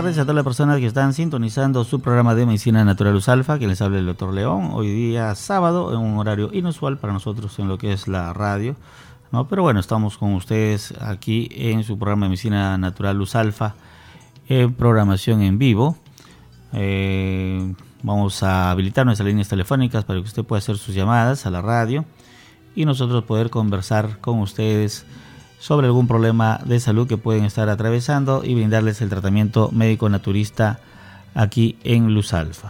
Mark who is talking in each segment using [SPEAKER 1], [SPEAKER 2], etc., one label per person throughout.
[SPEAKER 1] tardes a todas las personas que están sintonizando su programa de Medicina Natural Luz Alfa, que les habla el doctor León. Hoy día sábado, en un horario inusual para nosotros en lo que es la radio, ¿no? Pero bueno, estamos con ustedes aquí en su programa de Medicina Natural Luz Alfa, en programación en vivo. Vamos a habilitar nuestras líneas telefónicas para que usted pueda hacer sus llamadas a la radio y nosotros poder conversar con ustedes sobre algún problema de salud que pueden estar atravesando y brindarles el tratamiento médico naturista aquí en Luz Alfa.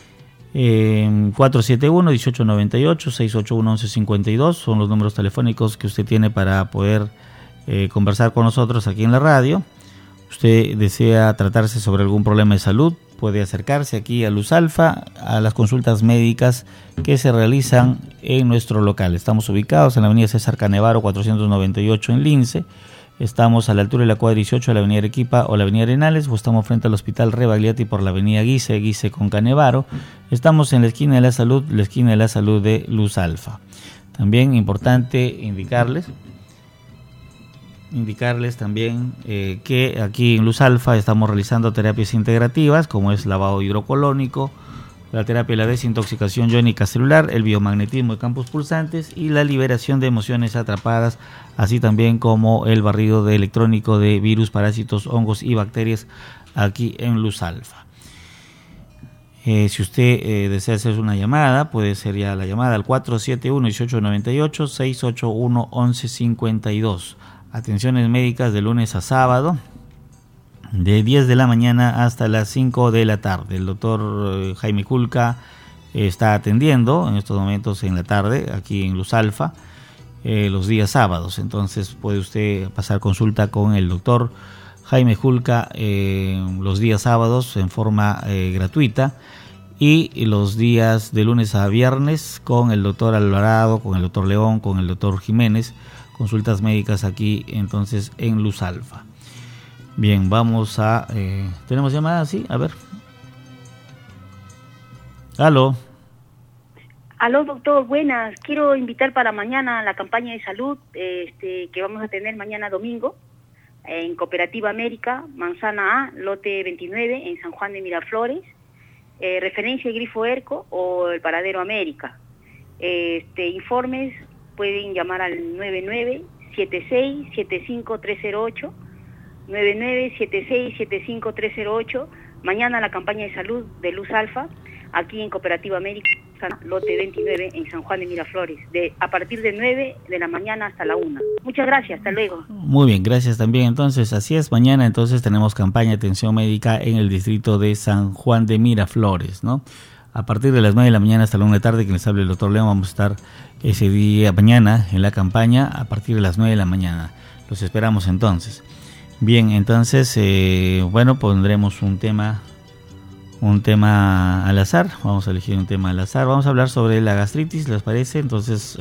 [SPEAKER 1] 471-1898-681-1152 son los números telefónicos que usted tiene para poder conversar con nosotros aquí en la radio. Usted desea tratarse sobre algún problema de salud, puede acercarse aquí a Luz Alfa, a las consultas médicas que se realizan en nuestro local. Estamos ubicados en la avenida César Canevaro 498 en Lince. Estamos a la altura de la cuadra 18 de la avenida Arequipa o la avenida Arenales, o estamos frente al Hospital Rebagliati por la avenida Guise con Canevaro. Estamos en la esquina de la salud de Luz Alfa. También importante indicarles también que aquí en Luz Alfa estamos realizando terapias integrativas como es lavado hidrocolónico, la terapia de la desintoxicación iónica celular, el biomagnetismo de campos pulsantes y la liberación de emociones atrapadas, así también como el barrido de electrónico de virus, parásitos, hongos y bacterias aquí en Luz Alfa. Si usted desea hacer una llamada, puede ser ya la llamada al 471-1898-681-1152. Atenciones médicas de lunes a sábado, de 10 de la mañana hasta las 5 de la tarde. El doctor Jaime Julca está atendiendo en estos momentos en la tarde, aquí en Luz Alfa, los días sábados. Entonces puede usted pasar consulta con el doctor Jaime Julca los días sábados en forma gratuita, y los días de lunes a viernes con el doctor Alvarado, con el doctor León, con el doctor Jiménez. Consultas médicas aquí entonces en Luz Alfa. Bien, vamos a... ¿tenemos llamada? Sí, a ver. Aló.
[SPEAKER 2] Aló, doctor, buenas. Quiero invitar para mañana a la campaña de salud que vamos a tener mañana domingo en Cooperativa América, Manzana A, lote 29, en San Juan de Miraflores. Referencia el Grifo Erco o el Paradero América. Informes pueden llamar al 9976-75308, 9976-75308. Mañana la campaña de salud de Luz Alfa, aquí en Cooperativa América, lote 29, en San Juan de Miraflores, a partir de 9 de la mañana hasta la 1. Muchas gracias, hasta luego.
[SPEAKER 1] Muy bien, gracias también. Entonces, así es, mañana entonces tenemos campaña de atención médica en el distrito de San Juan de Miraflores, ¿no? A partir de las 9 de la mañana hasta la 1 de la tarde, que les hable el doctor León, vamos a estar ese día mañana en la campaña a partir de las 9 de la mañana. Los esperamos entonces. Bien, entonces, bueno, pondremos un tema al azar. Vamos a elegir un tema al azar. Vamos a hablar sobre la gastritis, ¿les parece? Entonces,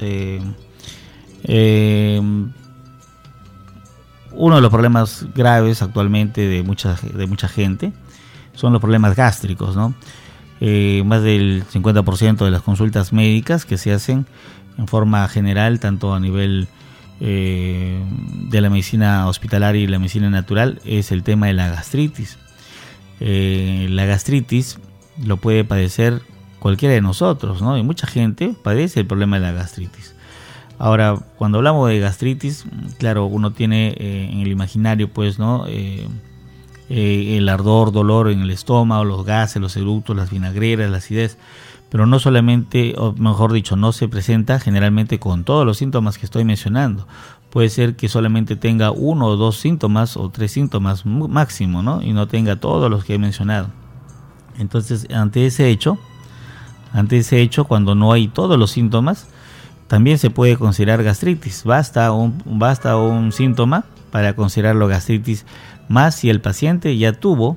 [SPEAKER 1] uno de los problemas graves actualmente de mucha gente son los problemas gástricos, ¿no? Más del 50% de las consultas médicas que se hacen en forma general, tanto a nivel de la medicina hospitalaria y la medicina natural, es el tema de la gastritis. La gastritis lo puede padecer cualquiera de nosotros, ¿no? Y mucha gente padece el problema de la gastritis. Ahora, cuando hablamos de gastritis, claro, uno tiene en el imaginario, pues, ¿no? El ardor, dolor en el estómago, los gases, los eructos, las vinagreras, la acidez, pero no solamente, o mejor dicho, no se presenta generalmente con todos los síntomas que estoy mencionando. Puede ser que solamente tenga 1 o 2 síntomas o 3 síntomas máximo, ¿no? Y no tenga todos los que he mencionado. Entonces, ante ese hecho, cuando no hay todos los síntomas, también se puede considerar gastritis. Basta un síntoma para considerarlo gastritis, más si el paciente ya tuvo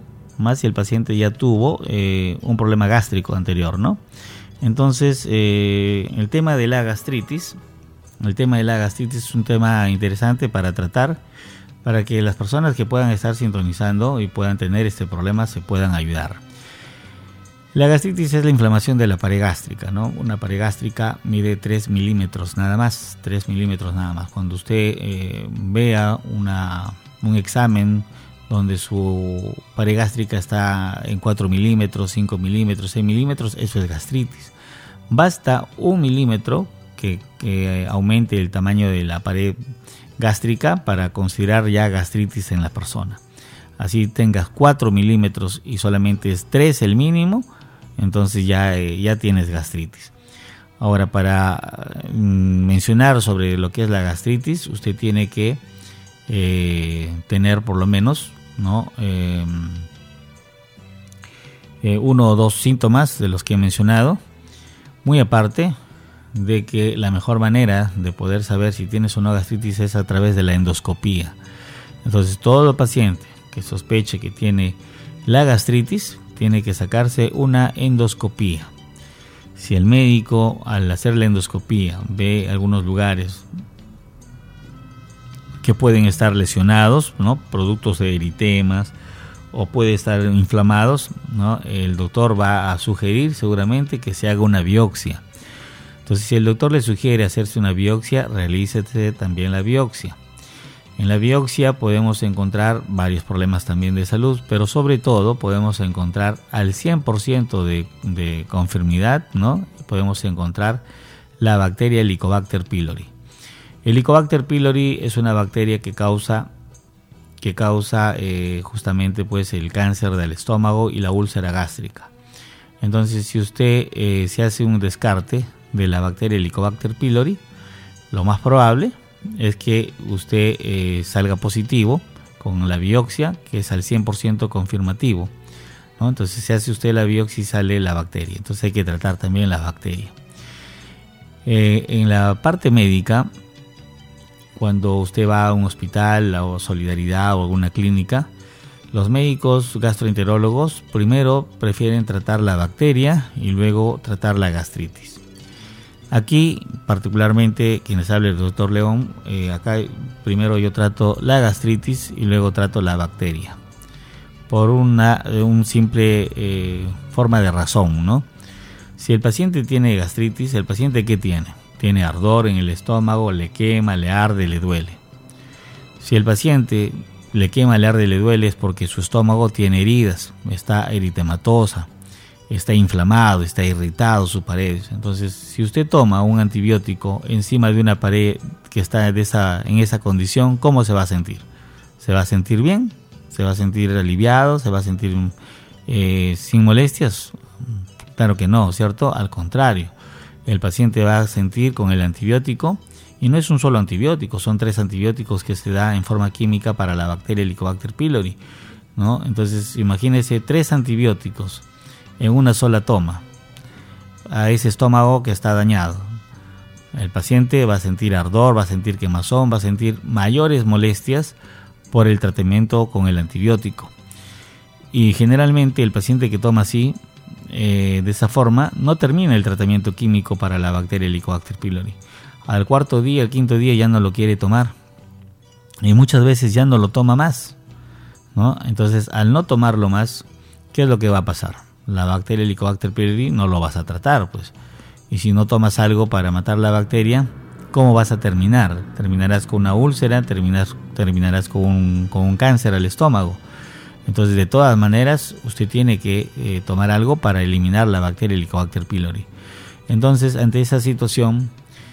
[SPEAKER 1] un problema gástrico anterior, ¿no? Entonces, el tema de la gastritis es un tema interesante para tratar, para que las personas que puedan estar sintonizando y puedan tener este problema se puedan ayudar. La gastritis es la inflamación de la pared gástrica, ¿no? Una pared gástrica mide 3 milímetros nada más, 3 milímetros nada más. Cuando usted vea un examen donde su pared gástrica está en 4 milímetros, 5 milímetros, 6 milímetros, eso es gastritis. Basta 1 milímetro que aumente el tamaño de la pared gástrica para considerar ya gastritis en la persona. Así tengas 4 milímetros y solamente es 3 el mínimo, entonces ya tienes gastritis. Ahora, para mencionar sobre lo que es la gastritis, usted tiene que tener por lo menos, ¿no? 1 o 2 síntomas de los que he mencionado, muy aparte de que la mejor manera de poder saber si tienes o no gastritis es a través de la endoscopía. Entonces, todo paciente que sospeche que tiene la gastritis tiene que sacarse una endoscopía. Si el médico al hacer la endoscopía ve algunos lugares que pueden estar lesionados, ¿no? Productos de eritemas, o puede estar inflamados, ¿no? El doctor va a sugerir seguramente que se haga una biopsia. Entonces, si el doctor le sugiere hacerse una biopsia, realícese también la biopsia. En la biopsia podemos encontrar varios problemas también de salud, pero sobre todo podemos encontrar al 100% de confirmidad, ¿no? Podemos encontrar la bacteria Helicobacter pylori. Helicobacter pylori es una bacteria que causa justamente pues el cáncer del estómago y la úlcera gástrica. Entonces, si usted se hace un descarte de la bacteria Helicobacter pylori, lo más probable es que usted salga positivo con la biopsia, que es al 100% confirmativo, ¿no? Entonces, si hace usted la biopsia y sale la bacteria, entonces hay que tratar también la bacteria. En la parte médica, cuando usted va a un hospital o Solidaridad o alguna clínica, los médicos gastroenterólogos primero prefieren tratar la bacteria y luego tratar la gastritis. Aquí, particularmente, quienes habla el doctor León, acá primero yo trato la gastritis y luego trato la bacteria. Por un simple forma de razón, ¿no? Si el paciente tiene gastritis, ¿el paciente qué tiene? Tiene ardor en el estómago, le quema, le arde, le duele. Si el paciente le quema, le arde, le duele es porque su estómago tiene heridas, está eritematosa, está inflamado, está irritado sus paredes. Entonces, si usted toma un antibiótico encima de una pared que está en esa condición, ¿cómo se va a sentir? ¿Se va a sentir bien? ¿Se va a sentir aliviado? ¿Se va a sentir sin molestias? Claro que no, ¿cierto? Al contrario, el paciente va a sentir con el antibiótico, y no es un solo antibiótico, son 3 antibióticos que se da en forma química para la bacteria Helicobacter pylori, ¿no? Entonces, imagínese 3 antibióticos en una sola toma a ese estómago que está dañado. El paciente va a sentir ardor, va a sentir quemazón, va a sentir mayores molestias por el tratamiento con el antibiótico. Y generalmente el paciente que toma así, de esa forma, no termina el tratamiento químico para la bacteria Helicobacter pylori. Al 4.º día, al 5.º día ya no lo quiere tomar, y muchas veces ya no lo toma más, ¿no? Entonces, al no tomarlo más, ¿qué es lo que va a pasar? La bacteria Helicobacter pylori no lo vas a tratar, pues. Y si no tomas algo para matar la bacteria, ¿cómo vas a terminar? Terminarás con una úlcera, terminarás con un cáncer al estómago. Entonces, de todas maneras, usted tiene que tomar algo para eliminar la bacteria Helicobacter pylori. Entonces, ante esa situación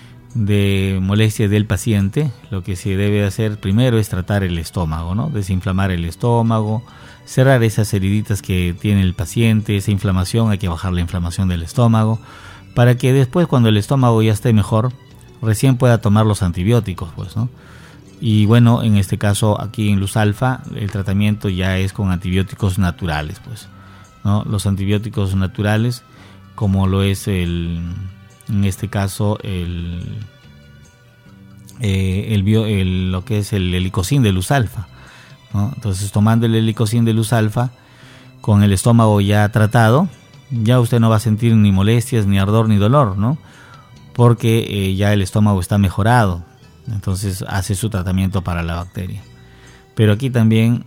[SPEAKER 1] de molestias del paciente, lo que se debe hacer primero es tratar el estómago, ¿no? Desinflamar el estómago, cerrar esas heriditas que tiene el paciente, esa inflamación, hay que bajar la inflamación del estómago, para que después, cuando el estómago ya esté mejor, recién pueda tomar los antibióticos, pues, ¿no? Y bueno, en este caso, aquí en Luz Alfa, el tratamiento ya es con antibióticos naturales, pues, ¿no? Los antibióticos naturales, como lo es en este caso lo que es el helicocin de Luz Alfa, ¿no? Entonces, tomando el helicocin de Luz Alfa con el estómago ya tratado, ya usted no va a sentir ni molestias, ni ardor, ni dolor, ¿no? Porque ya el estómago está mejorado. Entonces hace su tratamiento para la bacteria. Pero aquí también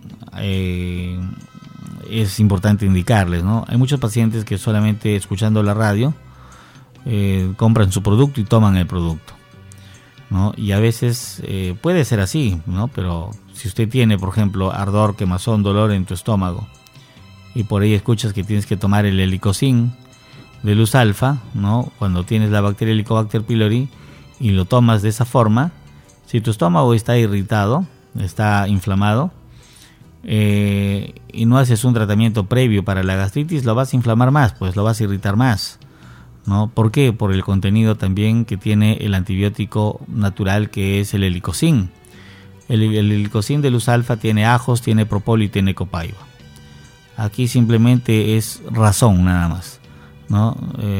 [SPEAKER 1] es importante indicarles, ¿no? Hay muchos pacientes que solamente escuchando la radio compran su producto y toman el producto. ¿no? Y a veces puede ser así, ¿no? Pero si usted tiene, por ejemplo, ardor, quemazón, dolor en tu estómago, y por ahí escuchas que tienes que tomar el Helicocin de luz alfa, ¿no? Cuando tienes la bacteria Helicobacter pylori y lo tomas de esa forma, si tu estómago está irritado, está inflamado, y no haces un tratamiento previo para la gastritis, lo vas a inflamar más, pues lo vas a irritar más, ¿no? ¿Por qué? Por el contenido también que tiene el antibiótico natural, que es el Helicocin. El Helicocin de luz alfa tiene ajos, tiene propóleo y tiene copaiba. Aquí simplemente es razón nada más, ¿no?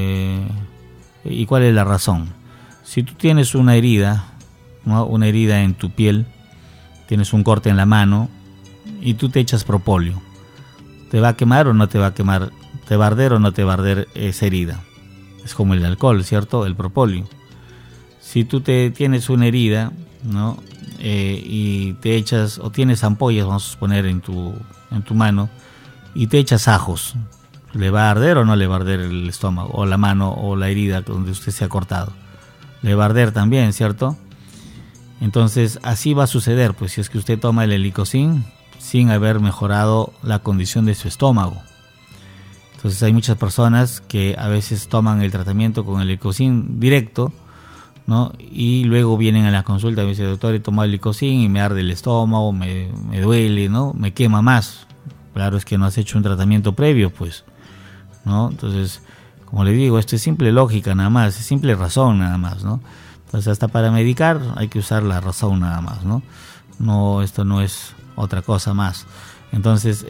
[SPEAKER 1] ¿Y cuál es la razón? Si tú tienes una herida, ¿no? Una herida en tu piel, tienes un corte en la mano y tú te echas propóleo, ¿te va a quemar o no te va a quemar? ¿Te va a arder o no te va a arder esa herida? Es como el alcohol, ¿cierto? El propóleo. Si tú tienes una herida, ¿no? Y te echas, o tienes ampollas, vamos a suponer, en tu mano, y te echas ajos, ¿le va a arder o no le va a arder el estómago, o la mano, o la herida donde usted se ha cortado? Le va a arder también, ¿cierto? Entonces así va a suceder, pues si es que usted toma el Helicocin sin haber mejorado la condición de su estómago. Entonces hay muchas personas que a veces toman el tratamiento con el Helicocin directo, ¿no? Y luego vienen a la consulta y me dicen: doctor, he tomado el Helicocin y me arde el estómago, me duele, ¿no? Me quema más. Claro, es que no has hecho un tratamiento previo, pues, ¿no? Entonces, como le digo, esto es simple lógica nada más, es simple razón nada más, ¿no? Entonces, hasta para medicar hay que usar la razón nada más, ¿no? No, esto no es otra cosa más. Entonces,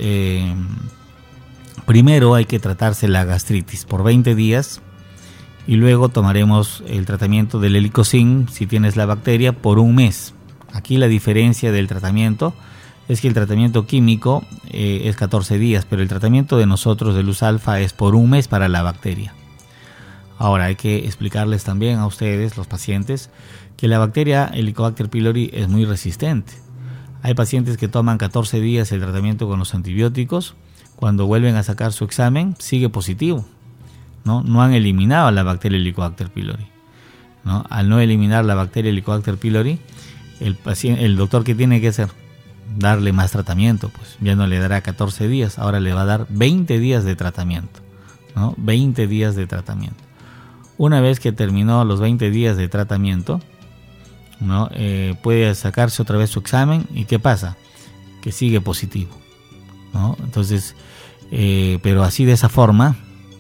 [SPEAKER 1] primero hay que tratarse la gastritis por 20 días y luego tomaremos el tratamiento del Helicocin, si tienes la bacteria, por un mes. Aquí la diferencia del tratamiento es que el tratamiento químico es 14 días, pero el tratamiento de nosotros de luz alfa es por un mes para la bacteria. Ahora hay que explicarles también a ustedes, los pacientes, que la bacteria Helicobacter pylori es muy resistente. Hay pacientes que toman 14 días el tratamiento con los antibióticos, cuando vuelven a sacar su examen sigue positivo, ¿no? No han eliminado la bacteria Helicobacter pylori, ¿no? Al no eliminar la bacteria Helicobacter pylori, el doctor, ¿qué tiene que hacer? Darle más tratamiento, pues ya no le dará 14 días, ahora le va a dar 20 días de tratamiento, ¿no? 20 días de tratamiento. Una vez que terminó los 20 días de tratamiento, ¿no? Puede sacarse otra vez su examen y ¿qué pasa? Que sigue positivo, ¿no? Entonces, pero así de esa forma,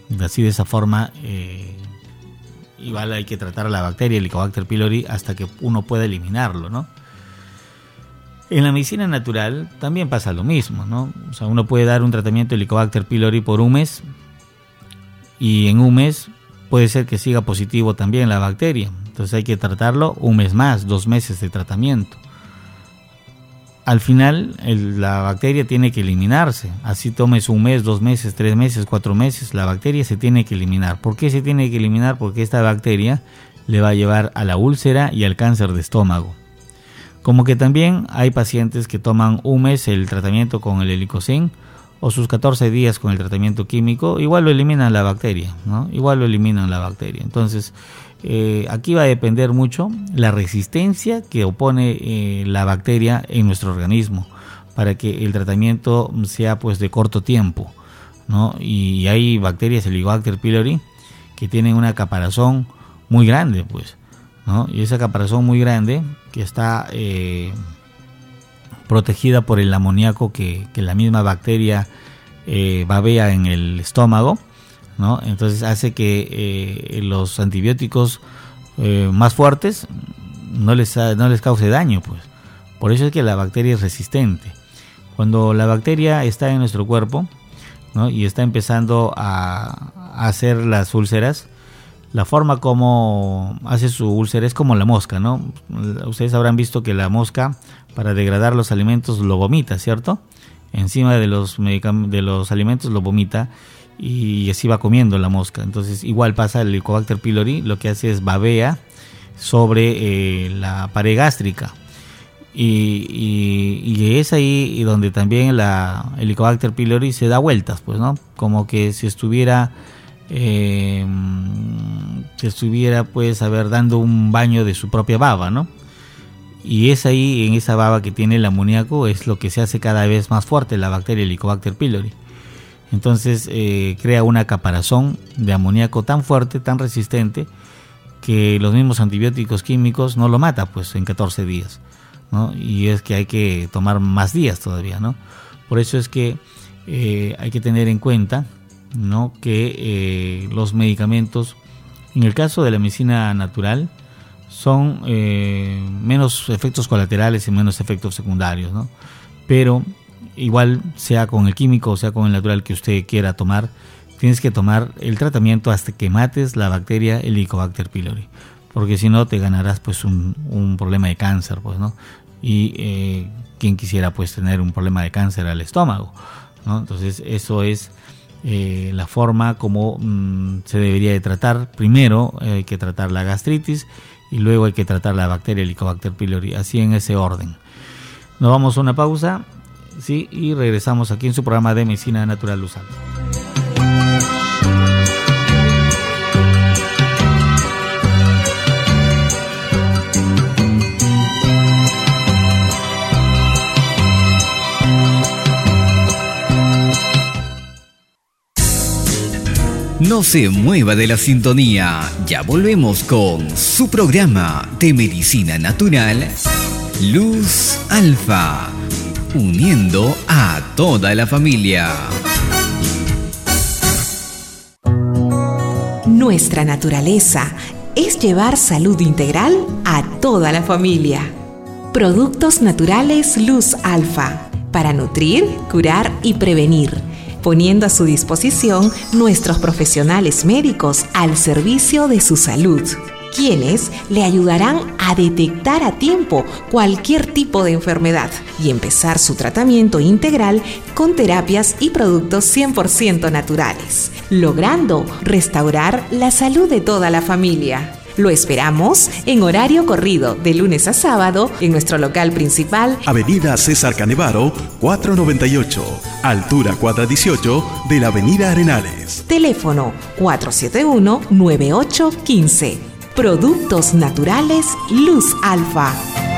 [SPEAKER 1] igual hay que tratar a la bacteria Helicobacter pylori hasta que uno pueda eliminarlo, ¿no? En la medicina natural también pasa lo mismo, ¿no? O sea, uno puede dar un tratamiento de Helicobacter pylori por un mes y en un mes puede ser que siga positivo también la bacteria. Entonces hay que tratarlo un mes más, 2 meses de tratamiento. Al final la bacteria tiene que eliminarse. Así tomes un mes, 2 meses, 3 meses, 4 meses, la bacteria se tiene que eliminar. ¿Por qué se tiene que eliminar? Porque esta bacteria le va a llevar a la úlcera y al cáncer de estómago. Como que también hay pacientes que toman un mes el tratamiento con el Helicocin o sus 14 días con el tratamiento químico, igual lo eliminan la bacteria, ¿no? Igual lo eliminan la bacteria. Entonces, aquí va a depender mucho la resistencia que opone la bacteria en nuestro organismo para que el tratamiento sea pues de corto tiempo, ¿no? Y hay bacterias Helicobacter pylori que tienen una caparazón muy grande, pues, ¿no? Y esa caparazón muy grande que está protegida por el amoníaco que la misma bacteria babea en el estómago, ¿no? Entonces hace que los antibióticos más fuertes no les cause daño, pues. Por eso es que la bacteria es resistente. Cuando la bacteria está en nuestro cuerpo, ¿no? Y está empezando a hacer las úlceras, la forma como hace su úlcera es como la mosca, ¿no? Ustedes habrán visto que la mosca, para degradar los alimentos, lo vomita, ¿cierto? Encima de los alimentos lo vomita y así va comiendo la mosca. Entonces igual pasa el Helicobacter pylori, lo que hace es babea sobre la pared gástrica. Y es ahí donde también la Helicobacter pylori se da vueltas, pues, ¿no? Como que si estuviera se estuviera pues dando un baño de su propia baba, ¿no? Y es ahí, en esa baba que tiene el amoníaco, es lo que se hace cada vez más fuerte la bacteria Helicobacter pylori. Entonces crea una caparazón de amoníaco tan fuerte, tan resistente, que los mismos antibióticos químicos no lo mata pues en 14 días, ¿no? Y es que hay que tomar más días todavía, ¿no? Por eso es que hay que tener en cuenta, ¿no?, que los medicamentos, en el caso de la medicina natural, son menos efectos colaterales y menos efectos secundarios, ¿no? Pero igual, sea con el químico o sea con el natural que usted quiera tomar, tienes que tomar el tratamiento hasta que mates la bacteria Helicobacter pylori, porque si no te ganarás pues un problema de cáncer, pues, ¿no? Y quien quisiera pues tener un problema de cáncer al estómago, ¿no? Entonces eso es la forma como se debería de tratar. Primero hay que tratar la gastritis y luego hay que tratar la bacteria Helicobacter pylori, así en ese orden. Nos vamos a una pausa, sí, y regresamos aquí en su programa de Medicina Natural Luz Alfa.
[SPEAKER 3] No se mueva de la sintonía, ya volvemos con su programa de Medicina Natural, Luz Alfa, uniendo a toda la familia.
[SPEAKER 4] Nuestra naturaleza es llevar salud integral a toda la familia. Productos naturales Luz Alfa, para nutrir, curar y prevenir, poniendo a su disposición nuestros profesionales médicos al servicio de su salud, quienes le ayudarán a detectar a tiempo cualquier tipo de enfermedad y empezar su tratamiento integral con terapias y productos 100% naturales, logrando restaurar la salud de toda la familia. Lo esperamos en horario corrido de lunes a sábado en nuestro local principal,
[SPEAKER 5] Avenida César Canevaro, 498, altura cuadra 18 de la Avenida Arenales.
[SPEAKER 4] Teléfono 471-9815. Productos naturales Luz Alfa.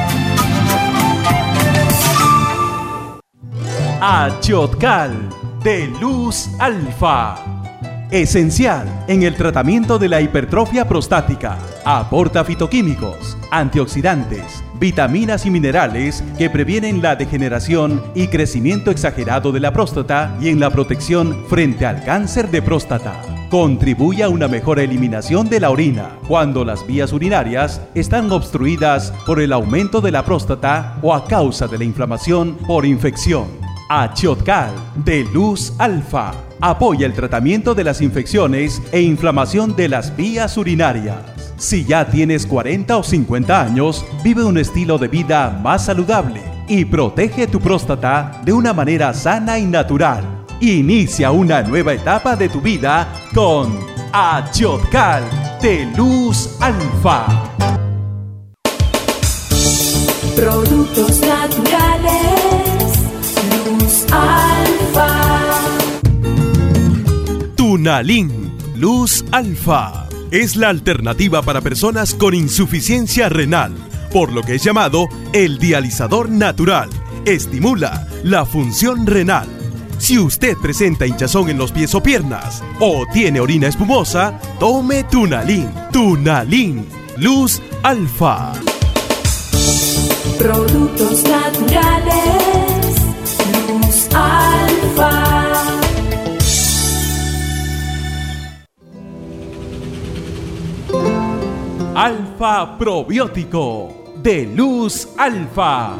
[SPEAKER 5] Achotcal de Luz Alfa. Esencial en el tratamiento de la hipertrofia prostática. Aporta fitoquímicos, antioxidantes, vitaminas y minerales que previenen la degeneración y crecimiento exagerado de la próstata y en la protección frente al cáncer de próstata. Contribuye a una mejor eliminación de la orina cuando las vías urinarias están obstruidas por el aumento de la próstata o a causa de la inflamación por infección. Achotcal de Luz Alfa apoya el tratamiento de las infecciones e inflamación de las vías urinarias. Si ya tienes 40 o 50 años, vive un estilo de vida más saludable y protege tu próstata de una manera sana y natural. Inicia una nueva etapa de tu vida con Achotcal de Luz Alfa.
[SPEAKER 6] Productos naturales Luz Alfa.
[SPEAKER 5] Tunalin Luz Alfa es la alternativa para personas con insuficiencia renal, por lo que es llamado el dializador natural. Estimula la función renal. Si usted presenta hinchazón en los pies o piernas o tiene orina espumosa, tome Tunalin. Tunalin Luz Alfa.
[SPEAKER 6] Productos naturales Luz Alfa.
[SPEAKER 5] Alfa Probiótico de Luz Alfa.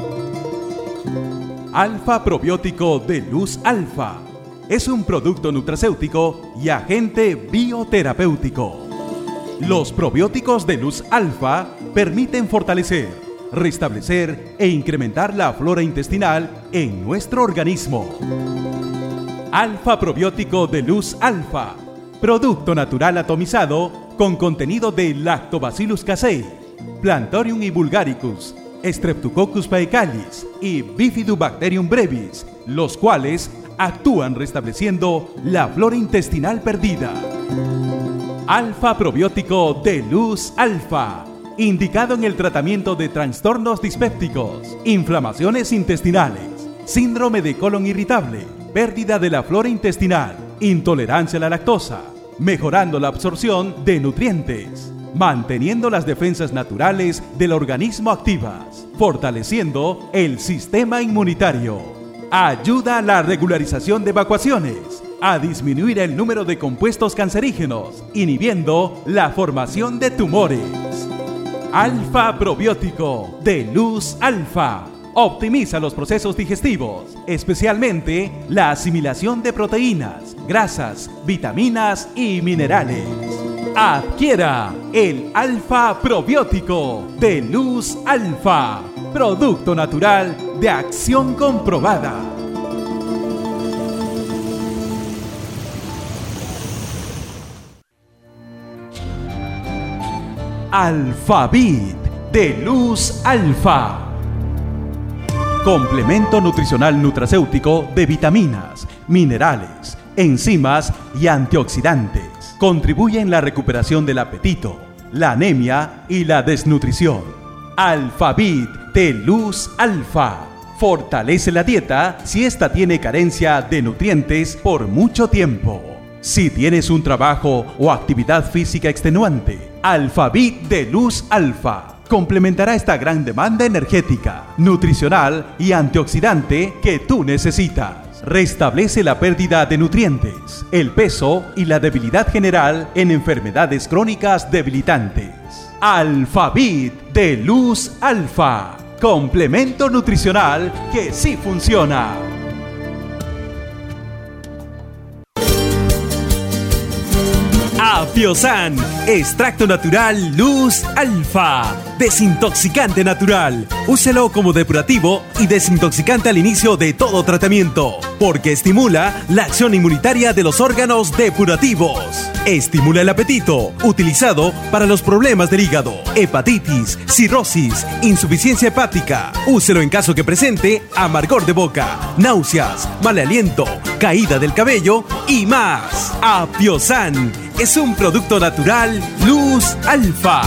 [SPEAKER 5] Alfa Probiótico de Luz Alfa es un producto nutracéutico y agente bioterapéutico. Los probióticos de Luz Alfa permiten fortalecer, restablecer e incrementar la flora intestinal en nuestro organismo. Alfa Probiótico de Luz Alfa, producto natural atomizado con contenido de Lactobacillus casei, Plantorium y Vulgaricus, Streptococcus paicalis y Bifidobacterium brevis, los cuales actúan restableciendo la flora intestinal perdida. Alfa probiótico de Luz Alfa, indicado en el tratamiento de trastornos dispépticos, inflamaciones intestinales, síndrome de colon irritable, pérdida de la flora intestinal, intolerancia a la lactosa, mejorando la absorción de nutrientes, manteniendo las defensas naturales del organismo activas, fortaleciendo el sistema inmunitario. Ayuda a la regularización de evacuaciones, a disminuir el número de compuestos cancerígenos, inhibiendo la formación de tumores. Alfa probiótico de Luz Alfa optimiza los procesos digestivos, especialmente la asimilación de proteínas, grasas, vitaminas y minerales. Adquiera el Alfa probiótico de Luz Alfa, producto natural de acción comprobada. Alfabit de Luz Alfa. Complemento nutricional nutracéutico de vitaminas, minerales, enzimas y antioxidantes. Contribuye en la recuperación del apetito, la anemia y la desnutrición. Alfabit de Luz Alfa. Fortalece la dieta si ésta tiene carencia de nutrientes por mucho tiempo. Si tienes un trabajo o actividad física extenuante, Alfabit de Luz Alfa complementará esta gran demanda energética, nutricional y antioxidante que tú necesitas. Restablece la pérdida de nutrientes, el peso y la debilidad general en enfermedades crónicas debilitantes. Alfabit de Luz Alfa, complemento nutricional que sí funciona. Apiosan, extracto natural Luz Alfa, desintoxicante natural. Úselo como depurativo y desintoxicante al inicio de todo tratamiento, porque estimula la acción inmunitaria de los órganos depurativos. Estimula el apetito, utilizado para los problemas del hígado, hepatitis, cirrosis, insuficiencia hepática. Úselo en caso que presente amargor de boca, náuseas, mal aliento, caída del cabello y más. Apiosan es un producto natural Luz Alfa.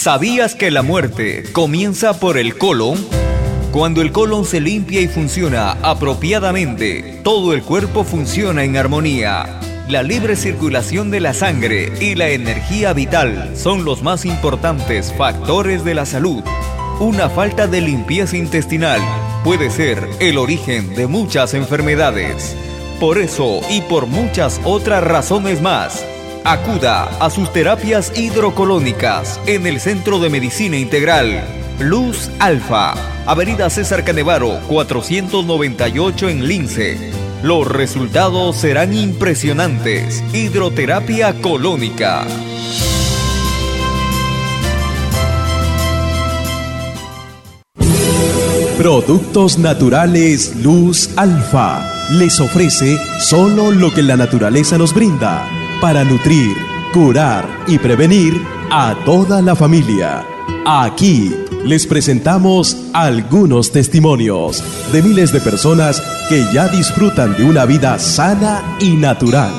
[SPEAKER 3] ¿Sabías que la muerte comienza por el colon? Cuando el colon se limpia y funciona apropiadamente, todo el cuerpo funciona en armonía. La libre circulación de la sangre y la energía vital son los más importantes factores de la salud. Una falta de limpieza intestinal puede ser el origen de muchas enfermedades. Por eso y por muchas otras razones más, acuda a sus terapias hidrocolónicas en el Centro de Medicina Integral Luz Alfa, Avenida César Canevaro 498 en Lince. Los resultados serán impresionantes. Hidroterapia colónica.
[SPEAKER 5] Productos Naturales Luz Alfa les ofrece solo lo que la naturaleza nos brinda para nutrir, curar y prevenir a toda la familia. Aquí les presentamos algunos testimonios de miles de personas que ya disfrutan de una vida sana y natural.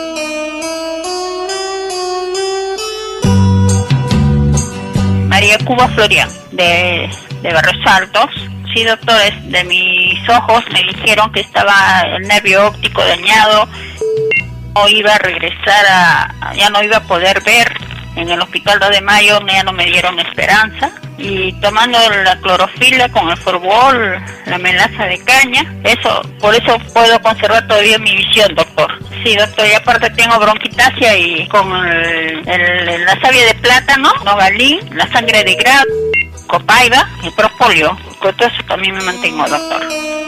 [SPEAKER 7] María Cuba Florian, de Barrios Altos. Sí, doctores, de mis ojos me dijeron que estaba el nervio óptico dañado, no iba a regresar ya no iba a poder ver. En el Hospital 2 de Mayo ya no me dieron esperanza, y tomando la clorofila con el Forbol, la melaza de caña, por eso puedo conservar todavía mi visión, doctor. Sí, doctor, y aparte tengo bronquitasia y con la savia de plátano, nogalín, la sangre de grado, copaiba y propóleo. Con todo eso también me mantengo, doctor.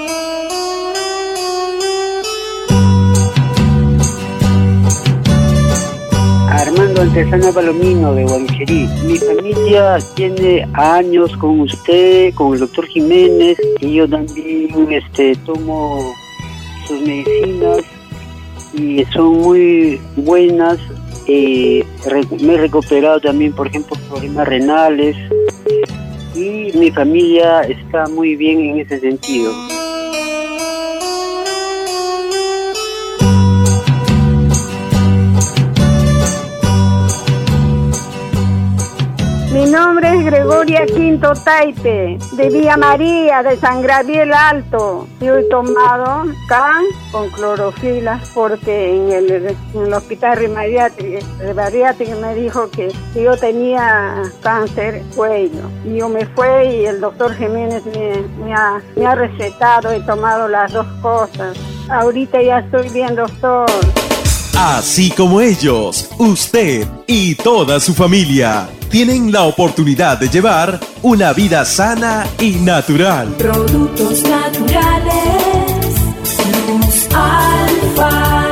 [SPEAKER 8] Armando Antesana Palomino, de Guaricherí. Mi familia tiene años con usted, con el doctor Jiménez, y yo también tomo sus medicinas y son muy buenas. Me he recuperado también, por ejemplo, problemas renales, y mi familia está muy bien en ese sentido.
[SPEAKER 9] Mi nombre es Gregoria Quinto Taipe, de Villa María, de San Gabriel Alto. Yo he tomado CAN con clorofila porque en el hospital bariátrico me dijo que yo tenía cáncer cuello. Y yo me fui y el doctor Jiménez me ha recetado, he tomado las dos cosas. Ahorita ya estoy bien, doctor.
[SPEAKER 5] Así como ellos, usted y toda su familia tienen la oportunidad de llevar una vida sana y natural.
[SPEAKER 6] Productos naturales, Luz Alfa.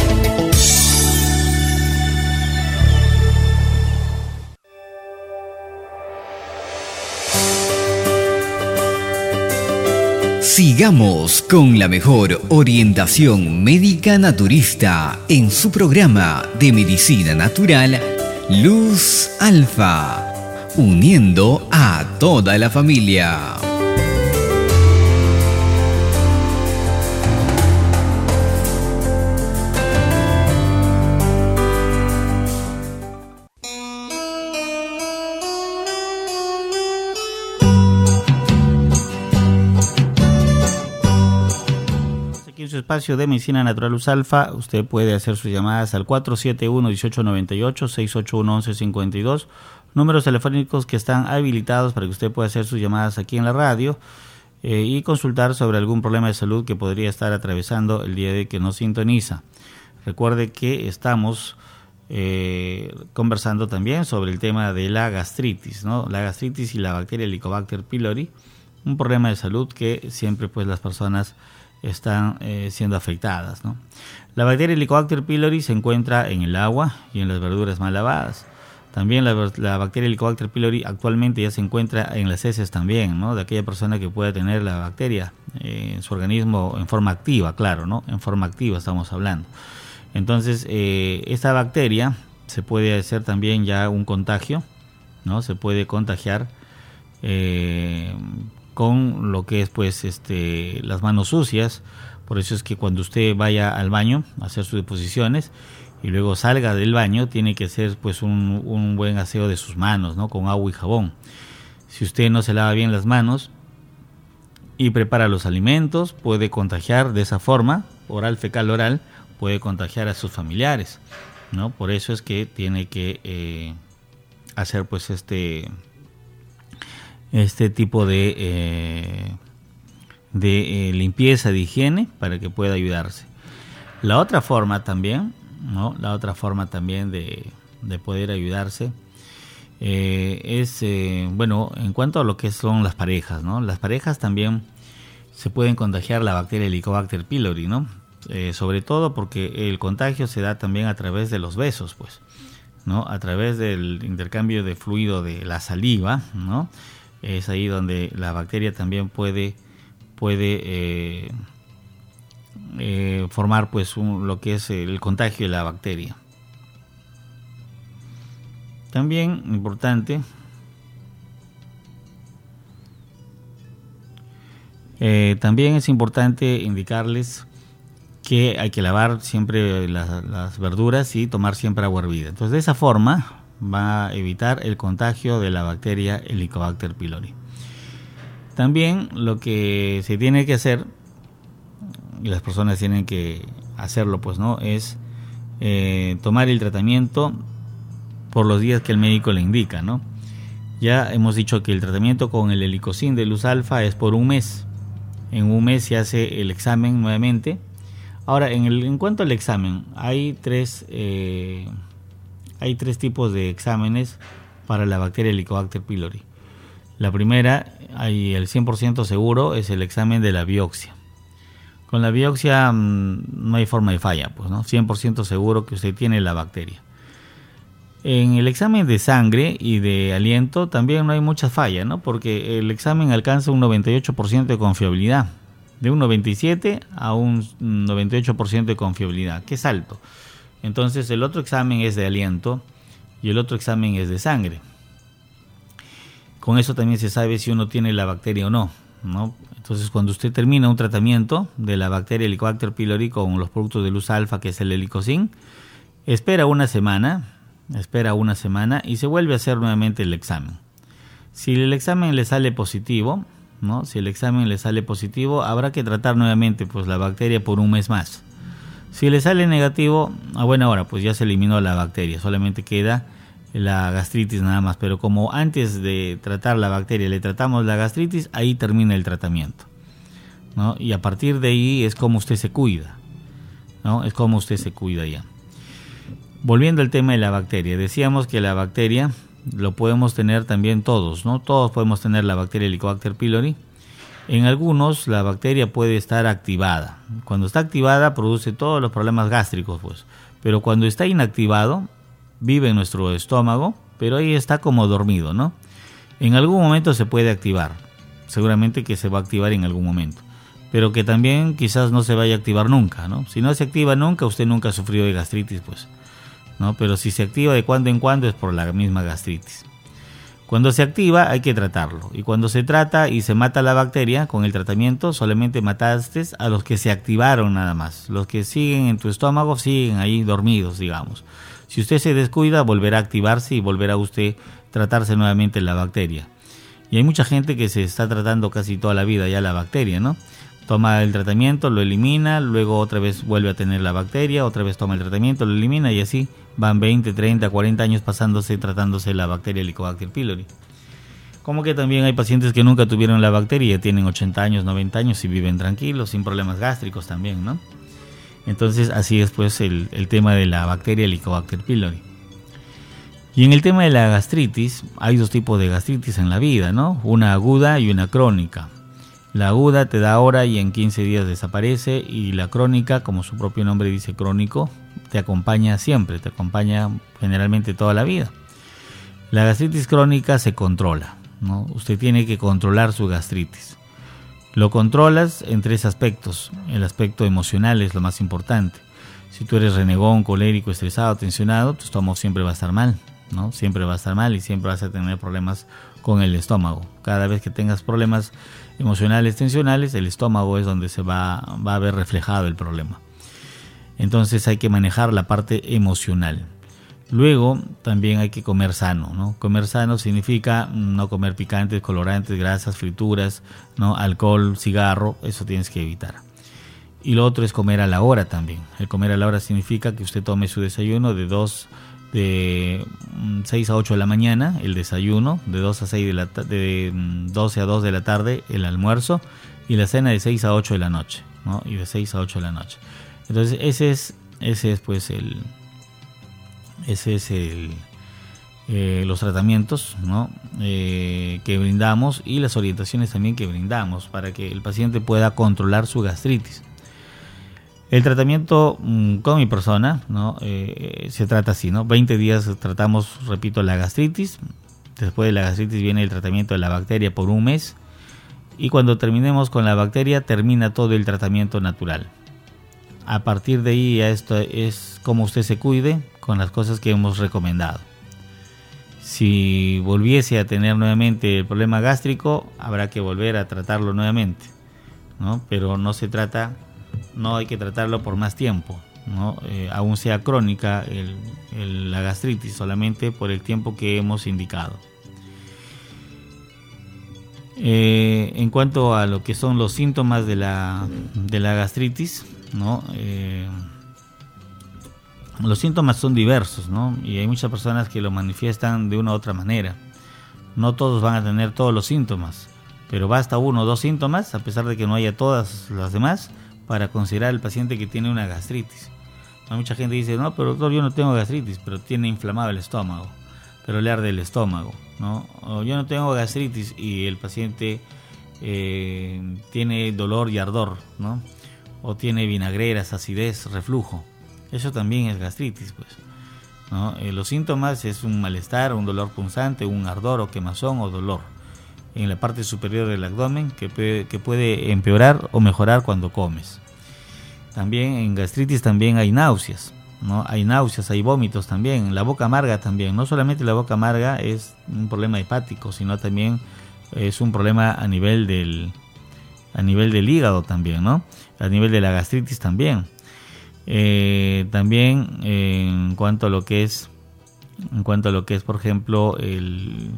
[SPEAKER 3] Sigamos con la mejor orientación médica naturista en su programa de medicina natural Luz Alfa, uniendo a toda la familia.
[SPEAKER 1] En su espacio de Medicina Natural Luz Alfa, usted puede hacer sus llamadas al 471-1898, 681-1152, números telefónicos que están habilitados para que usted pueda hacer sus llamadas aquí en la radio y consultar sobre algún problema de salud que podría estar atravesando el día de que nos sintoniza. Recuerde que estamos conversando también sobre el tema de la gastritis, ¿no? La gastritis y la bacteria Helicobacter pylori, un problema de salud que siempre pues las personas están siendo afectadas, ¿no? La bacteria Helicobacter pylori se encuentra en el agua y en las verduras mal lavadas. También la bacteria Helicobacter pylori actualmente ya se encuentra en las heces también, ¿no? De aquella persona que pueda tener la bacteria en su organismo en forma activa, claro, ¿no? En forma activa estamos hablando. Entonces, esta bacteria se puede hacer también ya un contagio, ¿no? Se puede contagiar con lo que es pues las manos sucias. Por eso es que cuando usted vaya al baño a hacer sus deposiciones, y luego salga del baño, tiene que hacer pues un buen aseo de sus manos, ¿no? Con agua y jabón. Si usted no se lava bien las manos y prepara los alimentos, puede contagiar de esa forma, oral, fecal, oral, puede contagiar a sus familiares, ¿no? Por eso es que tiene que hacer pues este tipo de limpieza, de higiene, para que pueda ayudarse. La otra forma también, ¿no? La otra forma también de poder ayudarse es, bueno, en cuanto a lo que son las parejas, ¿no? Las parejas también se pueden contagiar la bacteria Helicobacter pylori, ¿no? Sobre todo porque el contagio se da también a través de los besos, pues, ¿no? A través del intercambio de fluido de la saliva, ¿no? Es ahí donde la bacteria también puede formar pues lo que es el contagio de la bacteria. También importante indicarles que hay que lavar siempre las verduras y tomar siempre agua hervida. Entonces, de esa forma va a evitar el contagio de la bacteria Helicobacter pylori. También lo que se tiene que hacer, y las personas tienen que hacerlo, pues, ¿no?, es tomar el tratamiento por los días que el médico le indica, ¿no? Ya hemos dicho que el tratamiento con el helicocin de luz alfa es por un mes. En un mes se hace el examen nuevamente. Ahora, en cuanto al examen, hay tres tipos de exámenes para la bacteria Helicobacter pylori. La primera, y el 100% seguro, es el examen de la biopsia. Con la biopsia no hay forma de falla, pues, ¿no? 100% seguro que usted tiene la bacteria. En el examen de sangre y de aliento también no hay mucha falla, ¿no? Porque el examen alcanza un 98% de confiabilidad. De un 97 a un 98% de confiabilidad, que es alto. Entonces el otro examen es de aliento y el otro examen es de sangre. Con eso también se sabe si uno tiene la bacteria o no, ¿no? Entonces, cuando usted termina un tratamiento de la bacteria Helicobacter pylori con los productos de luz alfa, que es el helicocin, espera una semana y se vuelve a hacer nuevamente el examen. Si el examen le sale positivo, ¿no? Si el examen le sale positivo, habrá que tratar nuevamente pues la bacteria por un mes más. Si le sale negativo, a buena hora, pues ya se eliminó la bacteria, solamente queda la gastritis nada más. Pero como antes de tratar la bacteria le tratamos la gastritis, ahí termina el tratamiento, ¿no? Y a partir de ahí es como usted se cuida, ¿no? Es como usted se cuida ya. Volviendo al tema de la bacteria, decíamos que la bacteria lo podemos tener también todos, ¿no? Todos podemos tener la bacteria Helicobacter pylori. En algunos la bacteria puede estar activada. Cuando está activada produce todos los problemas gástricos, pues. Pero cuando está inactivado, vive en nuestro estómago, pero ahí está como dormido, ¿no? En algún momento se puede activar. Seguramente que se va a activar en algún momento. Pero que también quizás no se vaya a activar nunca, ¿no? Si no se activa nunca, usted nunca ha sufrido de gastritis, pues, ¿no? Pero si se activa de cuando en cuando es por la misma gastritis. Cuando se activa hay que tratarlo, y cuando se trata y se mata la bacteria con el tratamiento, solamente mataste a los que se activaron nada más. Los que siguen en tu estómago siguen ahí dormidos, digamos. Si usted se descuida, volverá a activarse y volverá usted a tratarse nuevamente la bacteria. Y hay mucha gente que se está tratando casi toda la vida ya la bacteria, ¿no? Toma el tratamiento, lo elimina, luego otra vez vuelve a tener la bacteria, otra vez toma el tratamiento, lo elimina, y así van 20, 30, 40 años tratándose la bacteria Helicobacter pylori. Como que también hay pacientes que nunca tuvieron la bacteria, tienen 80 años, 90 años y viven tranquilos, sin problemas gástricos también, ¿no? Entonces así es pues el tema de la bacteria Helicobacter pylori. Y en el tema de la gastritis, hay dos tipos de gastritis en la vida, ¿no? Una aguda y una crónica. La aguda te da ahora y en 15 días desaparece, y la crónica, como su propio nombre dice, crónico, te acompaña siempre, te acompaña generalmente toda la vida. La gastritis crónica se controla, ¿no? Usted tiene que controlar su gastritis. Lo controlas en tres aspectos. El aspecto emocional es lo más importante. Si tú eres renegón, colérico, estresado, tensionado, tu estómago siempre va a estar mal, ¿no? Siempre va a estar mal y siempre vas a tener problemas con el estómago. Cada vez que tengas problemas emocionales, tensionales, el estómago es donde se va a ver reflejado el problema. Entonces hay que manejar la parte emocional. Luego también hay que comer sano, ¿no? Comer sano significa no comer picantes, colorantes, grasas, frituras, ¿no? Alcohol, cigarro, eso tienes que evitar. Y lo otro es comer a la hora también. El comer a la hora significa que usted tome su desayuno de 6 a 8 de la mañana, el desayuno, de 2 a 6 de 12 a 2 de la tarde, el almuerzo, y la cena de 6 a 8 de la noche, ¿no? Y de 6 a 8 de la noche. Entonces ese es pues los tratamientos, ¿no? Que brindamos, y las orientaciones también que brindamos para que el paciente pueda controlar su gastritis. El tratamiento con mi persona, ¿no? Se trata así, ¿no? 20 días tratamos, repito, la gastritis. Después de la gastritis viene el tratamiento de la bacteria por un mes, y cuando terminemos con la bacteria termina todo el tratamiento natural. A partir de ahí ya esto es como usted se cuide con las cosas que hemos recomendado. Si volviese a tener nuevamente el problema gástrico, habrá que volver a tratarlo nuevamente, ¿no? Pero no hay que tratarlo por más tiempo, ¿no? Aún sea crónica la gastritis, solamente por el tiempo que hemos indicado. En cuanto a lo que son los síntomas de la gastritis, ¿no? Los síntomas son diversos, ¿no? Y hay muchas personas que lo manifiestan de una u otra manera. No todos van a tener todos los síntomas, pero basta 1 o 2 síntomas, a pesar de que no haya todas las demás, para considerar al paciente que tiene una gastritis. Mucha gente dice, no, pero doctor, yo no tengo gastritis, pero tiene inflamado el estómago, pero le arde el estómago, ¿no? O yo no tengo gastritis y el paciente tiene dolor y ardor, ¿no? O tiene vinagreras, acidez, reflujo. Eso también es gastritis, pues, ¿no? Los síntomas es un malestar, un dolor punzante, un ardor o quemazón o dolor en la parte superior del abdomen que puede empeorar o mejorar cuando comes. También en gastritis también hay náuseas, ¿no? Hay náuseas, hay vómitos también, la boca amarga también. No solamente la boca amarga es un problema hepático, sino también es un problema a nivel del hígado también, ¿no? A nivel de la gastritis también. También en cuanto a lo que es, por ejemplo, el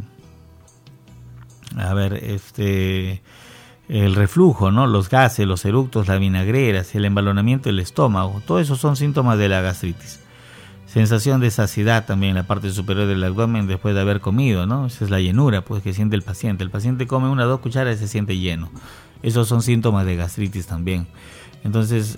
[SPEAKER 1] reflujo, ¿no? Los gases, los eructos, las vinagreras, el embalonamiento del estómago, todo eso son síntomas de la gastritis. Sensación de saciedad también en la parte superior del abdomen después de haber comido, ¿no? Esa es la llenura, pues, que siente el paciente. El paciente come 1 o 2 cucharas y se siente lleno. Esos son síntomas de gastritis también. Entonces,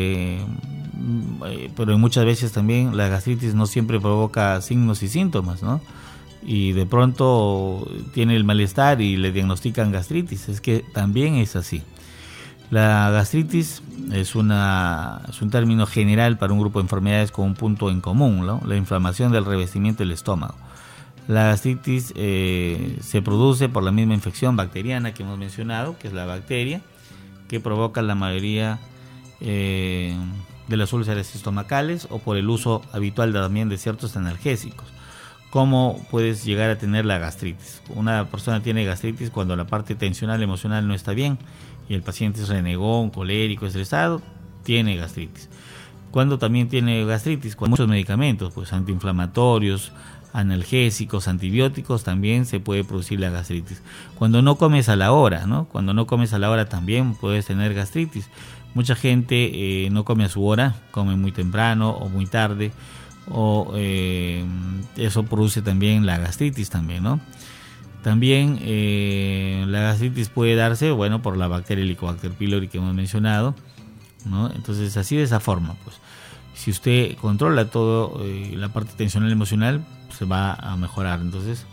[SPEAKER 1] pero muchas veces también la gastritis no siempre provoca signos y síntomas, ¿no? Y de pronto tiene el malestar y le diagnostican gastritis. Es que también es así. La gastritis es un término general para un grupo de enfermedades con un punto en común, ¿no? La inflamación del revestimiento del estómago. La gastritis se produce por la misma infección bacteriana que hemos mencionado, que es la bacteria, que provoca la mayoría de las úlceras estomacales, o por el uso habitual también de ciertos analgésicos. ¿Cómo puedes llegar a tener la gastritis? Una persona tiene gastritis cuando la parte tensional emocional no está bien y el paciente es renegón, colérico, estresado, tiene gastritis. Cuando también tiene gastritis, con muchos medicamentos, pues antiinflamatorios, analgésicos, antibióticos, también se puede producir la gastritis. Cuando no comes a la hora, ¿no? Cuando no comes a la hora también puedes tener gastritis. Mucha gente no come a su hora, come muy temprano o muy tarde, o eso produce también la gastritis también, ¿no? También la gastritis puede darse, bueno, por la bacteria Helicobacter pylori que hemos mencionado, ¿no? Entonces, así de esa forma, pues, si usted controla todo la parte tensional emocional, se va a mejorar. Entonces,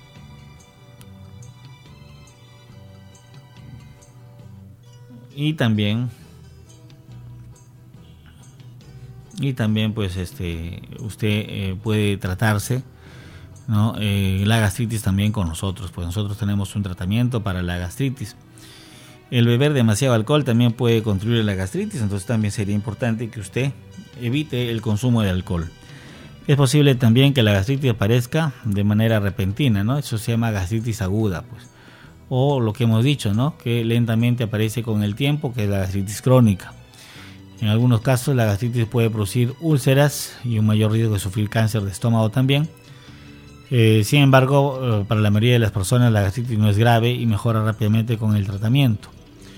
[SPEAKER 1] y también pues usted puede tratarse, ¿no? La gastritis también con nosotros, pues nosotros tenemos un tratamiento para la gastritis. El beber demasiado alcohol también puede contribuir a la gastritis, entonces también sería importante que usted evite el consumo de alcohol. Es posible también que la gastritis aparezca de manera repentina, ¿no? Eso se llama gastritis aguda, pues. O lo que hemos dicho, ¿no? Que lentamente aparece con el tiempo, que es la gastritis crónica. En algunos casos la gastritis puede producir úlceras y un mayor riesgo de sufrir cáncer de estómago también. Sin embargo, para la mayoría de las personas la gastritis no es grave y mejora rápidamente con el tratamiento.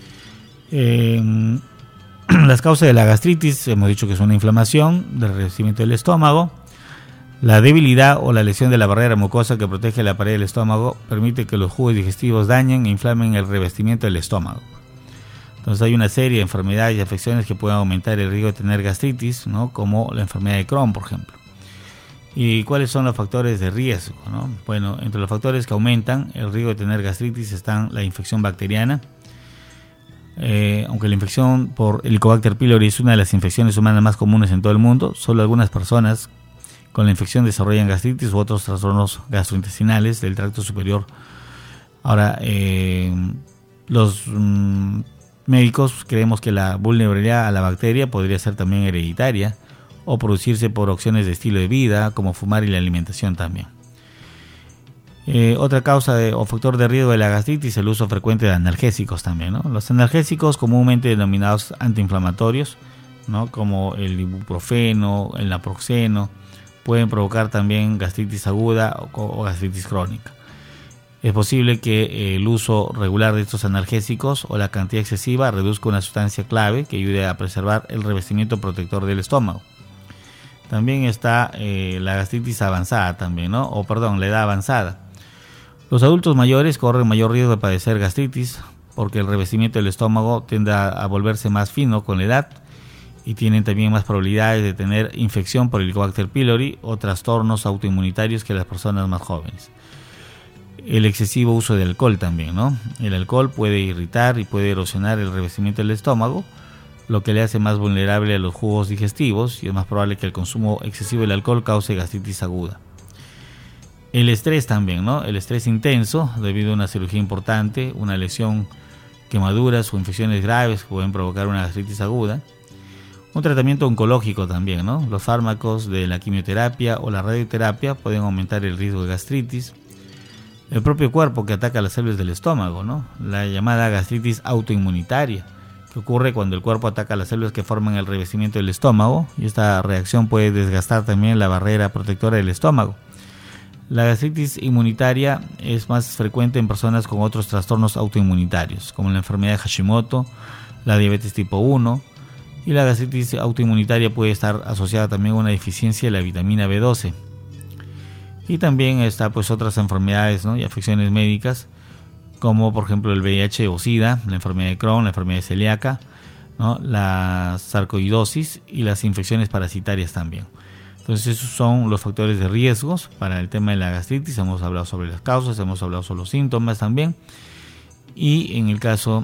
[SPEAKER 1] Las causas de la gastritis, hemos dicho que es una inflamación del revestimiento del estómago. La debilidad o la lesión de la barrera mucosa que protege la pared del estómago permite que los jugos digestivos dañen e inflamen el revestimiento del estómago. Entonces hay una serie de enfermedades y afecciones que pueden aumentar el riesgo de tener gastritis, ¿no? Como la enfermedad de Crohn, por ejemplo. ¿Y cuáles son los factores de riesgo, ¿no? Bueno, entre los factores que aumentan el riesgo de tener gastritis están la infección bacteriana. Aunque la infección por Helicobacter pylori es una de las infecciones humanas más comunes en todo el mundo, solo algunas personas con la infección desarrollan gastritis u otros trastornos gastrointestinales del tracto superior. Ahora, los médicos creemos que la vulnerabilidad a la bacteria podría ser también hereditaria o producirse por opciones de estilo de vida, como fumar y la alimentación también. Otra causa o factor de riesgo de la gastritis es el uso frecuente de analgésicos también, ¿no? Los analgésicos, comúnmente denominados antiinflamatorios, ¿no? Como el ibuprofeno, el naproxeno, pueden provocar también gastritis aguda o gastritis crónica. Es posible que el uso regular de estos analgésicos o la cantidad excesiva reduzca una sustancia clave que ayude a preservar el revestimiento protector del estómago. También está la gastritis avanzada también, ¿no? La edad avanzada. Los adultos mayores corren mayor riesgo de padecer gastritis porque el revestimiento del estómago tiende a volverse más fino con la edad y tienen también más probabilidades de tener infección por Helicobacter pylori o trastornos autoinmunitarios que las personas más jóvenes. El excesivo uso de alcohol también, ¿no? El alcohol puede irritar y puede erosionar el revestimiento del estómago, lo que le hace más vulnerable a los jugos digestivos y es más probable que el consumo excesivo del alcohol cause gastritis aguda. El estrés también, ¿no? El estrés intenso debido a una cirugía importante, una lesión, quemaduras o infecciones graves que pueden provocar una gastritis aguda. Un tratamiento oncológico también, ¿no? Los fármacos de la quimioterapia o la radioterapia pueden aumentar el riesgo de gastritis. El propio cuerpo que ataca las células del estómago, ¿no? La llamada gastritis autoinmunitaria, que ocurre cuando el cuerpo ataca las células que forman el revestimiento del estómago y esta reacción puede desgastar también la barrera protectora del estómago. La gastritis inmunitaria es más frecuente en personas con otros trastornos autoinmunitarios, como la enfermedad de Hashimoto, la diabetes tipo 1, y la gastritis autoinmunitaria puede estar asociada también a una deficiencia de la vitamina B12. Y también está pues otras enfermedades, ¿no? Y afecciones médicas, como por ejemplo el VIH o SIDA, la enfermedad de Crohn, la enfermedad celíaca, ¿no? La sarcoidosis y las infecciones parasitarias también. Entonces esos son los factores de riesgos para el tema de la gastritis. Hemos hablado sobre las causas, hemos hablado sobre los síntomas también. Y en el caso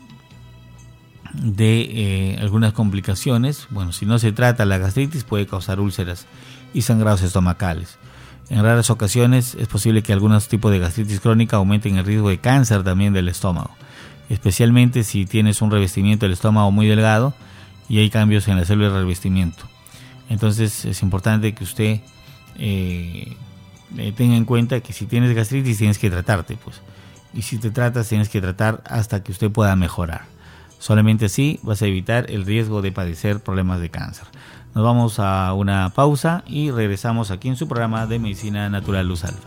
[SPEAKER 1] de algunas complicaciones, bueno, si no se trata la gastritis puede causar úlceras y sangrados estomacales. En raras ocasiones es posible que algunos tipos de gastritis crónica aumenten el riesgo de cáncer también del estómago, especialmente si tienes un revestimiento del estómago muy delgado y hay cambios en las células de revestimiento. Entonces es importante que usted tenga en cuenta que si tienes gastritis tienes que tratarte, pues. Y si te tratas tienes que tratar hasta que usted pueda mejorar. Solamente así vas a evitar el riesgo de padecer problemas de cáncer. Nos vamos a una pausa y regresamos aquí en su programa de Medicina Natural Luz Alfa.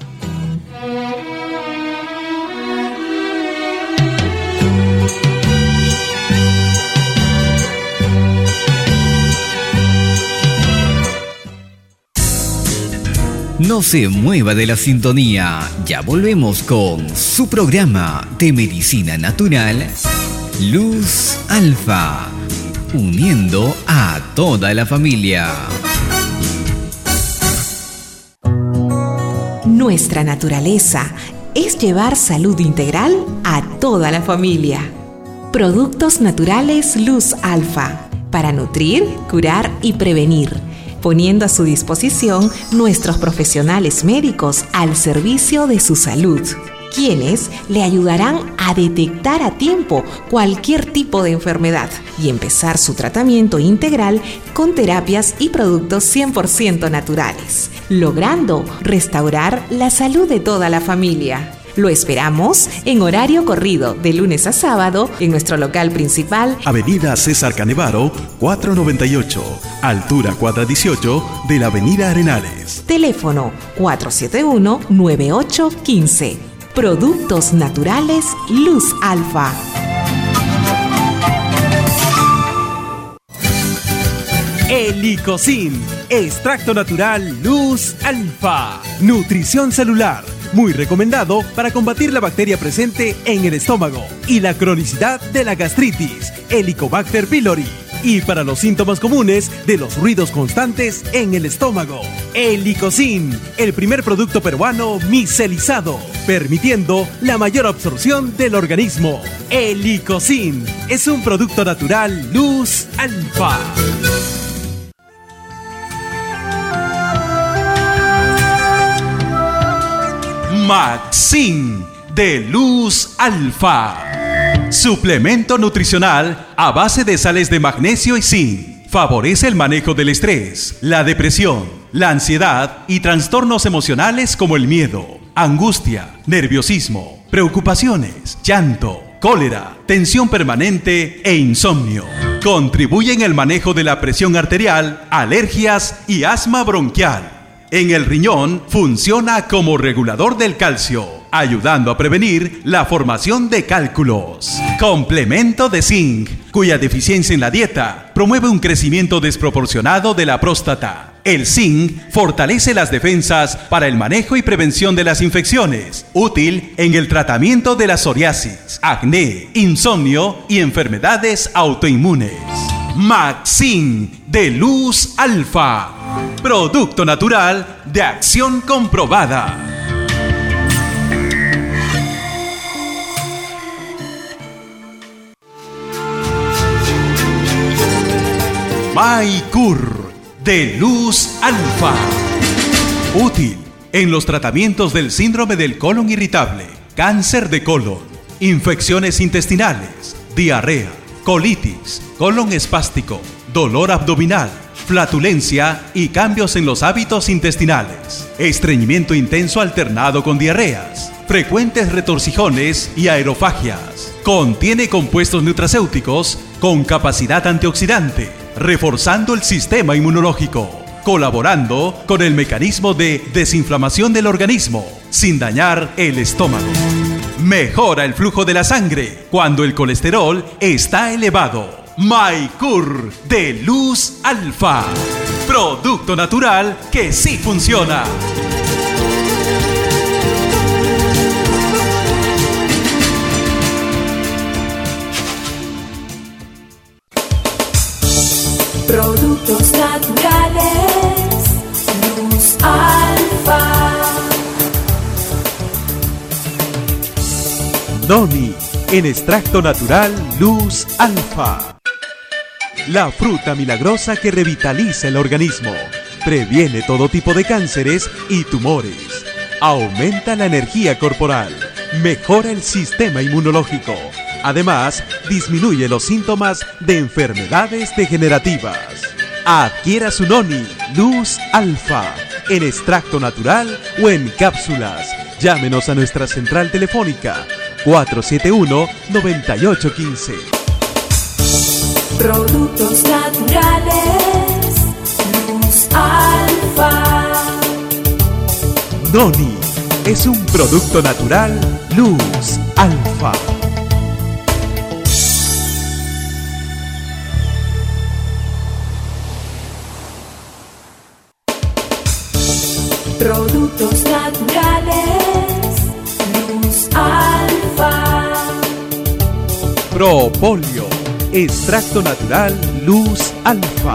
[SPEAKER 3] No se mueva de la sintonía, ya volvemos con su programa de Medicina Natural Luz Alfa, uniendo a toda la familia.
[SPEAKER 4] Nuestra naturaleza es llevar salud integral a toda la familia. Productos naturales Luz Alfa, para nutrir, curar y prevenir, poniendo a su disposición nuestros profesionales médicos al servicio de su salud, quienes le ayudarán a detectar a tiempo cualquier tipo de enfermedad y empezar su tratamiento integral con terapias y productos 100% naturales, logrando restaurar la salud de toda la familia. Lo esperamos en horario corrido de lunes a sábado en nuestro local principal,
[SPEAKER 10] Avenida César Canevaro, 498, altura cuadra 18 de la Avenida Arenales.
[SPEAKER 4] Teléfono 471-9815. Productos naturales Luz Alfa.
[SPEAKER 5] Helicocin, extracto natural Luz Alfa. Nutrición celular, muy recomendado para combatir la bacteria presente en el estómago y la cronicidad de la gastritis, Helicobacter pylori. Y para los síntomas comunes de los ruidos constantes en el estómago. Helicocin, el primer producto peruano micelizado, permitiendo la mayor absorción del organismo. Helicocin es un producto natural Luz Alfa. Maxin de Luz Alfa. Suplemento nutricional a base de sales de magnesio y zinc. Favorece el manejo del estrés, la depresión, la ansiedad y trastornos emocionales como el miedo, angustia, nerviosismo, preocupaciones, llanto, cólera, tensión permanente e insomnio. Contribuye en el manejo de la presión arterial, alergias y asma bronquial. En el riñón funciona como regulador del calcio, ayudando a prevenir la formación de cálculos. Complemento de zinc, cuya deficiencia en la dieta promueve un crecimiento desproporcionado de la próstata. El zinc fortalece las defensas para el manejo y prevención de las infecciones, útil en el tratamiento de la psoriasis, acné, insomnio y enfermedades autoinmunes. Maxin de Luz Alfa, producto natural de acción comprobada. Maicur de Luz Alfa, útil en los tratamientos del síndrome del colon irritable, cáncer de colon, infecciones intestinales, diarrea, colitis, colon espástico, dolor abdominal, flatulencia y cambios en los hábitos intestinales, estreñimiento intenso alternado con diarreas, frecuentes retorcijones y aerofagias. Contiene compuestos nutracéuticos con capacidad antioxidante, reforzando el sistema inmunológico, colaborando con el mecanismo de desinflamación del organismo, sin dañar el estómago. Mejora el flujo de la sangre cuando el colesterol está elevado. Maicur de Luz Alfa, producto natural que sí funciona.
[SPEAKER 6] Productos naturales Luz Alfa.
[SPEAKER 5] Noni, en extracto natural Luz Alfa. La fruta milagrosa que revitaliza el organismo, previene todo tipo de cánceres y tumores, aumenta la energía corporal, mejora el sistema inmunológico. Además, disminuye los síntomas de enfermedades degenerativas. Adquiera su Noni Luz Alfa en extracto natural o en cápsulas. Llámenos a nuestra central telefónica 471-9815.
[SPEAKER 6] Productos naturales Luz Alfa.
[SPEAKER 5] Noni es un producto natural Luz Alfa.
[SPEAKER 6] Productos naturales Luz Alfa.
[SPEAKER 5] Propolio, extracto natural Luz Alfa.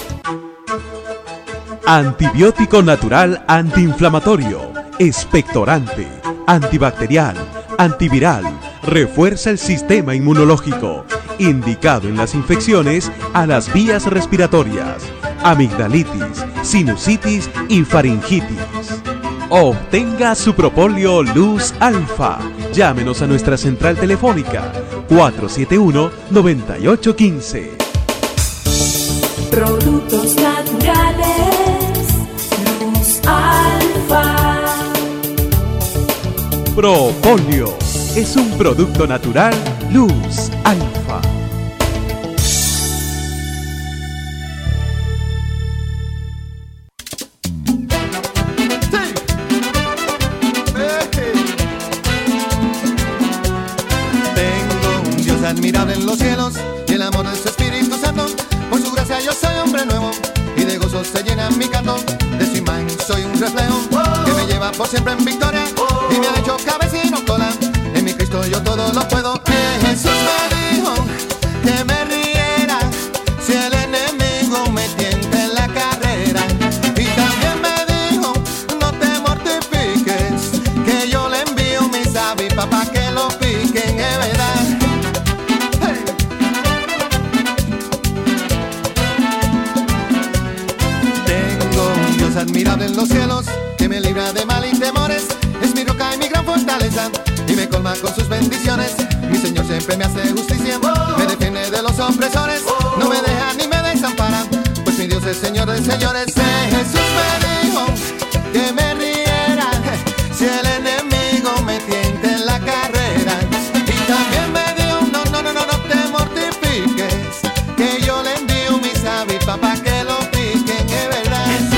[SPEAKER 5] Antibiótico natural antiinflamatorio, expectorante, antibacterial, antiviral, refuerza el sistema inmunológico, indicado en las infecciones a las vías respiratorias, amigdalitis, sinusitis y faringitis. Obtenga su Propolio Luz Alfa. Llámenos a nuestra central telefónica 471-9815.
[SPEAKER 6] Productos naturales Luz Alfa.
[SPEAKER 5] Propolio es un producto natural Luz Alfa.
[SPEAKER 11] Admirable en los cielos y el amor de su Espíritu Santo. Por su gracia yo soy hombre nuevo y de gozo se llena mi canto. De su imagen soy un reflejo que me lleva por siempre en victoria y me ha hecho cabeza y no cola. En mi Cristo yo todo lo puedo. Jesús me dijo que me riera si el enemigo me tienta en la carrera. Y también me dijo no te mortifiques, que yo le envío mis avispas para que lo piquen, es verdad. Admirable en los cielos, que me libra de mal y temores. Es mi roca y mi gran fortaleza, y me colma con sus bendiciones. Mi Señor siempre me hace justicia, me defiende de los opresores. No me deja ni me desampara, pues mi Dios es Señor de señores. Jesús me dijo que me riera si el enemigo me tienta en la carrera. Y también me dijo no te mortifiques, que yo le envío mis avispas para que lo piquen, es verdad.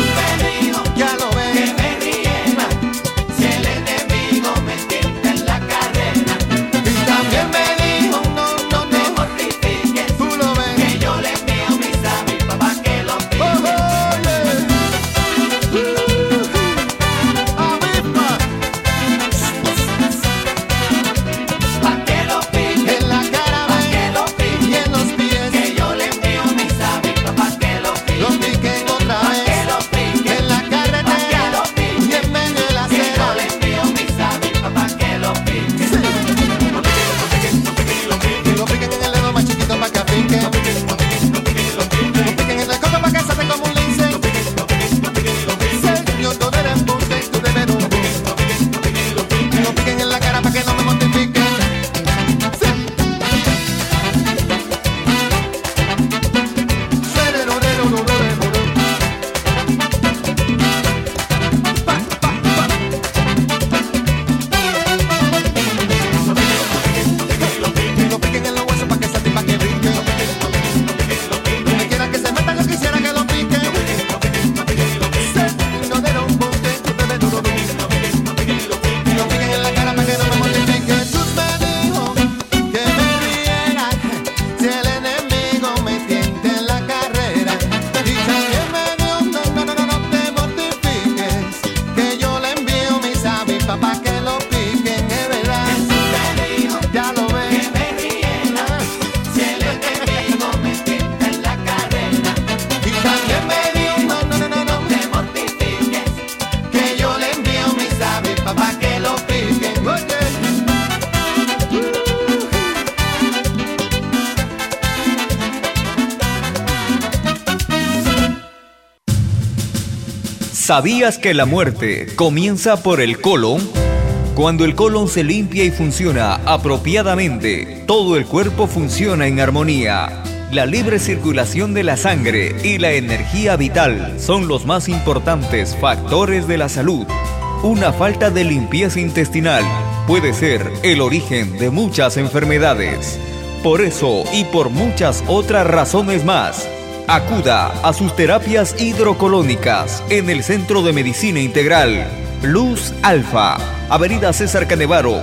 [SPEAKER 3] ¿Sabías que la muerte comienza por el colon? Cuando el colon se limpia y funciona apropiadamente, todo el cuerpo funciona en armonía. La libre circulación de la sangre y la energía vital son los más importantes factores de la salud. Una falta de limpieza intestinal puede ser el origen de muchas enfermedades. Por eso y por muchas otras razones más, acuda a sus terapias hidrocolónicas en el Centro de Medicina Integral Luz Alfa, Avenida César Canevaro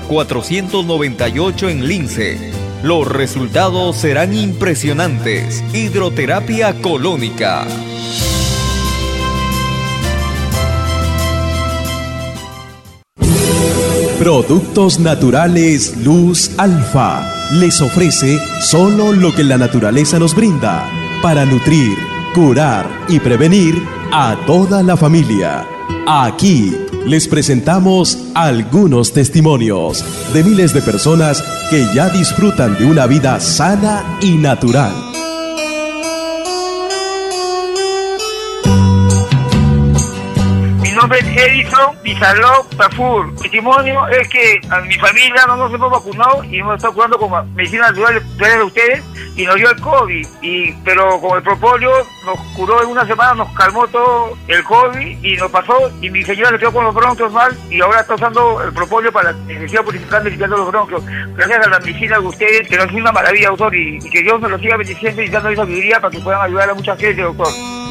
[SPEAKER 3] 498 en Lince. Los resultados serán impresionantes. Hidroterapia colónica.
[SPEAKER 5] Productos Naturales Luz Alfa les ofrece solo lo que la naturaleza nos brinda para nutrir, curar y prevenir a toda la familia. Aquí les presentamos algunos testimonios de miles de personas que ya disfrutan de una vida sana y natural.
[SPEAKER 12] Mi nombre es Edison Bizarro Tafur. Mi testimonio es que a mi familia no nos hemos vacunado y hemos estado curando con medicina natural de ustedes y nos dio el COVID. Pero con el propóleo nos curó en una semana, nos calmó todo el COVID y nos pasó. Y mi señora se quedó con los bronquios mal y ahora está usando el propóleo para que siga purificando y limpiando los bronquios. Gracias a la medicina de ustedes, que nos es una maravilla, doctor, y que Dios nos lo siga bendiciendo y dando esa sabiduría para que puedan ayudar a mucha gente, doctor.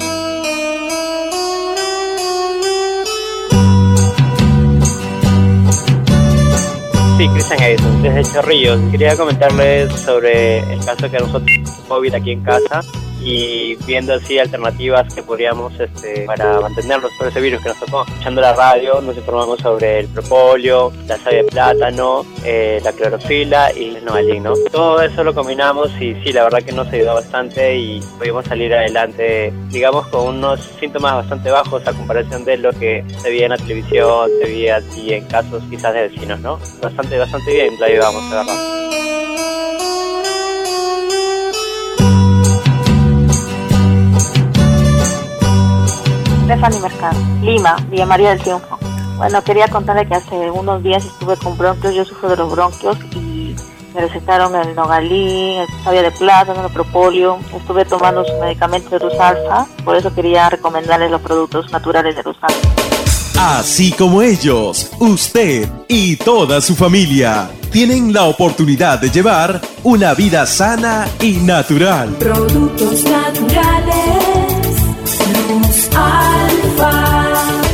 [SPEAKER 13] Sí, Cristian Edison, desde Chorrillos. Quería comentarles sobre el caso que nosotros tenemos COVID aquí en casa y viendo así alternativas que podríamos para mantenernos sobre ese virus que nos tocó. Escuchando la radio nos informamos sobre el propóleo, la savia de plátano, la clorofila y el novalín, ¿no? Todo eso lo combinamos y sí, la verdad que nos ayudó bastante y pudimos salir adelante, digamos, con unos síntomas bastante bajos a comparación de lo que se veía en la televisión, se veía así en casos quizás de vecinos, ¿no? Bastante bien la llevamos, la verdad.
[SPEAKER 14] Stephanie Mercado, Lima, Villa María del Triunfo. Bueno, quería contarle que hace unos días estuve con bronquios, yo sufro de los bronquios y me recetaron el nogalín, el savia de plátano, el propóleo. Estuve tomando su medicamento de Luz Alfa, por eso quería recomendarles los productos naturales de Luz Alfa.
[SPEAKER 10] Así como ellos, usted y toda su familia tienen la oportunidad de llevar una vida sana y natural.
[SPEAKER 6] Productos naturales, Luz Alfa.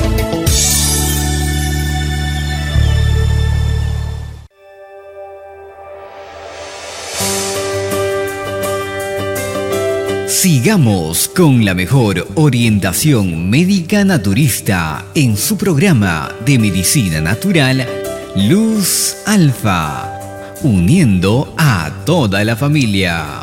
[SPEAKER 3] Sigamos con la mejor orientación médica naturista en su programa de medicina natural Luz Alfa, uniendo a toda la familia.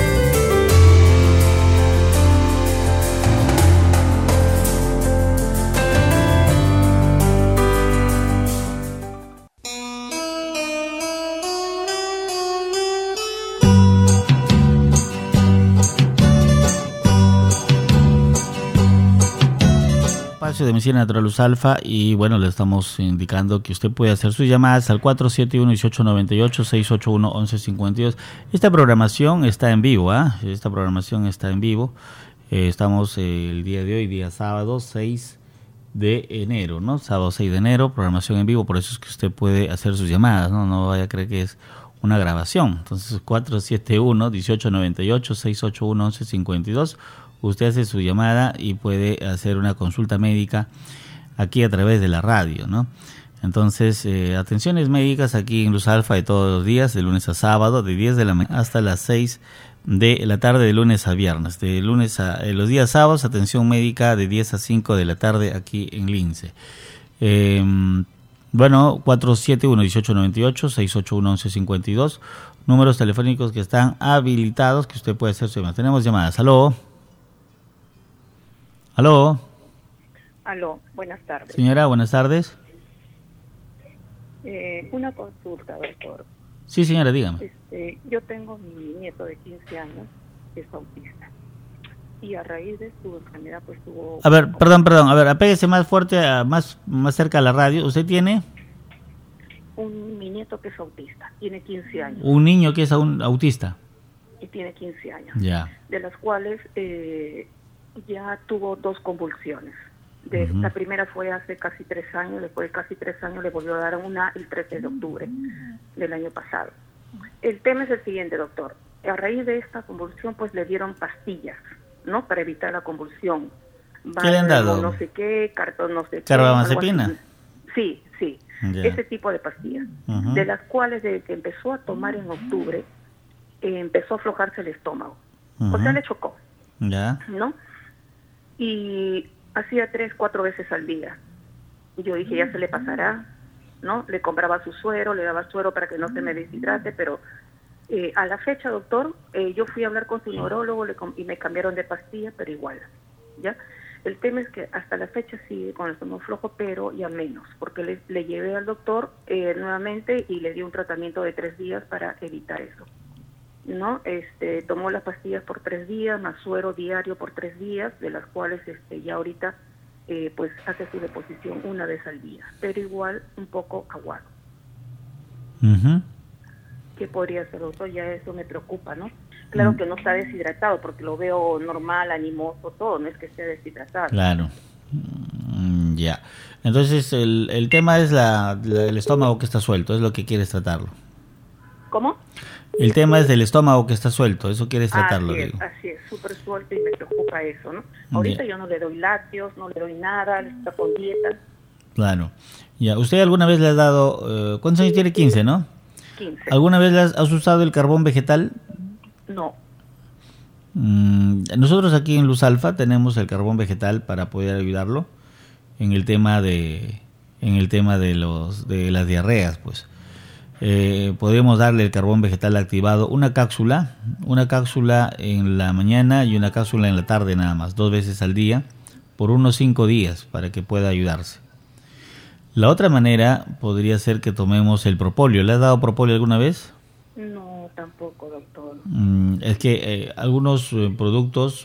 [SPEAKER 1] De Medicina Natural Luz Alfa y bueno, le estamos indicando que usted puede hacer sus llamadas al 471-1898, 681-1152. Esta programación está en vivo, Esta programación está en vivo. Estamos el día de hoy, día sábado 6 de enero, ¿no? Sábado 6 de enero, programación en vivo, por eso es que usted puede hacer sus llamadas, ¿no? No vaya a creer que es una grabación. Entonces 471-1898, 681-1152. Usted hace su llamada y puede hacer una consulta médica aquí a través de la radio, ¿no? Entonces, atenciones médicas aquí en Luz Alfa de todos los días, de lunes a sábado, de 10 de la mañana hasta las 6 de la tarde, de lunes a viernes. De lunes a los días sábados, atención médica de 10 a 5 de la tarde aquí en Lince. Bueno, 471-1898, 681-1152, números telefónicos que están habilitados, que usted puede hacer su llamada. Tenemos llamadas. ¿Aló? ¿Aló?
[SPEAKER 15] Aló, buenas tardes.
[SPEAKER 1] Señora, buenas tardes.
[SPEAKER 15] Una consulta, doctor.
[SPEAKER 1] Sí, señora, dígame.
[SPEAKER 15] Yo tengo mi nieto de 15 años, que es autista. Y a raíz de su enfermedad, pues tuvo...
[SPEAKER 1] A ver, perdón, a ver, apéguese más fuerte, más cerca a la radio. ¿Usted tiene?
[SPEAKER 15] Mi nieto que es autista, tiene 15 años.
[SPEAKER 1] Un niño que es autista.
[SPEAKER 15] Y tiene 15 años.
[SPEAKER 1] Ya.
[SPEAKER 15] De las cuales ya tuvo 2 convulsiones. La primera fue hace casi 3 años, después de casi 3 años le volvió a dar una el 13 de octubre del año pasado. El tema es el siguiente, doctor. A raíz de esta convulsión, pues le dieron pastillas, ¿no? Para evitar la convulsión.
[SPEAKER 1] ¿Qué le han dado?
[SPEAKER 15] No sé qué, cartón no sé qué.
[SPEAKER 1] ¿Carbamazepina?
[SPEAKER 15] Sí.
[SPEAKER 1] Ya.
[SPEAKER 15] Ese tipo de pastillas. De las cuales desde que empezó a tomar en octubre, empezó a aflojarse el estómago. O sea, le chocó.
[SPEAKER 1] Ya.
[SPEAKER 15] ¿No? Y hacía 3-4 veces al día. Y yo dije, ya se le pasará, ¿no? Le compraba su suero, le daba suero para que no se me deshidrate, pero a la fecha, doctor, yo fui a hablar con su neurólogo y me cambiaron de pastilla, pero igual, ¿ya? El tema es que hasta la fecha sigue con el estómago flojo, pero ya menos, porque le llevé al doctor nuevamente y le di un tratamiento de 3 días para evitar eso, ¿no? Tomó las pastillas por 3 días, más suero diario por 3 días, de las cuales ya ahorita pues hace su deposición una vez al día, pero igual un poco aguado.
[SPEAKER 1] Uh-huh.
[SPEAKER 15] ¿Qué podría ser, doctor? Ya eso me preocupa, ¿no? Claro que no está deshidratado, porque lo veo normal, animoso, todo, no es que esté deshidratado.
[SPEAKER 1] Claro. Ya. Entonces, el tema es el estómago que está suelto, es lo que quieres tratarlo.
[SPEAKER 15] ¿Cómo?
[SPEAKER 1] El tema es del estómago que está suelto, eso quieres tratarlo.
[SPEAKER 15] Así es, súper suelto y me preocupa eso, ¿no? Ahorita yo no le doy lácteos, no le doy nada, está con dieta.
[SPEAKER 1] Claro. Ya, ¿usted alguna vez le ha dado, cuántos años tiene? 15, ¿no?
[SPEAKER 15] 15.
[SPEAKER 1] ¿Alguna vez has usado el carbón vegetal?
[SPEAKER 15] No.
[SPEAKER 1] Nosotros aquí en Luz Alfa tenemos el carbón vegetal para poder ayudarlo en el tema de las diarreas, pues. Podemos darle el carbón vegetal activado, una cápsula en la mañana y una cápsula en la tarde nada más, 2 veces al día, por unos 5 días para que pueda ayudarse. La otra manera podría ser que tomemos el propóleo. ¿Le has dado propóleo alguna vez?
[SPEAKER 15] No, tampoco, doctor.
[SPEAKER 1] Es que algunos productos,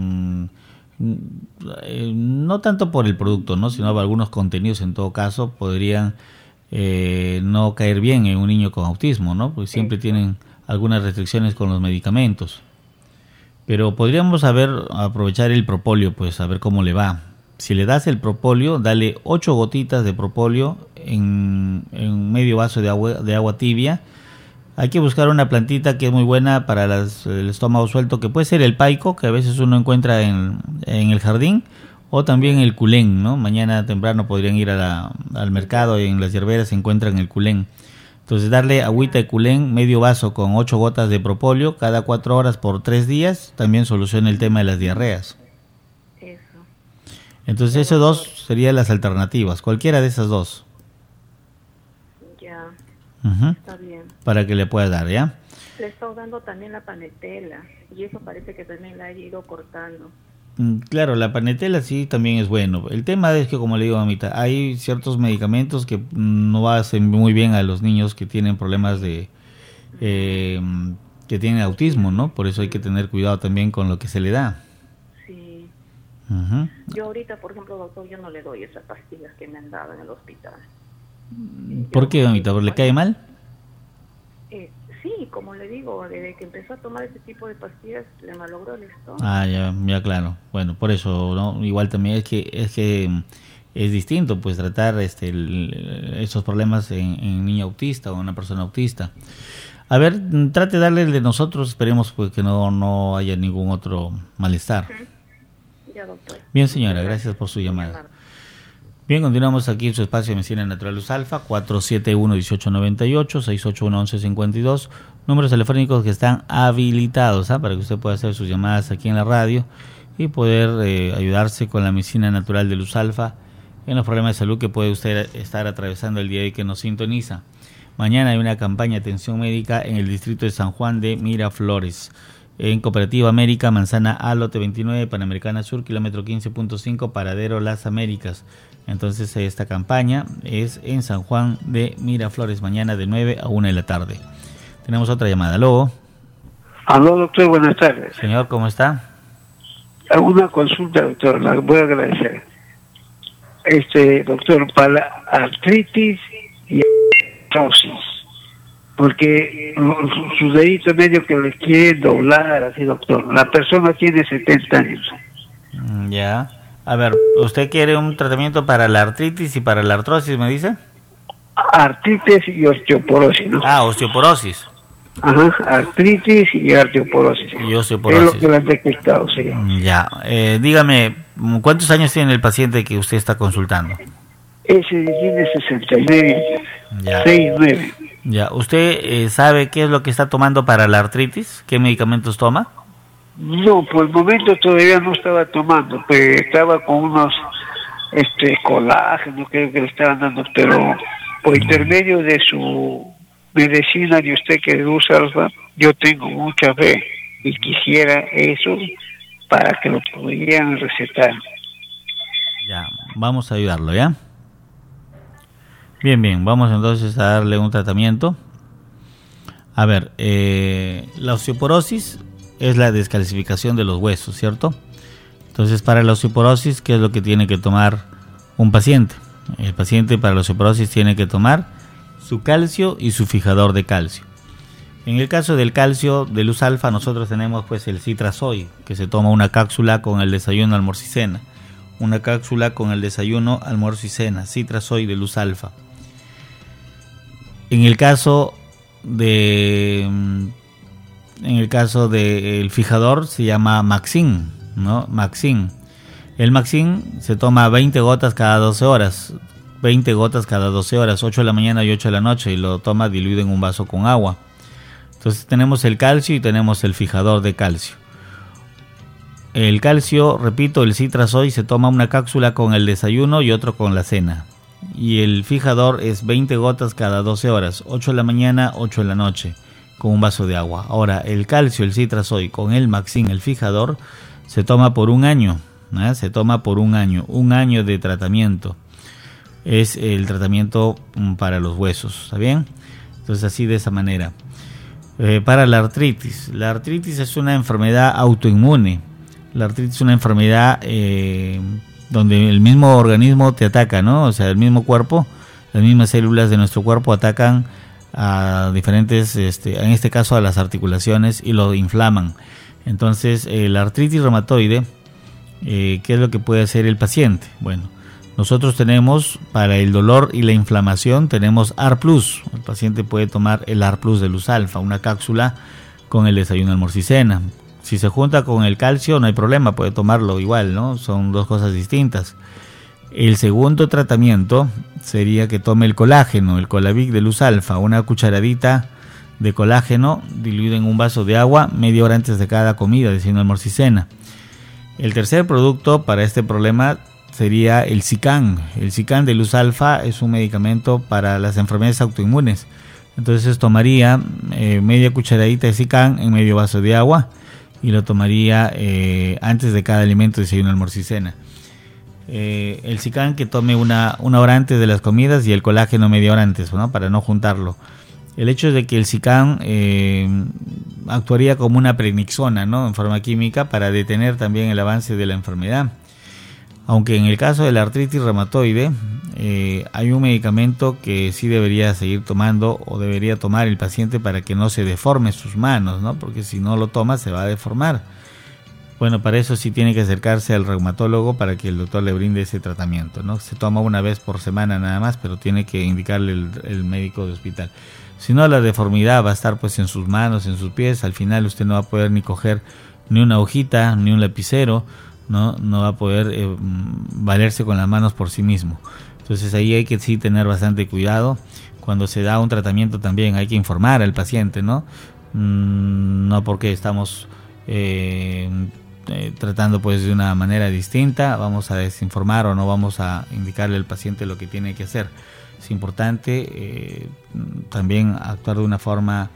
[SPEAKER 1] no tanto por el producto, ¿no?, sino algunos contenidos en todo caso podrían no caer bien en un niño con autismo, ¿no? Porque siempre tienen algunas restricciones con los medicamentos. Pero podríamos aprovechar el propóleo, pues a ver cómo le va. Si le das el propóleo, dale 8 gotitas de propóleo en medio vaso de agua tibia. Hay que buscar una plantita que es muy buena para el estómago suelto, que puede ser el paico, que a veces uno encuentra en el jardín, o también el culén, ¿no? Mañana temprano podrían ir al mercado y en las hierberas se encuentran el culén. Entonces darle agüita de culén, medio vaso con 8 gotas de propóleo cada 4 horas por 3 días, también soluciona el tema de las diarreas.
[SPEAKER 15] Eso.
[SPEAKER 1] Entonces esas 2 serían las alternativas, cualquiera de esas 2.
[SPEAKER 15] Ya,
[SPEAKER 1] Está bien. Para que le pueda dar, ¿ya?
[SPEAKER 15] Le he estado dando también la panetela y eso parece que también la he ido cortando.
[SPEAKER 1] Claro, la panetela sí también es bueno. El tema es que, como le digo, mamita, hay ciertos medicamentos que no hacen muy bien a los niños que tienen problemas que tienen autismo, ¿no? Por eso hay que tener cuidado también con lo que se le da.
[SPEAKER 15] Sí. Yo ahorita, por ejemplo, doctor, yo no le doy esas pastillas que me han dado en el hospital.
[SPEAKER 1] ¿Por qué, mamita? ¿Le cae mal?
[SPEAKER 15] Sí, como le digo, desde que empezó a tomar ese tipo de pastillas le malogró el estómago.
[SPEAKER 1] Ya claro. Bueno, por eso, ¿no? Igual también es que es distinto, pues, tratar esos problemas en niño autista o una persona autista. A ver, trate de darle el de nosotros, esperemos pues que no haya ningún otro malestar.
[SPEAKER 15] Ya, doctor.
[SPEAKER 1] Bien, señora, gracias por su llamada. Bien, continuamos aquí en su espacio de Medicina Natural Luz Alfa, 471-1898, 681-1152, números telefónicos que están habilitados para que usted pueda hacer sus llamadas aquí en la radio y poder ayudarse con la Medicina Natural de Luz Alfa en los problemas de salud que puede usted estar atravesando el día de hoy que nos sintoniza. Mañana hay una campaña de atención médica en el distrito de San Juan de Miraflores, en Cooperativa América, Manzana A, lote 29, Panamericana Sur, kilómetro 15.5, Paradero Las Américas. Entonces esta campaña es en San Juan de Miraflores, mañana de 9 a 1 de la tarde. Tenemos otra llamada. ¿Aló?
[SPEAKER 16] Aló, doctor, buenas tardes.
[SPEAKER 1] Señor, ¿cómo está?
[SPEAKER 16] Una consulta, doctor, la voy a agradecer. Doctor, para la artritis y artrosis, porque su dedito medio que le quiere doblar, así, doctor. La persona tiene 70 años.
[SPEAKER 1] Ya. A ver, ¿usted quiere un tratamiento para la artritis y para la artrosis, me dice?
[SPEAKER 16] Artritis y osteoporosis, ¿no?
[SPEAKER 1] Osteoporosis.
[SPEAKER 16] Ajá, artritis y osteoporosis.
[SPEAKER 1] Y osteoporosis.
[SPEAKER 16] Es lo que le han detectado, sí.
[SPEAKER 1] Ya. Dígame, ¿cuántos años tiene el paciente que usted está consultando?
[SPEAKER 16] Ese tiene 69.
[SPEAKER 1] Ya.
[SPEAKER 16] 69.
[SPEAKER 1] Ya. ¿Usted sabe qué es lo que está tomando para la artritis? ¿Qué medicamentos toma?
[SPEAKER 16] No, por el momento todavía no estaba tomando, pero estaba con unos colágeno, creo que le estaban dando, pero por intermedio de su medicina de usted que Luz Alfa, yo tengo mucha fe y quisiera eso para que lo pudieran recetar.
[SPEAKER 1] Ya, vamos a ayudarlo, ¿ya? Bien, vamos entonces a darle un tratamiento. A ver, la osteoporosis es la descalcificación de los huesos, ¿cierto? Entonces, para la osteoporosis, ¿qué es lo que tiene que tomar un paciente? El paciente para la osteoporosis tiene que tomar su calcio y su fijador de calcio. En el caso del calcio de luz alfa, nosotros tenemos pues el Citrasoy, que se toma una cápsula con el desayuno, almuerzo y cena. Una cápsula con el desayuno, almuerzo y cena, Citrasoy de luz alfa. En el caso del fijador se llama Maxin, ¿no? Maxin. El Maxin se toma 20 gotas cada 12 horas. 20 gotas cada 12 horas, 8 de la mañana y 8 de la noche, y lo toma diluido en un vaso con agua. Entonces tenemos el calcio y tenemos el fijador de calcio. El calcio, repito, el Citrasoy se toma una cápsula con el desayuno y otro con la cena. Y el fijador es 20 gotas cada 12 horas, 8 de la mañana, 8 de la noche, con un vaso de agua. Ahora, el calcio, el Citrasoy con el Maxin, el fijador, se toma por un año. Se toma por un año de tratamiento. Es el tratamiento para los huesos, ¿está bien? Entonces así de esa manera. Para la artritis es una enfermedad autoinmune. La artritis es una enfermedad donde el mismo organismo te ataca, ¿no? O sea, el mismo cuerpo, las mismas células de nuestro cuerpo atacan a diferentes, en este caso a las articulaciones, y lo inflaman. Entonces, la artritis reumatoide, ¿qué es lo que puede hacer el paciente? Bueno, nosotros tenemos para el dolor y la inflamación, tenemos AR+. El paciente puede tomar el AR+ de luz alfa, una cápsula con el desayuno, almuerzo y cena. Si se junta con el calcio no hay problema, puede tomarlo igual, ¿no? Son dos cosas distintas. El segundo tratamiento sería que tome el colágeno, el Colavic de luz alfa, una cucharadita de colágeno diluido en un vaso de agua media hora antes de cada comida, desayuno, almuerzo y cena. El tercer producto para este problema sería el Sican. El Sican de luz alfa es un medicamento para las enfermedades autoinmunes. Entonces tomaría media cucharadita de Sican en medio vaso de agua y lo tomaría antes de cada alimento, desayuno, almuerzo y cena. El Sican que tome una hora antes de las comidas y el colágeno media hora antes, ¿no? Para no juntarlo. El hecho de que el Sican actuaría como una prednisona, ¿no? En forma química para detener también el avance de la enfermedad. Aunque en el caso de la artritis reumatoide hay un medicamento que sí debería seguir tomando o debería tomar el paciente para que no se deforme sus manos, ¿no? Porque si no lo toma se va a deformar. Bueno, para eso sí tiene que acercarse al reumatólogo para que el doctor le brinde ese tratamiento, ¿no? Se toma una vez por semana nada más, pero tiene que indicarle el médico de hospital. Si no, la deformidad va a estar pues en sus manos, en sus pies. Al final usted no va a poder ni coger ni una hojita, ni un lapicero, no va a poder valerse con las manos por sí mismo. Entonces ahí hay que sí tener bastante cuidado. Cuando se da un tratamiento también hay que informar al paciente, ¿no? No porque estamos tratando pues de una manera distinta vamos a desinformar o no vamos a indicarle al paciente lo que tiene que hacer. Es importante también actuar de una forma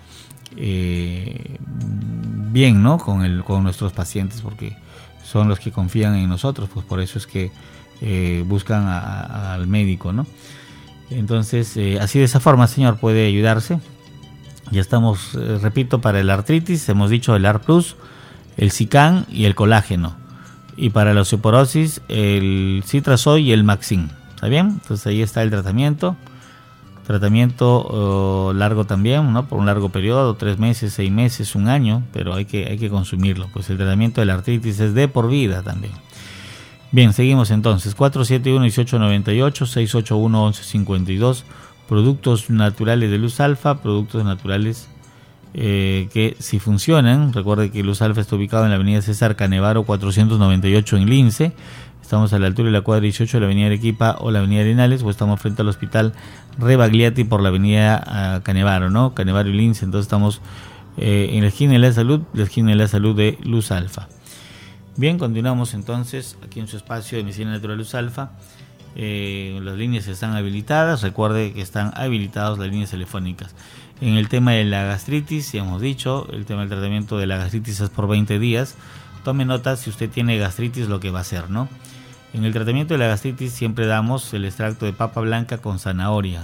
[SPEAKER 1] bien, ¿no? con nuestros pacientes, porque son los que confían en nosotros, pues por eso es que buscan al médico, ¿no? Entonces, así de esa forma, señor, puede ayudarse. Ya estamos, repito, para el artritis, hemos dicho el AR+, el Sican y el colágeno. Y para la osteoporosis, el Citrasoy y el Maxin. ¿Está bien? Entonces ahí está el tratamiento. Tratamiento largo también, ¿no? Por un largo periodo, 3 meses, 6 meses, 1 año, pero hay que consumirlo. Pues el tratamiento de la artritis es de por vida también. Bien, seguimos entonces. 471-1898, 681-1152. Productos naturales de luz alfa, productos naturales que si funcionan. Recuerde que Luz Alfa está ubicado en la avenida César Canevaro 498 en Lince. Estamos a la altura de la cuadra 18 de la avenida Arequipa o la avenida Arenales, o estamos frente al hospital Rebagliati por la avenida Canevaro, ¿no? Canevaro y Lince. Entonces estamos en la esquina de la salud de Luz Alfa. Bien, continuamos entonces aquí en su espacio de Medicina Natural Luz Alfa. Las líneas están habilitadas. Recuerde que están habilitadas las líneas telefónicas. En el tema de la gastritis, ya hemos dicho, el tema del tratamiento de la gastritis es por 20 días. Tome nota si usted tiene gastritis lo que va a hacer, ¿no? En el tratamiento de la gastritis siempre damos el extracto de papa blanca con zanahoria.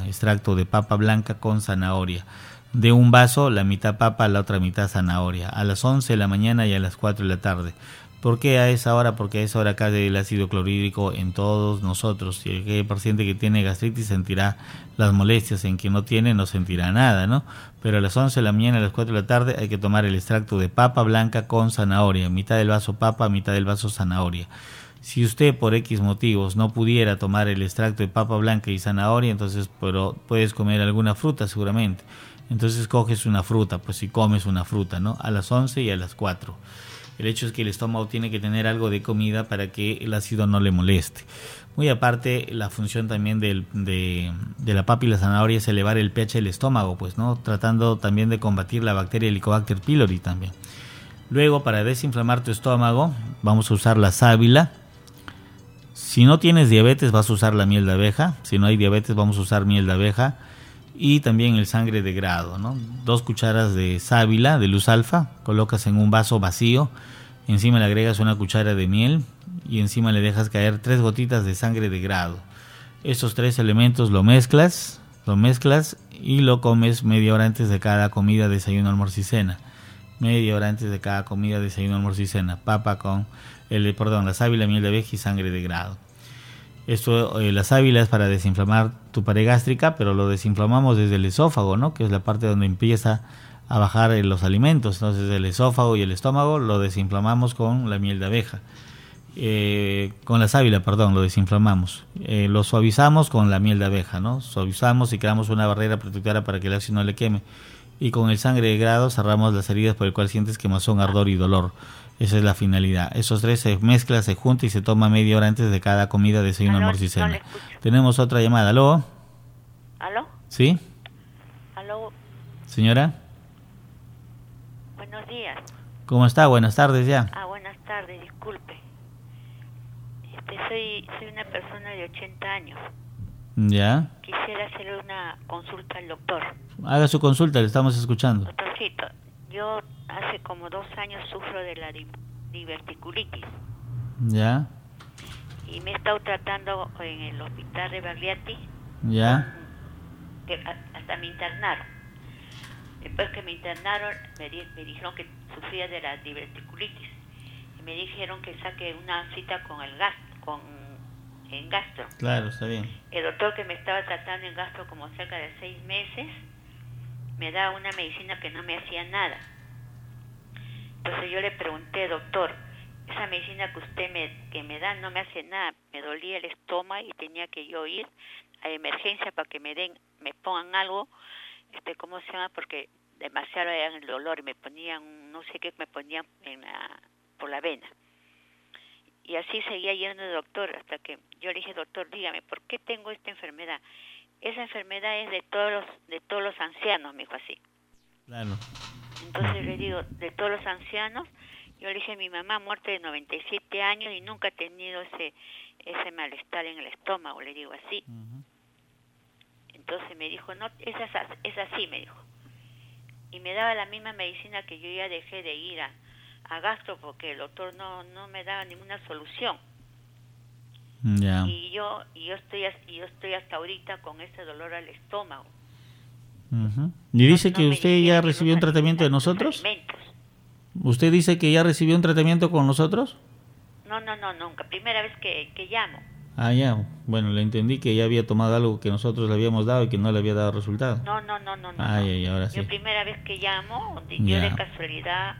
[SPEAKER 1] De un vaso, la mitad papa, la otra mitad zanahoria. A las 11 de la mañana y a las 4 de la tarde. ¿Por qué a esa hora? Porque a esa hora cae el ácido clorhídrico en todos nosotros. Si el paciente que tiene gastritis sentirá las molestias, en quien no tiene no sentirá nada, ¿no? Pero a las 11 de la mañana, a las 4 de la tarde hay que tomar el extracto de papa blanca con zanahoria, mitad del vaso papa, mitad del vaso zanahoria. Si usted por X motivos no pudiera tomar el extracto de papa blanca y zanahoria, entonces pero puedes comer alguna fruta seguramente. Entonces coges una fruta, pues si comes una fruta, ¿no? A las 11 y a las 4. El hecho es que el estómago tiene que tener algo de comida para que el ácido no le moleste. Muy aparte, la función también de la papa y la zanahoria es elevar el pH del estómago, pues, ¿no? Tratando también de combatir la bacteria Helicobacter pylori también. Luego, para desinflamar tu estómago, vamos a usar la sábila. Si no tienes diabetes, vas a usar la miel de abeja. Si no hay diabetes, vamos a usar miel de abeja. Y también el sangre de grado, ¿no? 2 cucharas de sábila, de luz alfa, colocas en un vaso vacío, encima le agregas una cuchara de miel y encima le dejas caer 3 gotitas de sangre de grado. Estos 3 elementos lo mezclas y lo comes media hora antes de cada comida, desayuno, almuerzo y cena. Media hora antes de cada comida, desayuno, almuerzo y cena. Papa con la sábila, miel de abeja y sangre de grado. Esto, la sábila es para desinflamar tu pared gástrica, pero lo desinflamamos desde el esófago, ¿no? Que es la parte donde empieza a bajar los alimentos. Entonces el esófago y el estómago lo desinflamamos con la miel de abeja. Con la sábila, lo desinflamamos. Lo suavizamos con la miel de abeja, ¿no? Suavizamos y creamos una barrera protectora para que el ácido no le queme. Y con el sangre de grado cerramos las heridas por el cual sientes quemazón, ardor y dolor. Esa es la finalidad. Esos 3 se mezcla, se junta y se toma media hora antes de cada comida, desayuno, almuerzo y cena. Tenemos otra llamada. ¿Aló?
[SPEAKER 17] ¿Aló?
[SPEAKER 1] ¿Sí?
[SPEAKER 17] ¿Aló?
[SPEAKER 1] Señora.
[SPEAKER 17] Buenos días.
[SPEAKER 1] ¿Cómo está? Buenas tardes ya.
[SPEAKER 17] Buenas tardes, disculpe. Soy una persona de 80 años.
[SPEAKER 1] Ya.
[SPEAKER 17] Quisiera hacerle una consulta al doctor.
[SPEAKER 1] Haga su consulta, le estamos escuchando.
[SPEAKER 17] Doctorcito, yo hace como 2 años sufro de la diverticulitis.
[SPEAKER 1] Ya.
[SPEAKER 17] Y me he estado tratando en el hospital de Barriati.
[SPEAKER 1] Ya.
[SPEAKER 17] Hasta me internaron. Después que me internaron, me dijeron que sufría de la diverticulitis. Y me dijeron que saque una cita con el en gastro.
[SPEAKER 1] Claro, está bien.
[SPEAKER 17] El doctor que me estaba tratando en gastro como cerca de 6 meses me daba una medicina que no me hacía nada. Entonces yo le pregunté, doctor, esa medicina que usted me da no me hace nada, me dolía el estómago y tenía que yo ir a emergencia para que me pongan algo, ¿cómo se llama? Porque demasiado era el dolor y me ponían, no sé qué, me ponían por la vena. Y así seguía yendo el doctor hasta que yo le dije, doctor, dígame, ¿por qué tengo esta enfermedad? Esa enfermedad es de todos los ancianos, me dijo así.
[SPEAKER 1] Claro.
[SPEAKER 17] Entonces le digo, de todos los ancianos, yo le dije, mi mamá muerta de 97 años y nunca ha tenido ese malestar en el estómago, le digo así. Uh-huh. Entonces me dijo, no, es así, me dijo. Y me daba la misma medicina que yo ya dejé de ir a gastro porque el doctor no me daba ninguna solución.
[SPEAKER 1] Yeah.
[SPEAKER 17] Y yo estoy hasta ahorita con ese dolor al estómago.
[SPEAKER 1] Uh-huh. ¿Y dice que usted ya recibió un tratamiento de nosotros? ¿Usted dice que ya recibió un tratamiento con nosotros?
[SPEAKER 17] No, nunca. Primera vez que llamo.
[SPEAKER 1] Ah, ya. Bueno, le entendí que ya había tomado algo que nosotros le habíamos dado y que no le había dado resultado.
[SPEAKER 17] No.
[SPEAKER 1] Ay, ahora sí.
[SPEAKER 17] Yo primera vez que llamo, yo de casualidad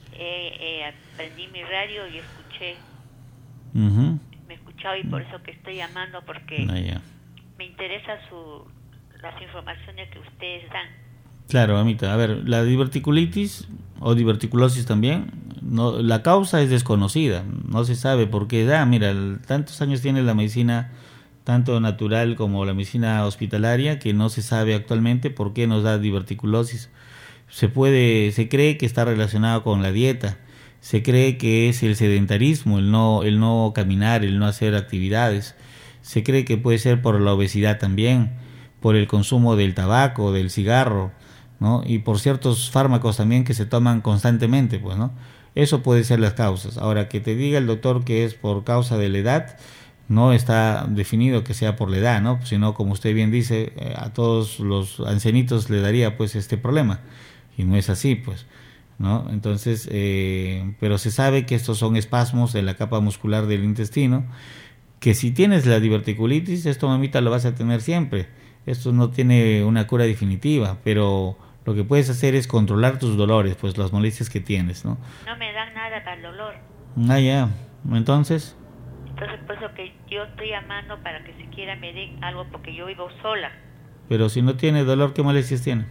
[SPEAKER 17] aprendí mi radio y escuché.
[SPEAKER 1] Uh-huh.
[SPEAKER 17] Me he escuchado y por eso que estoy llamando porque me interesa las informaciones que ustedes dan.
[SPEAKER 1] Claro, mamita. A ver, la diverticulitis o diverticulosis también, la causa es desconocida, no se sabe por qué da. Mira, tantos años tiene la medicina, tanto natural como la medicina hospitalaria, que no se sabe actualmente por qué nos da diverticulosis. Se cree que está relacionado con la dieta, se cree que es el sedentarismo, el no caminar, el no hacer actividades, se cree que puede ser por la obesidad también, por el consumo del tabaco, del cigarro, ¿no? Y por ciertos fármacos también que se toman constantemente, pues, ¿no? Eso puede ser las causas. Ahora, que te diga el doctor que es por causa de la edad, no está definido que sea por la edad, ¿no? Sino, como usted bien dice, a todos los ancianitos le daría pues este problema, y no es así, pues. ¿no? Entonces, pero se sabe que estos son espasmos de la capa muscular del intestino, que si tienes la diverticulitis, esto, mamita, lo vas a tener siempre. Esto no tiene una cura definitiva, pero lo que puedes hacer es controlar tus dolores, pues las molestias que tienes, ¿no?
[SPEAKER 17] No me dan nada para el dolor.
[SPEAKER 1] Ah, ya. Entonces,
[SPEAKER 17] por eso que yo estoy llamando para que siquiera me den algo, porque yo vivo sola.
[SPEAKER 1] pero si no tiene dolor, ¿qué molestias tiene?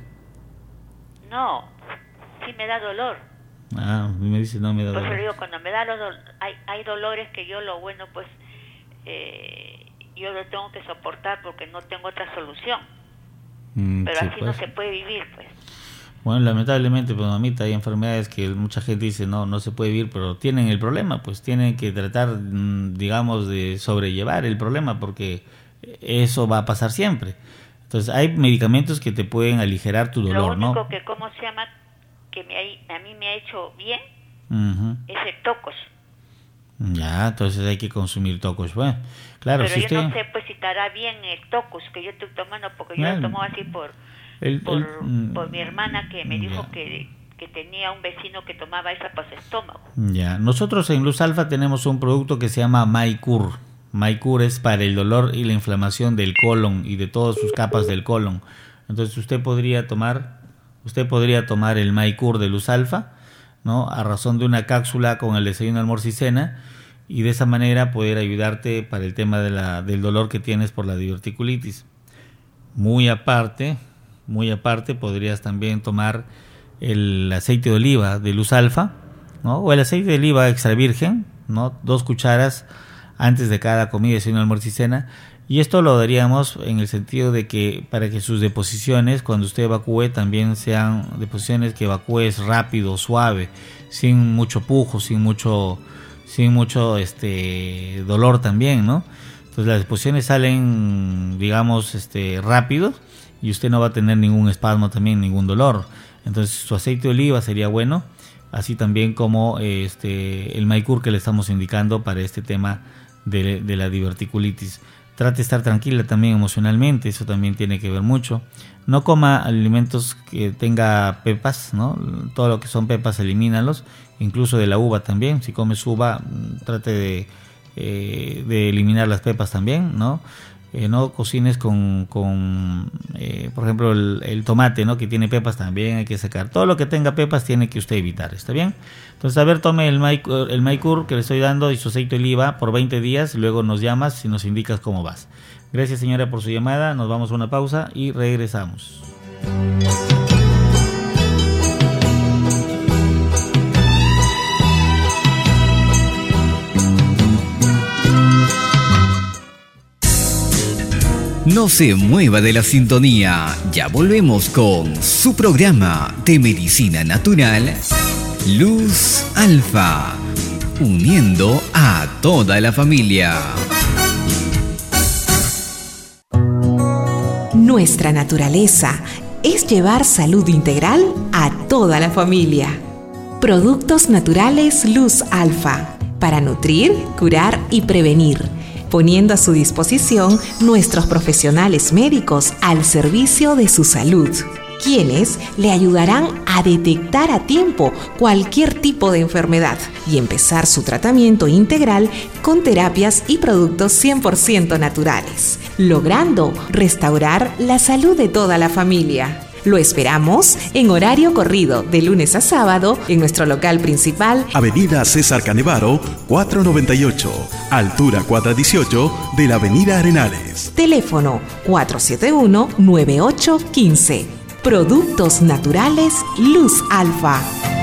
[SPEAKER 17] No, sí me da dolor.
[SPEAKER 1] Ah, me dice no me da
[SPEAKER 17] Pues
[SPEAKER 1] dolor.
[SPEAKER 17] digo, cuando me da hay dolores que yo lo bueno, pues yo lo tengo que soportar porque no tengo otra solución. Pero
[SPEAKER 1] sí,
[SPEAKER 17] así
[SPEAKER 1] pues.
[SPEAKER 17] no se puede vivir, pues.
[SPEAKER 1] Bueno, lamentablemente, pues, mamita, hay enfermedades que mucha gente dice no se puede vivir, pero tienen el problema, pues tienen que tratar, digamos, de sobrellevar el problema, porque eso va a pasar siempre. Entonces, hay medicamentos que te pueden aligerar tu dolor,
[SPEAKER 17] Lo único
[SPEAKER 1] ¿no?
[SPEAKER 17] que, ¿cómo se llama? Que a mí me ha hecho bien
[SPEAKER 1] Ujú.
[SPEAKER 17] es el tocos.
[SPEAKER 1] Ya, entonces hay que consumir tocos. Bueno, claro,
[SPEAKER 17] Pero
[SPEAKER 1] si
[SPEAKER 17] yo
[SPEAKER 1] usted...
[SPEAKER 17] no sé pues si estará bien el tocos que yo estoy tomando, porque yo
[SPEAKER 1] Bueno,
[SPEAKER 17] lo tomo así por mi hermana, que me dijo que tenía un vecino que tomaba esa para su estómago.
[SPEAKER 1] Ya, nosotros en Luz Alfa tenemos un producto que se llama MyCure. MyCure es para el dolor y la inflamación del colon y de todas sus capas del colon. Entonces usted podría tomar el MyCure de Luz Alfa, ¿no? A razón de una cápsula con el desayuno, almuerzo y cena, y de esa manera poder ayudarte para el tema del dolor que tienes por la diverticulitis. Muy aparte, podrías también tomar el aceite de oliva de Luz Alfa, ¿no? O el aceite de oliva extra virgen, ¿no? 2 cucharas antes de cada comida, desayuno, almuerzo y cena. Y esto lo daríamos en el sentido de que para que sus deposiciones, cuando usted evacúe, también sean deposiciones que evacúes rápido, suave, sin mucho pujo, sin mucho dolor también, ¿no? Entonces las deposiciones salen, digamos, rápido, y usted no va a tener ningún espasmo también, ningún dolor. Entonces su aceite de oliva sería bueno, así también como el MyCure que le estamos indicando para este tema de la diverticulitis. Trate de estar tranquila también emocionalmente, eso también tiene que ver mucho. No coma alimentos que tenga pepas, ¿no? Todo lo que son pepas, elimínalos, incluso de la uva también. Si comes uva, trate de eliminar las pepas también, ¿no? No cocines con por ejemplo, el tomate, ¿no? Que tiene pepas, también hay que sacar. Todo lo que tenga pepas tiene que usted evitar, ¿está bien? Entonces, a ver, tome el MyCure que le estoy dando y su aceite de oliva por 20 días, luego nos llamas y nos indicas cómo vas. Gracias, señora, por su llamada. Nos vamos a una pausa y regresamos.
[SPEAKER 3] No se mueva de la sintonía, ya volvemos con su programa de medicina natural, Luz Alfa, uniendo a toda la familia.
[SPEAKER 4] Nuestra naturaleza es llevar salud integral a toda la familia. Productos naturales Luz Alfa, para nutrir, curar y prevenir, poniendo a su disposición nuestros profesionales médicos al servicio de su salud, quienes le ayudarán a detectar a tiempo cualquier tipo de enfermedad y empezar su tratamiento integral con terapias y productos 100% naturales, logrando restaurar la salud de toda la familia. Lo esperamos en horario corrido de lunes a sábado en nuestro local principal,
[SPEAKER 10] Avenida César Canevaro, 498, altura cuadra 18 de la Avenida Arenales.
[SPEAKER 4] teléfono 471-9815. Productos naturales Luz Alfa.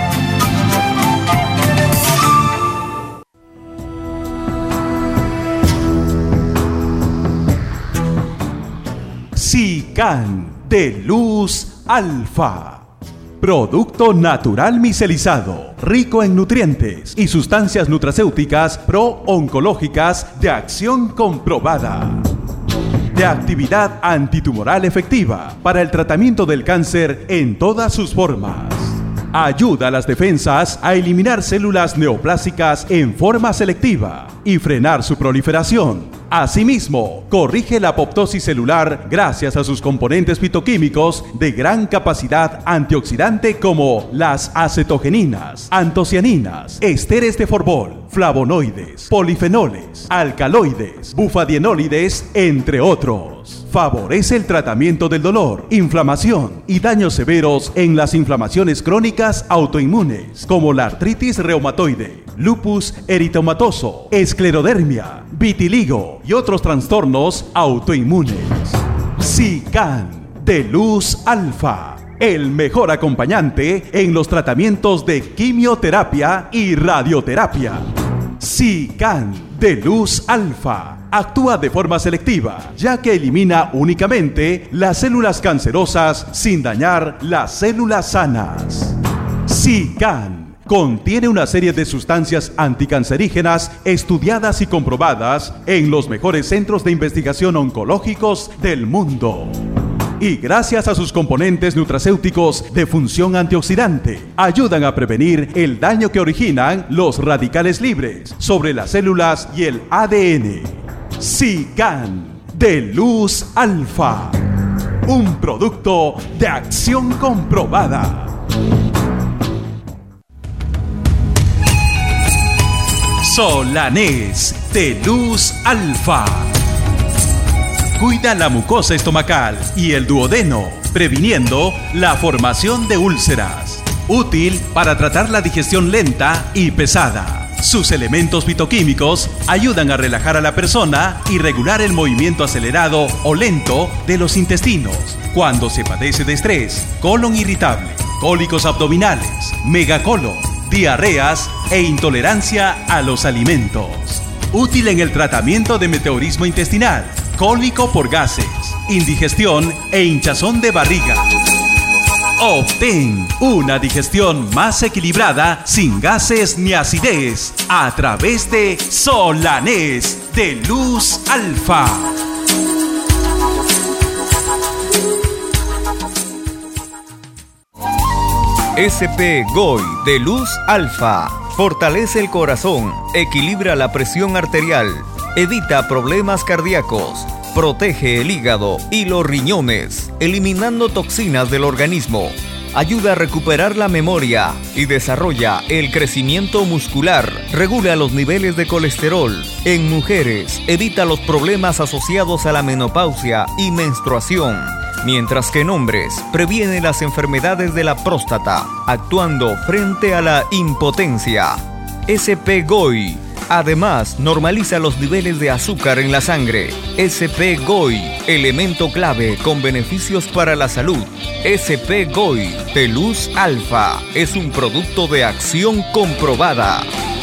[SPEAKER 5] Sican de Luz Alfa. Producto natural micelizado, rico en nutrientes y sustancias nutracéuticas pro-oncológicas de acción comprobada. De actividad antitumoral efectiva para el tratamiento del cáncer en todas sus formas. Ayuda a las defensas a eliminar células neoplásicas en forma selectiva y frenar su proliferación. Asimismo, corrige la apoptosis celular gracias a sus componentes fitoquímicos de gran capacidad antioxidante como las acetogeninas, antocianinas, esteres de forbol, flavonoides, polifenoles, alcaloides, bufadienólides, entre otros. Favorece el tratamiento del dolor, inflamación y daños severos en las inflamaciones crónicas autoinmunes, como la artritis reumatoide, lupus eritematoso, esclerodermia, vitiligo y otros trastornos autoinmunes. SICAN de Luz Alfa, el mejor acompañante en los tratamientos de quimioterapia y radioterapia. SICAN de Luz Alfa actúa de forma selectiva, ya que elimina únicamente las células cancerosas sin dañar las células sanas. SICAN contiene una serie de sustancias anticancerígenas estudiadas y comprobadas en los mejores centros de investigación oncológicos del mundo. Y gracias a sus componentes nutracéuticos de función antioxidante, ayudan a prevenir el daño que originan los radicales libres sobre las células y el ADN. SICAN de Luz Alfa, un producto de acción comprobada. Solanés de Luz Alfa. Cuida la mucosa estomacal y el duodeno, previniendo la formación de úlceras. Útil para tratar la digestión lenta y pesada. Sus elementos fitoquímicos ayudan a relajar a la persona y regular el movimiento acelerado o lento de los intestinos cuando se padece de estrés, colon irritable, cólicos abdominales, megacolon, diarreas e intolerancia a los alimentos. Útil en el tratamiento de meteorismo intestinal, cólico por gases, indigestión e hinchazón de barriga. Obtén una digestión más equilibrada, sin gases ni acidez, a través de Solanés de Luz Alfa.
[SPEAKER 18] SP GOI de Luz Alfa fortalece el corazón, equilibra la presión arterial, evita problemas cardíacos, protege el hígado y los riñones, eliminando toxinas del organismo, ayuda a recuperar la memoria y desarrolla el crecimiento muscular, regula los niveles de colesterol. En mujeres, evita los problemas asociados a la menopausia y menstruación, mientras que en hombres previene las enfermedades de la próstata, actuando frente a la impotencia. SP GOI. Además, normaliza los niveles de azúcar en la sangre. SP GOI, elemento clave con beneficios para la salud. SP GOI de Luz Alfa es un producto de acción comprobada.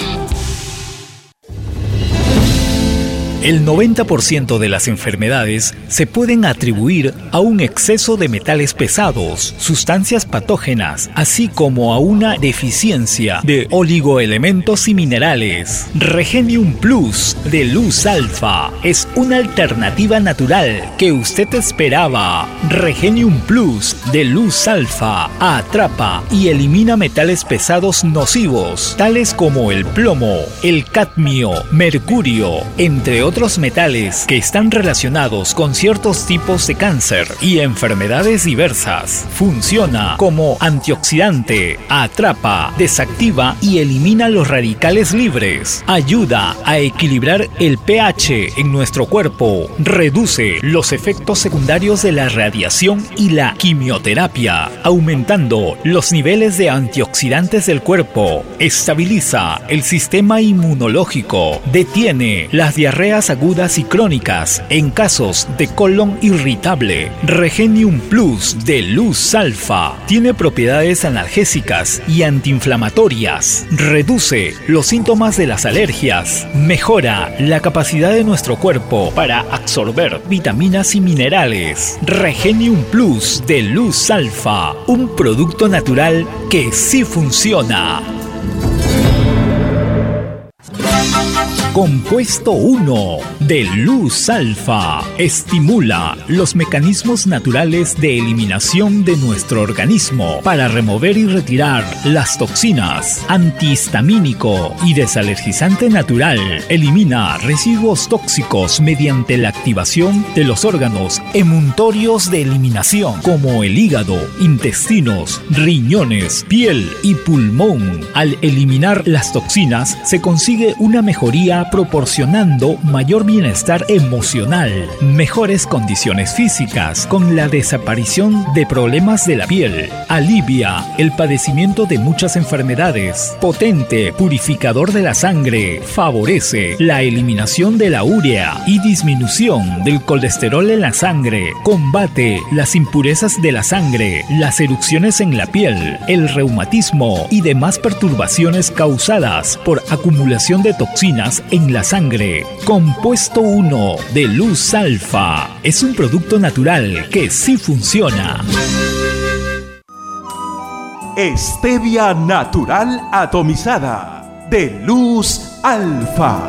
[SPEAKER 19] El 90% de las enfermedades se pueden atribuir a un exceso de metales pesados, sustancias patógenas, así como a una deficiencia de oligoelementos y minerales. Regenium Plus de Luz Alfa es una alternativa natural que usted esperaba. Regenium Plus de Luz Alfa atrapa y elimina metales pesados nocivos, tales como el plomo, el cadmio, mercurio, entre otros metales que están relacionados con ciertos tipos de cáncer y enfermedades diversas. Funciona como antioxidante, atrapa, desactiva y elimina los radicales libres. Ayuda a equilibrar el pH en nuestro cuerpo. Reduce los efectos secundarios de la radiación y la quimioterapia, aumentando los niveles de antioxidantes del cuerpo. Estabiliza el sistema inmunológico. Detiene las diarreas agudas y crónicas en casos de colon irritable. Regenium Plus de Luz Alfa tiene propiedades analgésicas y antiinflamatorias. Reduce los síntomas de las alergias. Mejora la capacidad de nuestro cuerpo para absorber vitaminas y minerales. Regenium Plus de Luz Alfa, un producto natural que sí funciona. Compuesto 1 de Luz Alfa estimula los mecanismos naturales de eliminación de nuestro organismo para remover y retirar las toxinas. Antihistamínico y desalergizante natural. Elimina residuos tóxicos mediante la activación de los órganos emuntorios de eliminación como el hígado, intestinos, riñones, piel y pulmón. Al eliminar las toxinas se consigue una mejoría proporcionando mayor bienestar emocional, mejores condiciones físicas con la desaparición de problemas de la piel, alivia el padecimiento de muchas enfermedades, potente purificador de la sangre, favorece la eliminación de la urea y disminución del colesterol en la sangre, combate las impurezas de la sangre, las erupciones en la piel, el reumatismo y demás perturbaciones causadas por acumulación de toxinas en la sangre. Compuesto 1 de Luz Alfa es un producto natural que sí funciona.
[SPEAKER 5] Stevia natural atomizada de Luz Alfa.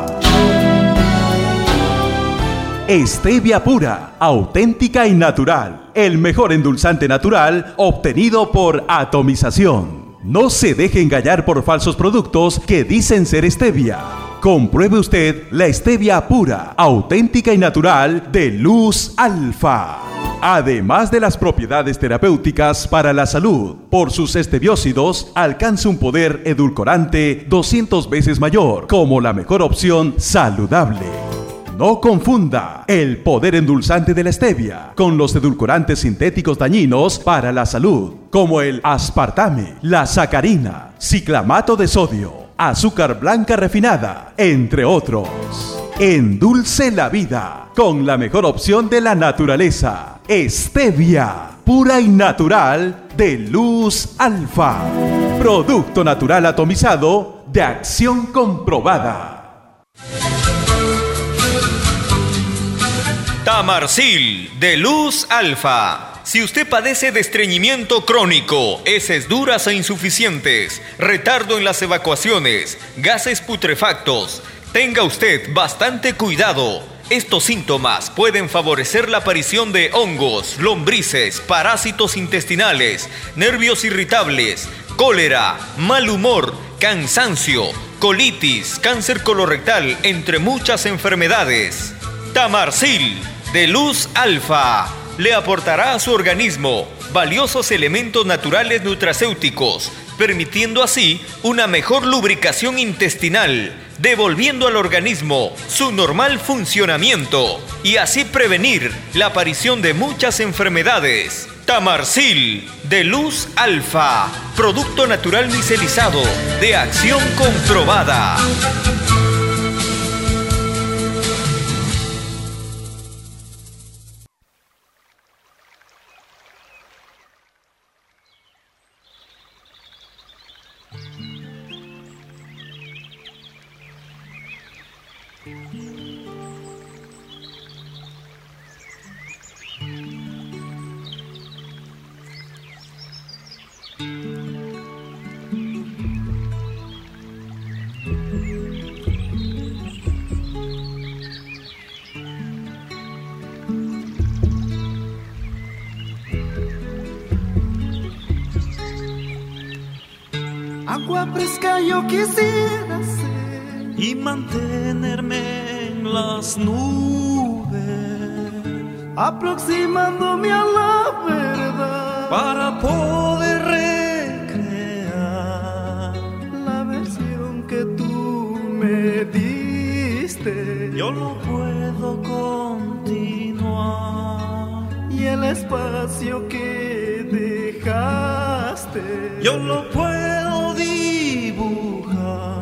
[SPEAKER 5] Stevia pura, auténtica y natural. El mejor endulzante natural obtenido por atomización. No se deje engañar por falsos productos que dicen ser stevia. Compruebe usted la stevia pura, auténtica y natural de Luz Alfa. Además de las propiedades terapéuticas para la salud, por sus estebiócidos alcanza un poder edulcorante 200 veces mayor, como la mejor opción saludable. No confunda el poder endulzante de la stevia con los edulcorantes sintéticos dañinos para la salud, como el aspartame, la sacarina, ciclamato de sodio, azúcar blanca refinada, entre otros. Endulce la vida con la mejor opción de la naturaleza, stevia, pura y natural de Luz Alfa. Producto natural atomizado de acción comprobada.
[SPEAKER 18] Tamarsil de Luz Alfa. Si usted padece de estreñimiento crónico, heces duras e insuficientes, retardo en las evacuaciones, gases putrefactos, tenga usted bastante cuidado. Estos síntomas pueden favorecer la aparición de hongos, lombrices, parásitos intestinales, nervios irritables, cólera, mal humor, cansancio, colitis, cáncer colorectal, entre muchas enfermedades. Tamarsil de Luz Alfa le aportará a su organismo valiosos elementos naturales nutracéuticos, permitiendo así una mejor lubricación intestinal, devolviendo al organismo su normal funcionamiento y así prevenir la aparición de muchas enfermedades. Tamarsil de Luz Alfa, producto natural micelizado de acción comprobada.
[SPEAKER 20] Agua fresca yo quisiera ser y mantenerme en las nubes, aproximándome a la verdad para poder recrear la versión que tú me diste. Yo no puedo continuar y el espacio que dejaste yo lo puedo dibujar.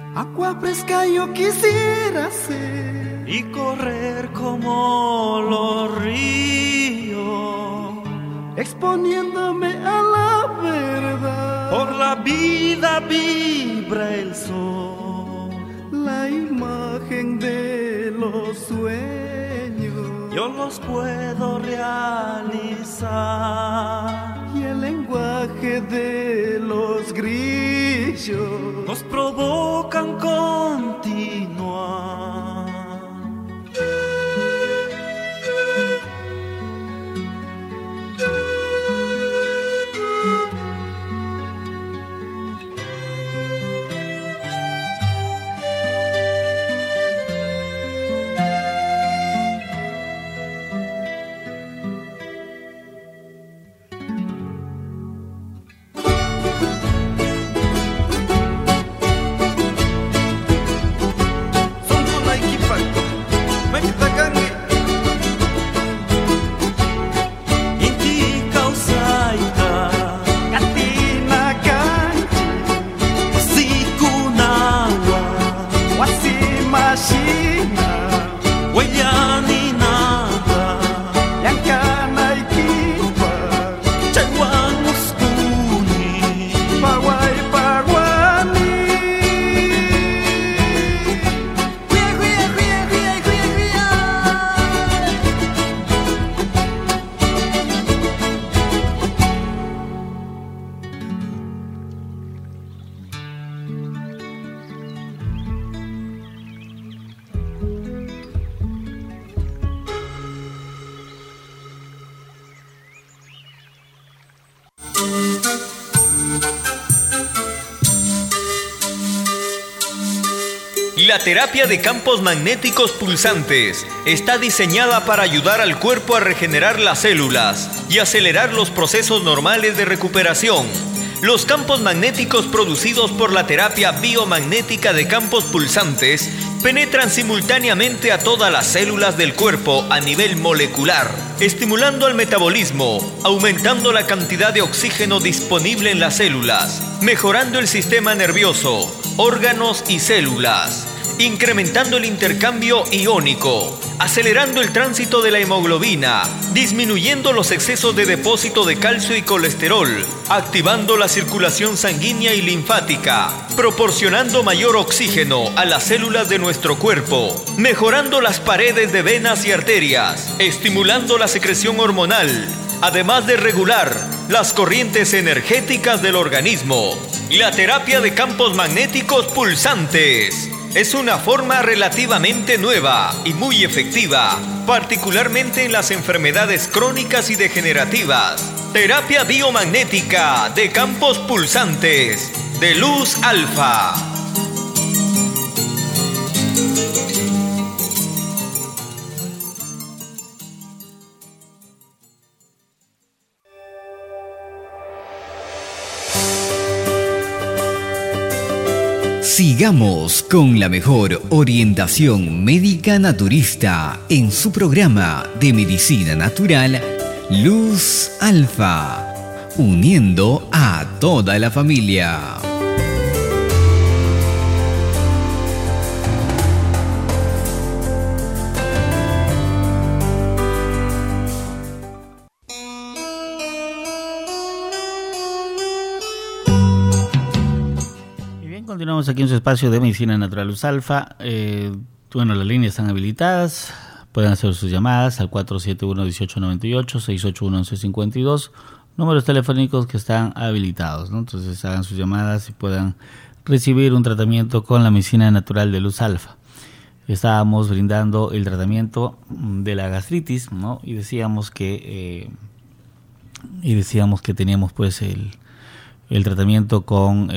[SPEAKER 20] Agua fresca yo quisiera ser
[SPEAKER 21] y correr como los ríos,
[SPEAKER 20] exponiéndome a la verdad.
[SPEAKER 21] Por la vida vibra el sol,
[SPEAKER 20] la imagen de los sueños
[SPEAKER 21] yo los puedo realizar,
[SPEAKER 20] y el lenguaje de los grillos
[SPEAKER 21] nos provocan continuar.
[SPEAKER 18] La terapia de campos magnéticos pulsantes está diseñada para ayudar al cuerpo a regenerar las células y acelerar los procesos normales de recuperación. Los campos magnéticos producidos por la terapia biomagnética de campos pulsantes penetran simultáneamente a todas las células del cuerpo a nivel molecular, estimulando el metabolismo, aumentando la cantidad de oxígeno disponible en las células, mejorando el sistema nervioso, órganos y células, incrementando el intercambio iónico, acelerando el tránsito de la hemoglobina, disminuyendo los excesos de depósito de calcio y colesterol, activando la circulación sanguínea y linfática, proporcionando mayor oxígeno a las células de nuestro cuerpo, mejorando las paredes de venas y arterias, estimulando la secreción hormonal, además de regular las corrientes energéticas del organismo. La terapia de campos magnéticos pulsantes es una forma relativamente nueva y muy efectiva, particularmente en las enfermedades crónicas y degenerativas. Terapia biomagnética de campos pulsantes de luz alfa.
[SPEAKER 3] Sigamos con la mejor orientación médica naturista en su programa de medicina natural Luz Alfa, uniendo a toda la familia.
[SPEAKER 1] Continuamos aquí en su espacio de Medicina Natural Luz Alfa. Bueno, las líneas están habilitadas. Pueden hacer sus llamadas al 471-1898, 681-1152. Números telefónicos que están habilitados, ¿no? Entonces hagan sus llamadas y puedan recibir un tratamiento con la Medicina Natural de Luz Alfa. Estábamos brindando el tratamiento de la gastritis, ¿no? Y decíamos que teníamos pues el tratamiento con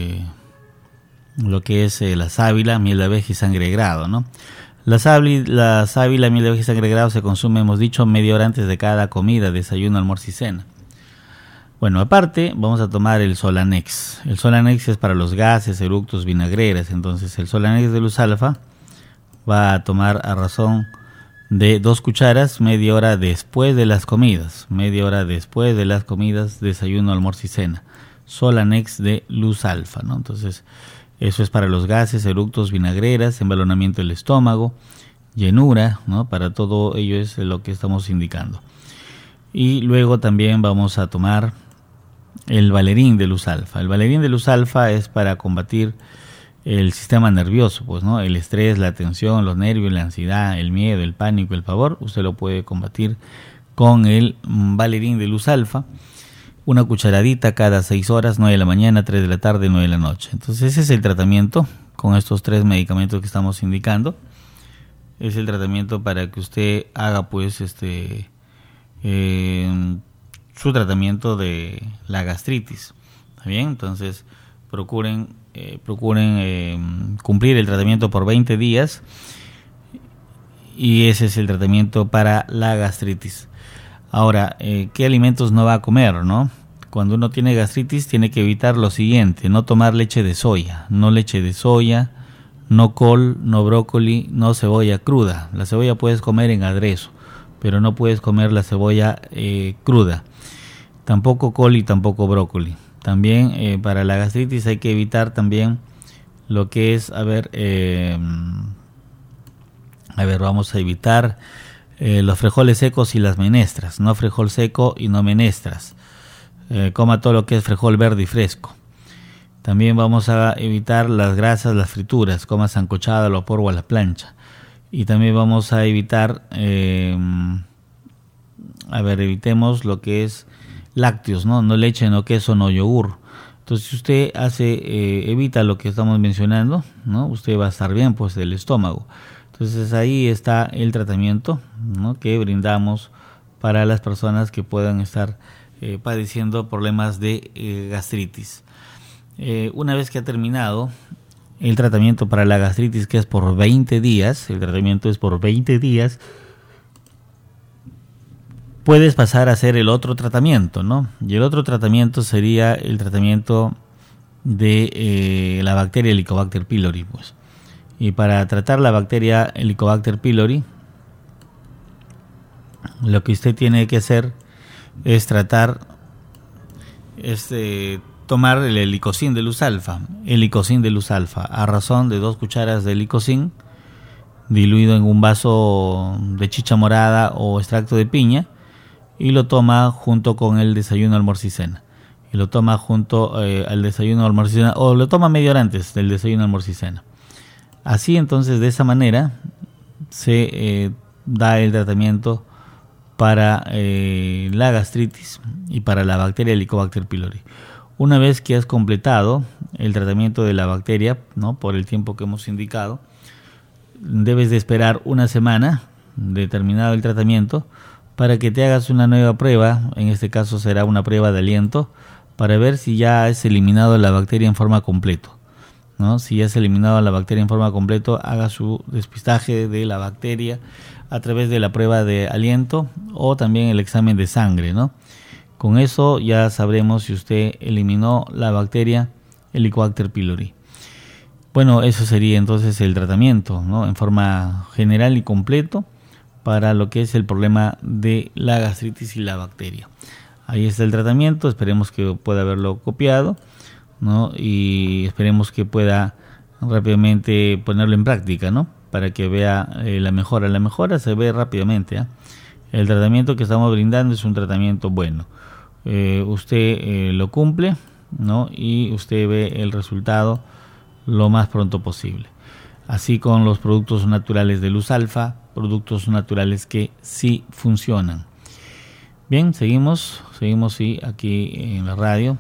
[SPEAKER 1] lo que es la sábila, miel de abeja y sangre de grado, ¿no? La sábila, miel de abeja y sangre de grado se consume, hemos dicho, media hora antes de cada comida, desayuno, almuerzo y cena. Bueno, aparte vamos a tomar el Solanex. El Solanex es para los gases, eructos, vinagreras. Entonces el Solanex de Luz Alfa va a tomar a razón de 2 cucharas media hora después de las comidas. Media hora después de las comidas, desayuno, almuerzo y cena. Solanex de Luz Alfa, ¿no? Entonces Eso es para los gases, eructos, vinagreras, embalonamiento del estómago, llenura, ¿no? Para todo ello es lo que estamos indicando. Y luego también vamos a tomar el Valerín de luz alfa. El Valerín de luz alfa es para combatir el sistema nervioso, pues, ¿no? El estrés, la tensión, los nervios, la ansiedad, el miedo, el pánico, el pavor. Usted lo puede combatir con el Valerín de luz alfa. Una cucharadita cada 6 horas, 9 de la mañana, 3 de la tarde, 9 de la noche. Entonces ese es el tratamiento con estos 3 medicamentos que estamos indicando. Es el tratamiento para que usted haga pues su tratamiento de la gastritis. ¿Está bien? Entonces procuren cumplir el tratamiento por 20 días y ese es el tratamiento para la gastritis. Ahora, ¿qué alimentos no va a comer, no? Cuando uno tiene gastritis tiene que evitar lo siguiente: no tomar leche de soya, no col, no brócoli, no cebolla cruda. La cebolla puedes comer en aderezo, pero no puedes comer la cebolla cruda. Tampoco col y tampoco brócoli. También para la gastritis hay que evitar también lo que es, vamos a evitar los frijoles secos y las menestras. No frijol seco y no menestras. Coma todo lo que es frijol verde y fresco. También vamos a evitar las grasas, las frituras. Coma sancochada, al vapor o a la plancha. Y también vamos a evitar, evitemos lo que es lácteos, no leche, no queso, no yogur. Entonces si usted evita lo que estamos mencionando, ¿no? Usted va a estar bien pues del estómago. Entonces ahí está el tratamiento, ¿no? Que brindamos para las personas que puedan estar padeciendo problemas de gastritis. Una vez que ha terminado el tratamiento para la gastritis, que es por 20 días, el tratamiento es por 20 días, puedes pasar a hacer el otro tratamiento, ¿no? Y el otro tratamiento sería el tratamiento de la bacteria Helicobacter pylori, pues. Y para tratar la bacteria Helicobacter pylori, lo que usted tiene que hacer es tomar el helicocin de luz alfa, a razón de 2 cucharas de helicocin diluido en un vaso de chicha morada o extracto de piña, y lo toma junto con el desayuno, almuerzo y cena. Y lo toma junto al desayuno, almuerzo y cena, o lo toma media hora antes del desayuno, almuerzo y cena. Así entonces, de esa manera se da el tratamiento para la gastritis y para la bacteria Helicobacter pylori. Una vez que has completado el tratamiento de la bacteria, ¿no? Por el tiempo que hemos indicado, debes de esperar una semana de terminado el tratamiento para que te hagas una nueva prueba. En este caso será una prueba de aliento para ver si ya has eliminado la bacteria en forma completa, ¿no? Si ya has eliminado la bacteria en forma completa, haga su despistaje de la bacteria a través de la prueba de aliento o también el examen de sangre, ¿no? Con eso ya sabremos si usted eliminó la bacteria Helicobacter pylori. Bueno, eso sería entonces el tratamiento, ¿no? En forma general y completo para lo que es el problema de la gastritis y la bacteria. Ahí está el tratamiento, esperemos que pueda haberlo copiado, ¿no? Y esperemos que pueda rápidamente ponerlo en práctica, ¿no? Para que vea la mejora. La mejora se ve rápidamente, ¿eh? El tratamiento que estamos brindando es un tratamiento bueno. Usted lo cumple, ¿no? Y usted ve el resultado lo más pronto posible. Así con los productos naturales de luz alfa, productos naturales que sí funcionan. Bien, seguimos sí, aquí en la radio.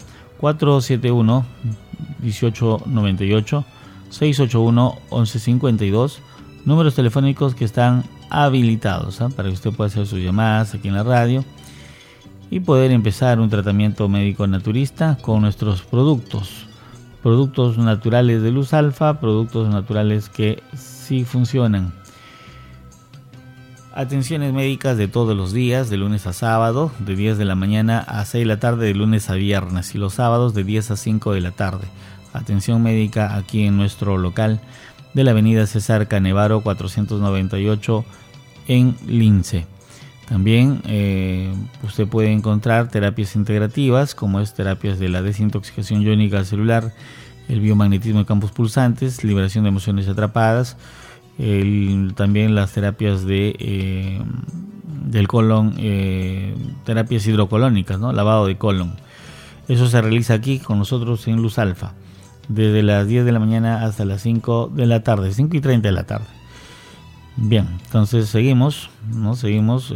[SPEAKER 1] 471-1898, 681-1152, números telefónicos que están habilitados, ¿eh? Para que usted pueda hacer sus llamadas aquí en la radio y poder empezar un tratamiento médico naturista con nuestros productos naturales de luz alfa, productos naturales que sí funcionan. Atenciones médicas de todos los días, de lunes a sábado, de 10 de la mañana a 6 de la tarde, de lunes a viernes, y los sábados de 10 a 5 de la tarde. Atención médica aquí en nuestro local de la avenida César Canevaro 498 en Lince. También usted puede encontrar terapias integrativas, como es terapias de la desintoxicación iónica celular, el biomagnetismo de campos pulsantes, liberación de emociones atrapadas, también las terapias del colon, terapias hidrocolónicas, ¿no? Lavado de colon. Eso se realiza aquí con nosotros en Luz Alfa, desde las 10 de la mañana hasta las 5 de la tarde, 5:30 de la tarde. Bien, entonces seguimos, ¿no? Seguimos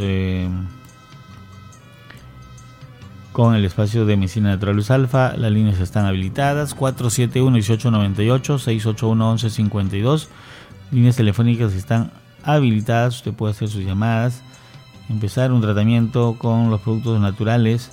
[SPEAKER 1] con el espacio de Medicina Natural Luz Alfa. Las líneas están habilitadas, 471-1898, 681-1152. Líneas telefónicas están habilitadas, usted puede hacer sus llamadas, empezar un tratamiento con los productos naturales,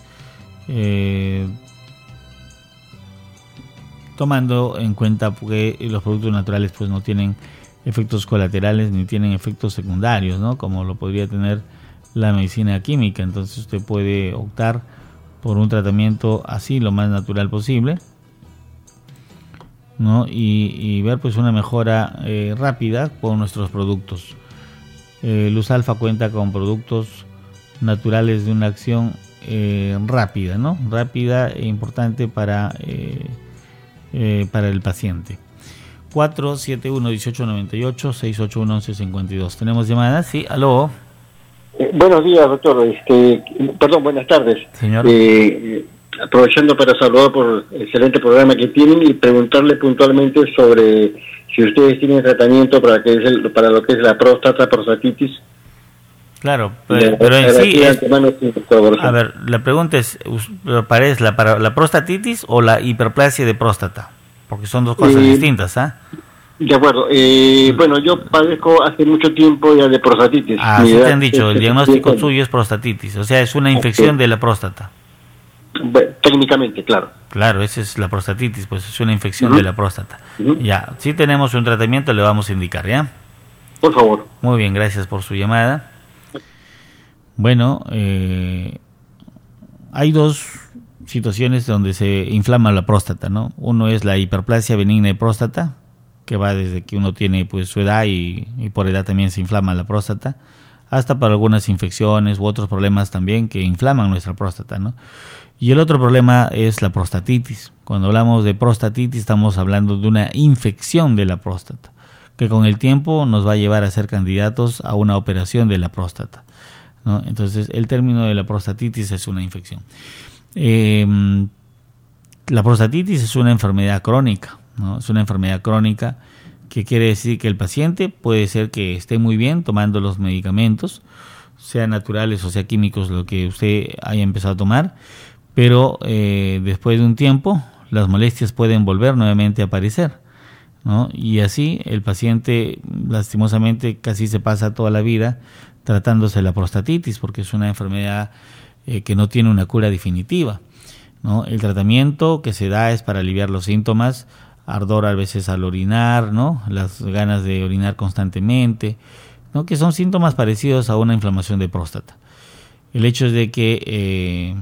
[SPEAKER 1] tomando en cuenta que los productos naturales pues no tienen efectos colaterales ni tienen efectos secundarios, ¿no? Como lo podría tener la medicina química. Entonces usted puede optar por un tratamiento así lo más natural posible, ¿no? Y ver pues una mejora rápida con nuestros productos. Luz Alfa cuenta con productos naturales de una acción rápida, ¿no? Rápida e importante para el paciente. 471-1898, 681-1152. ¿Tenemos llamadas? Sí, aló.
[SPEAKER 2] Buenos días, doctor. Perdón, buenas tardes.
[SPEAKER 1] Señor.
[SPEAKER 2] Aprovechando para saludar por el excelente programa que tienen y preguntarle puntualmente sobre si ustedes tienen tratamiento para lo que es la prostatitis.
[SPEAKER 1] Claro, pero en sí a ver, la pregunta es, ¿para la prostatitis o la hiperplasia de próstata? Porque son dos cosas distintas, ¿ah?
[SPEAKER 2] De acuerdo. Bueno, yo padezco hace mucho tiempo ya de prostatitis.
[SPEAKER 1] Sí te han dicho, el diagnóstico suyo es prostatitis, o sea, es una infección de la próstata.
[SPEAKER 2] Bueno, técnicamente, claro.
[SPEAKER 1] Claro, esa es la prostatitis, pues es una infección de la próstata. Ya, si tenemos un tratamiento, le vamos a indicar, ¿ya?
[SPEAKER 2] Por favor.
[SPEAKER 1] Muy bien, gracias por su llamada. Bueno, hay dos situaciones donde se inflama la próstata, ¿no? Uno es la hiperplasia benigna de próstata, que va desde que uno tiene pues su edad y por edad también se inflama la próstata, hasta para algunas infecciones u otros problemas también que inflaman nuestra próstata, ¿no? Y el otro problema es la prostatitis. Cuando hablamos de prostatitis estamos hablando de una infección de la próstata, que con el tiempo nos va a llevar a ser candidatos a una operación de la próstata, ¿no? Entonces el término de la prostatitis es una infección. La prostatitis es una enfermedad crónica, ¿no? Es una enfermedad crónica que quiere decir que el paciente puede ser que esté muy bien tomando los medicamentos, sean naturales o sea químicos, lo que usted haya empezado a tomar, pero después de un tiempo las molestias pueden volver nuevamente a aparecer, ¿no? Y así el paciente lastimosamente casi se pasa toda la vida tratándose la prostatitis, porque es una enfermedad que no tiene una cura definitiva, ¿no? El tratamiento que se da es para aliviar los síntomas, ardor a veces al orinar, ¿no? Las ganas de orinar constantemente, ¿no? Que son síntomas parecidos a una inflamación de próstata. El hecho es de que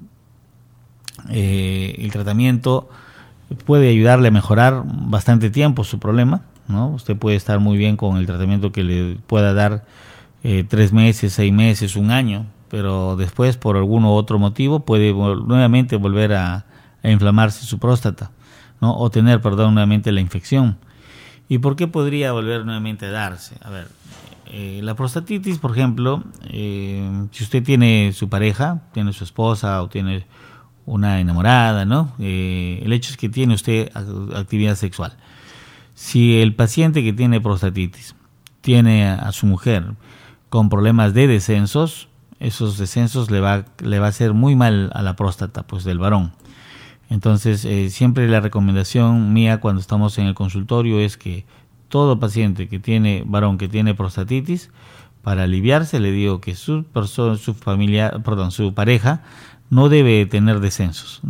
[SPEAKER 1] el tratamiento puede ayudarle a mejorar bastante tiempo su problema, ¿no? Usted puede estar muy bien con el tratamiento que le pueda dar 3 meses, 6 meses, 1 año, pero después por algún otro motivo puede nuevamente volver a inflamarse su próstata, ¿no? O tener, nuevamente la infección. ¿Y por qué podría volver nuevamente a darse? A ver, la prostatitis, por ejemplo, si usted tiene su pareja, tiene su esposa o tiene una enamorada, ¿no? El hecho es que tiene usted actividad sexual. Si el paciente que tiene prostatitis tiene a su mujer con problemas de descensos, esos descensos le va a hacer muy mal a la próstata, pues del varón. Entonces, siempre la recomendación mía cuando estamos en el consultorio es que todo paciente que tiene, varón que tiene prostatitis, para aliviarse le digo que su pareja no debe tener descensos,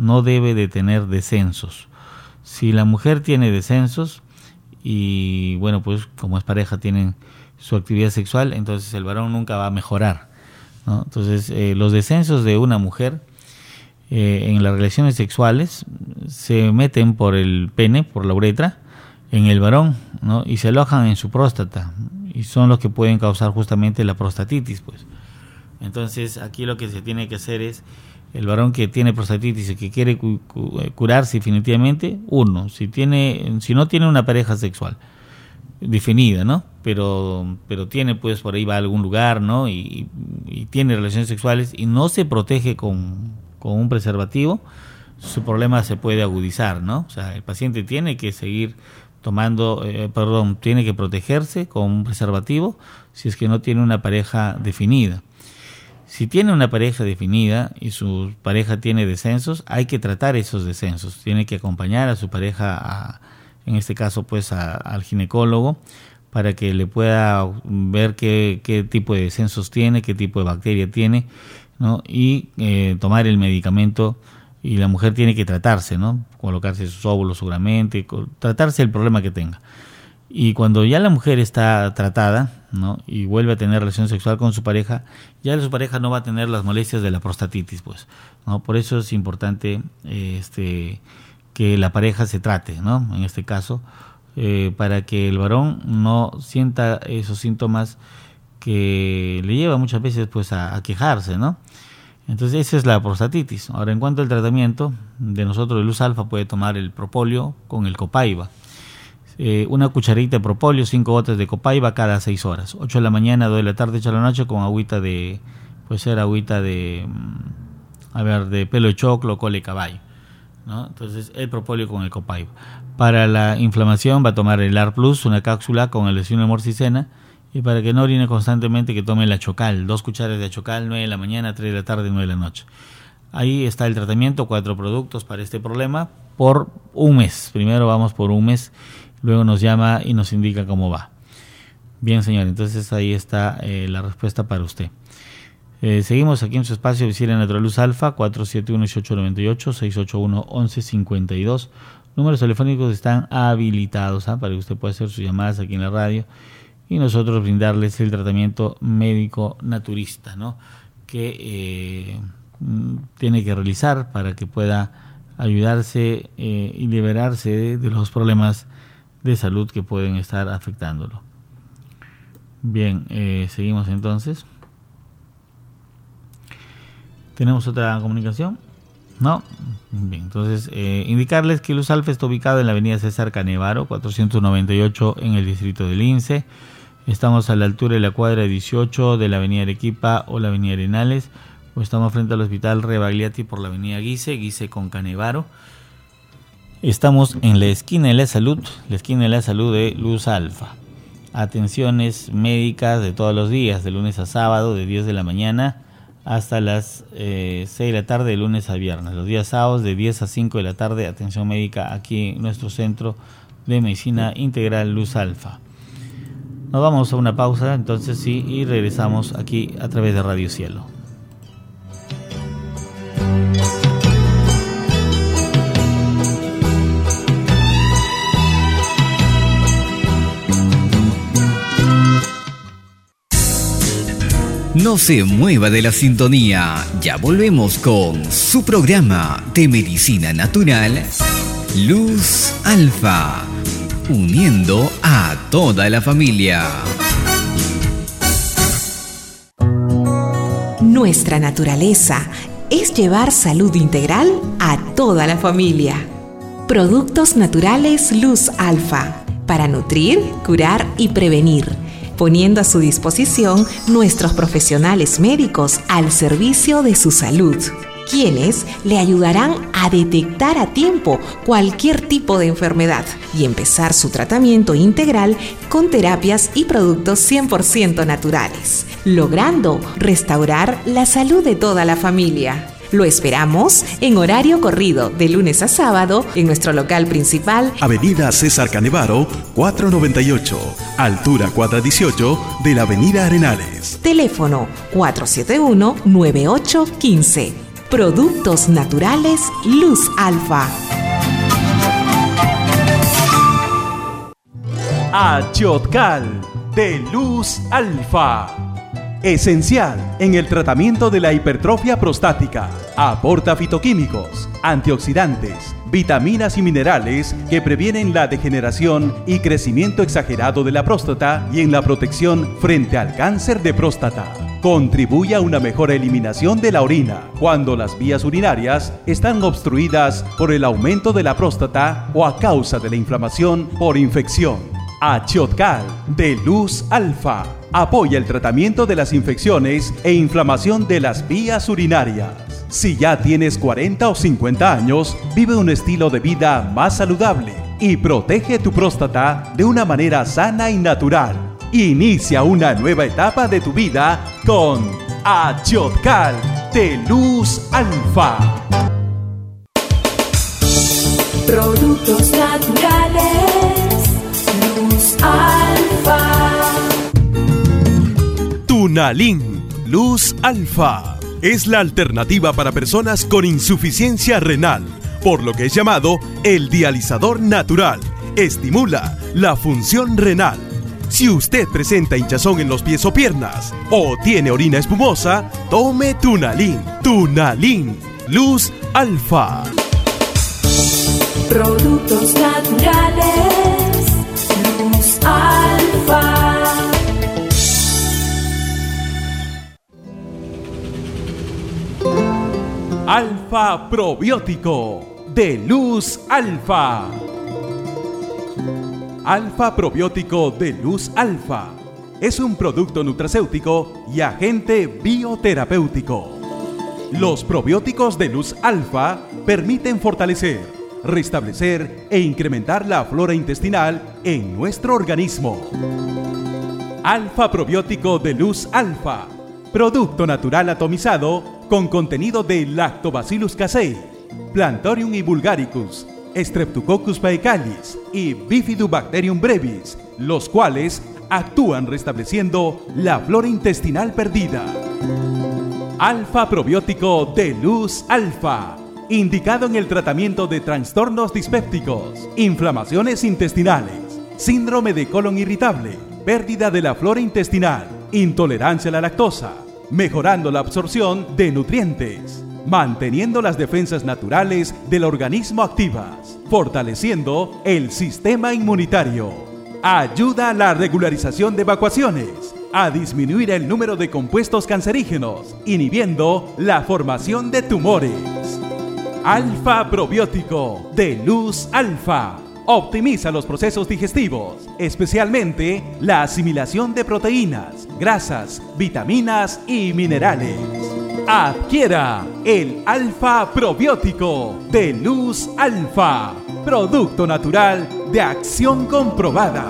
[SPEAKER 1] Si la mujer tiene descensos y bueno, pues como es pareja tienen su actividad sexual, entonces el varón nunca va a mejorar, ¿no? Entonces, los descensos de una mujer en las relaciones sexuales se meten por el pene, por la uretra, en el varón, ¿no? Y se alojan en su próstata y son los que pueden causar justamente la prostatitis, pues. Entonces aquí lo que se tiene que hacer es, el varón que tiene prostatitis y que quiere curarse definitivamente, si no tiene una pareja sexual definida, ¿no? Pero tiene, pues, por ahí va a algún lugar, ¿no? Y tiene relaciones sexuales y no se protege con un preservativo, su problema se puede agudizar, ¿no? O sea, el paciente tiene que seguir tiene que protegerse con un preservativo si es que no tiene una pareja definida. Si tiene una pareja definida y su pareja tiene descensos, hay que tratar esos descensos. Tiene que acompañar a su pareja, en este caso, pues, al ginecólogo, para que le pueda ver qué tipo de descensos tiene, qué tipo de bacteria tiene, ¿no? Y tomar el medicamento. Y la mujer tiene que tratarse, ¿no? Colocarse sus óvulos seguramente, tratarse el problema que tenga. Y cuando ya la mujer está tratada, ¿no? Y vuelve a tener relación sexual con su pareja, ya su pareja no va a tener las molestias de la prostatitis, pues, ¿no? Por eso es importante que la pareja se trate, ¿no? En este caso, para que el varón no sienta esos síntomas que le lleva muchas veces, pues, a quejarse, ¿no? Entonces esa es la prostatitis. Ahora, en cuanto al tratamiento de nosotros de Luz Alfa, puede tomar el propóleo con el copaiba. Una cucharita de propóleo, 5 gotas de copaiba cada 6 horas. 8 de la mañana, 2 de la tarde, 8 de la noche, con agüita de pelo de choclo, cole de caballo, ¿no? Entonces el propóleo con el copaiba. Para la inflamación va a tomar el AR Plus, una cápsula con el morcicena. Y para que no orine constantemente, que tome la Chocal, 2 cucharas de Chocal, 9 de la mañana, 3 de la tarde, 9 de la noche. Ahí está el tratamiento, 4 productos para este problema por un mes. Primero vamos por un mes, luego nos llama y nos indica cómo va. Bien, señor, entonces ahí está la respuesta para usted. Seguimos aquí en su espacio Visira Natural Luz Alfa, 471-1898, 681-1152. Números telefónicos están habilitados, para que usted pueda hacer sus llamadas aquí en la radio y nosotros brindarles el tratamiento médico naturista, ¿no? Que tiene que realizar para que pueda ayudarse y liberarse de los problemas de salud que pueden estar afectándolo. Bien, seguimos entonces. ¿Tenemos otra comunicación? ¿No? Bien, entonces indicarles que Luz Alfa está ubicado en la avenida César Canevaro, 498, en el distrito del Lince. Estamos a la altura de la cuadra 18 de la avenida Arequipa o la avenida Arenales, o estamos frente al hospital Rebagliati por la avenida Guise con Canevaro. Estamos en la esquina de la salud de Luz Alfa. Atenciones médicas de todos los días, de lunes a sábado, de 10 de la mañana hasta las 6 de la tarde, de lunes a viernes. Los días sábados de 10 a 5 de la tarde, atención médica aquí en nuestro centro de medicina integral Luz Alfa. Nos vamos a una pausa, entonces sí, y regresamos aquí a través de Radio Cielo.
[SPEAKER 3] No se mueva de la sintonía, ya volvemos con su programa de medicina natural, Luz Alfa, uniendo a toda la familia.
[SPEAKER 4] Nuestra naturaleza es llevar salud integral a toda la familia. Productos naturales Luz Alfa, para nutrir, curar y prevenir, poniendo a su disposición nuestros profesionales médicos al servicio de su salud, quienes le ayudarán a detectar a tiempo cualquier tipo de enfermedad y empezar su tratamiento integral con terapias y productos 100% naturales, logrando restaurar la salud de toda la familia. Lo esperamos en horario corrido de lunes a sábado en nuestro local principal,
[SPEAKER 10] Avenida César Canevaro, 498, altura cuadra 18 de la Avenida Arenales.
[SPEAKER 4] Teléfono 471-9815. Productos naturales Luz Alfa.
[SPEAKER 5] Achotcal de Luz Alfa. Esencial en el tratamiento de la hipertrofia prostática. Aporta fitoquímicos, antioxidantes, vitaminas y minerales que previenen la degeneración y crecimiento exagerado de la próstata y en la protección frente al cáncer de próstata. contribuye a una mejor eliminación de la orina cuando las vías urinarias están obstruidas por el aumento de la próstata o a causa de la inflamación por infección. Achiotcal de Luz Alfa apoya el tratamiento de las infecciones e inflamación de las vías urinarias. Si ya tienes 40 o 50 años, vive un estilo de vida más saludable y protege tu próstata de una manera sana y natural. Inicia una nueva etapa de tu vida con Achiotcal de Luz Alfa.
[SPEAKER 6] Productos naturales, Luz Alfa.
[SPEAKER 10] Tunalin Luz Alfa es la alternativa para personas con insuficiencia renal, por lo que es llamado el dializador natural. Estimula la función renal. Si usted presenta hinchazón en los pies o piernas o tiene orina espumosa, tome Tunalin. Tunalin Luz Alfa.
[SPEAKER 6] Productos naturales, Luz Alfa.
[SPEAKER 5] Alfa Probiótico de Luz Alfa. Alfa Probiótico de Luz Alfa es un producto nutracéutico y agente bioterapéutico. Los probióticos de Luz Alfa permiten fortalecer, restablecer e incrementar la flora intestinal en nuestro organismo. Alfa Probiótico de Luz Alfa, producto natural atomizado con contenido de Lactobacillus casei, Plantorium y vulgaricus, Streptococcus faecalis y Bifidobacterium brevis, los cuales actúan restableciendo la flora intestinal perdida. Alfa Probiótico de Luz Alfa, indicado en el tratamiento de trastornos dispépticos, inflamaciones intestinales, síndrome de colon irritable, pérdida de la flora intestinal, intolerancia a la lactosa, mejorando la absorción de nutrientes, manteniendo las defensas naturales del organismo activas, fortaleciendo el sistema inmunitario. Ayuda a la regularización de evacuaciones, a disminuir el número de compuestos cancerígenos, inhibiendo la formación de tumores. Alfa Probiótico de Luz Alfa optimiza los procesos digestivos, especialmente la asimilación de proteínas, grasas, vitaminas y minerales. Adquiera el Alfa Probiótico de Luz Alfa, producto natural de acción comprobada.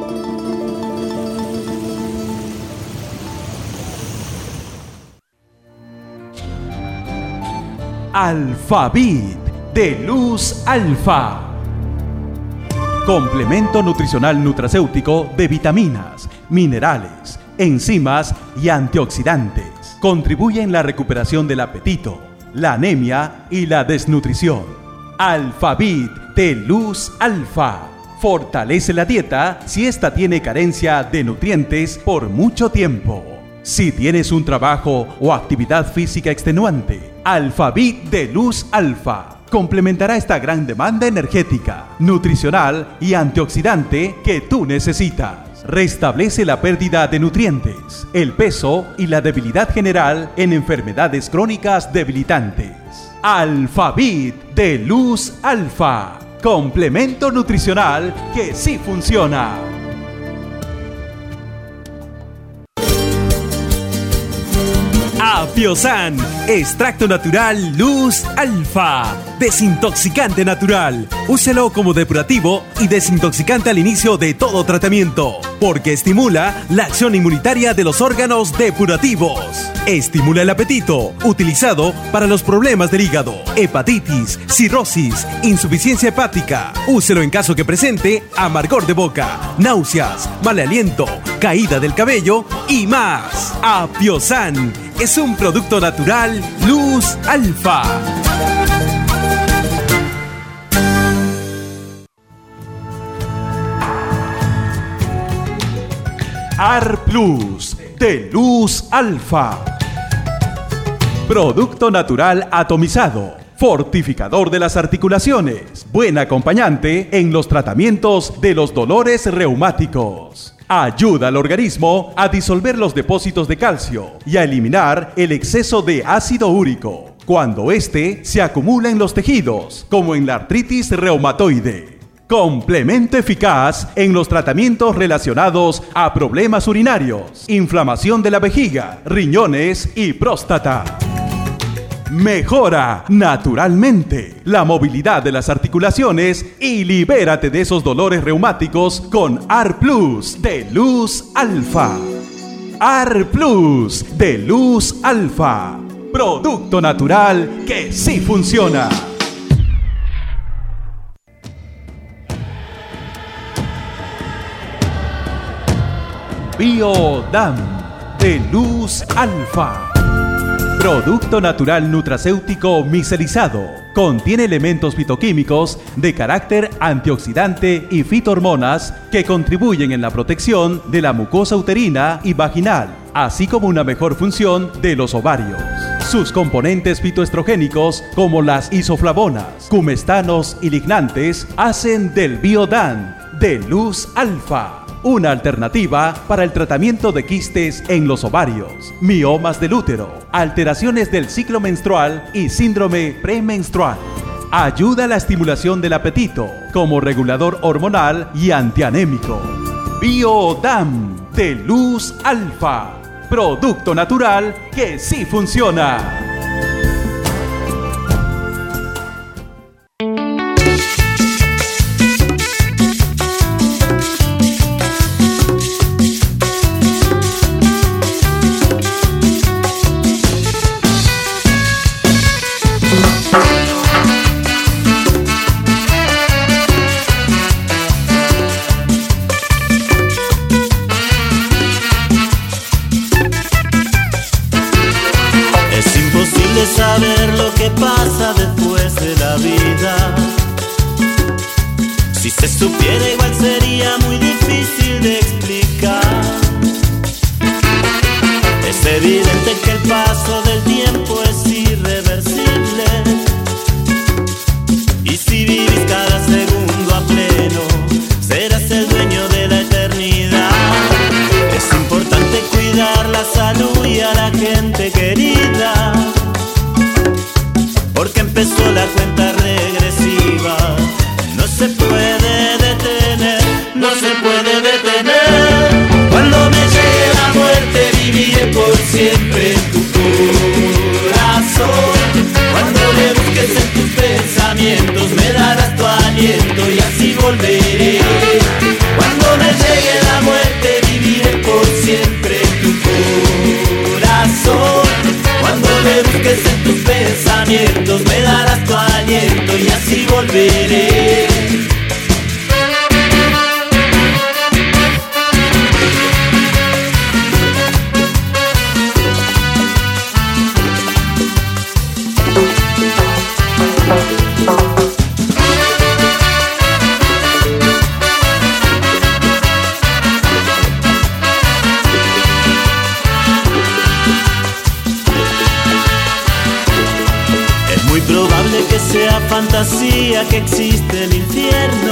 [SPEAKER 5] Alfavit de Luz Alfa, complemento nutricional nutracéutico de vitaminas, minerales, enzimas y antioxidantes. Contribuye en la recuperación del apetito, la anemia y la desnutrición. Alfavit de Luz Alfa fortalece la dieta si ésta tiene carencia de nutrientes por mucho tiempo. Si tienes un trabajo o actividad física extenuante, Alfavit de Luz Alfa complementará esta gran demanda energética, nutricional y antioxidante que tú necesitas. Restablece la pérdida de nutrientes, el peso y la debilidad general en enfermedades crónicas debilitantes. Alfavit de Luz Alfa, complemento nutricional que sí funciona. Apiosan, extracto natural Luz Alfa, desintoxicante natural. Úselo como depurativo y desintoxicante al inicio de todo tratamiento, porque estimula la acción inmunitaria de los órganos depurativos. Estimula el apetito, utilizado para los problemas del hígado, hepatitis, cirrosis, insuficiencia hepática. Úselo en caso que presente amargor de boca, náuseas, mal aliento, caída del cabello y más. Apiosan es un producto natural Luz Alfa. AR Plus de Luz Alfa, producto natural atomizado, fortificador de las articulaciones, buen acompañante en los tratamientos de los dolores reumáticos. Ayuda al organismo a disolver los depósitos de calcio y a eliminar el exceso de ácido úrico cuando éste se acumula en los tejidos, como en la artritis reumatoide. Complemento eficaz en los tratamientos relacionados a problemas urinarios, inflamación de la vejiga, riñones y próstata. Mejora naturalmente la movilidad de las articulaciones y libérate de esos dolores reumáticos con AR Plus de Luz Alfa. AR Plus de Luz Alfa. Producto natural que sí funciona. Biodam de Luz Alfa. Producto natural nutracéutico micelizado. Contiene elementos fitoquímicos de carácter antioxidante y fitohormonas que contribuyen en la protección de la mucosa uterina y vaginal, así como una mejor función de los ovarios. Sus componentes fitoestrogénicos, como las isoflavonas, cumestanos y lignantes, hacen del Biodan de Luz Alfa una alternativa para el tratamiento de quistes en los ovarios, miomas del útero, alteraciones del ciclo menstrual y síndrome premenstrual. Ayuda a la estimulación del apetito como regulador hormonal y antianémico. Biodam de Luz Alfa. Producto natural que sí funciona.
[SPEAKER 21] Saber lo que pasa después de la vida. Si se supiera igual sería muy difícil de explicar. Es evidente que el paso del tiempo es irreversible. Y si vivís cada segundo a pleno, serás el dueño de la eternidad. Es importante cuidar la salud y a la gente querida, porque empezó la cuenta regresiva. No se puede detener, no se puede detener. Cuando me llegue la muerte viviré por siempre en tu corazón. Cuando me busques en tus pensamientos me darás tu aliento y así volveré. Cuando me llegue la muerte viviré por siempre en tu corazón. Cuando me busques en tus pensamientos me darás tu aliento y así volveré. Probable que sea fantasía que existe el infierno.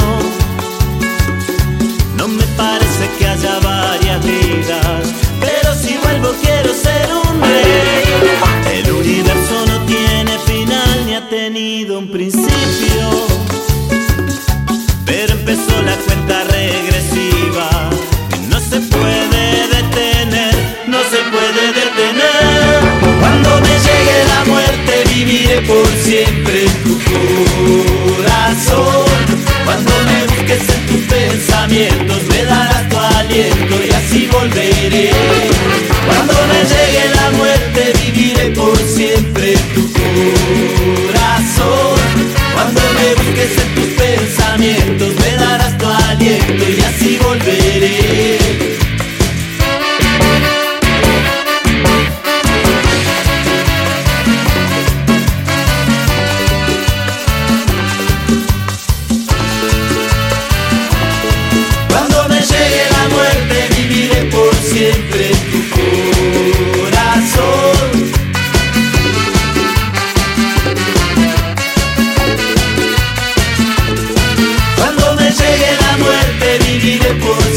[SPEAKER 21] No me parece que haya varias vidas, pero si vuelvo quiero ser un rey. El universo no tiene final ni ha tenido un principio, pero empezó la cuenta regresiva. No se puede detener, no se puede detener. Cuando me llegue la muerte viviré por siempre en tu corazón. Cuando me busques en tus pensamientos me darás tu aliento y así volveré. Cuando me llegue la muerte viviré por siempre en tu corazón. Cuando me busques en tus pensamientos me darás tu aliento y así volveré.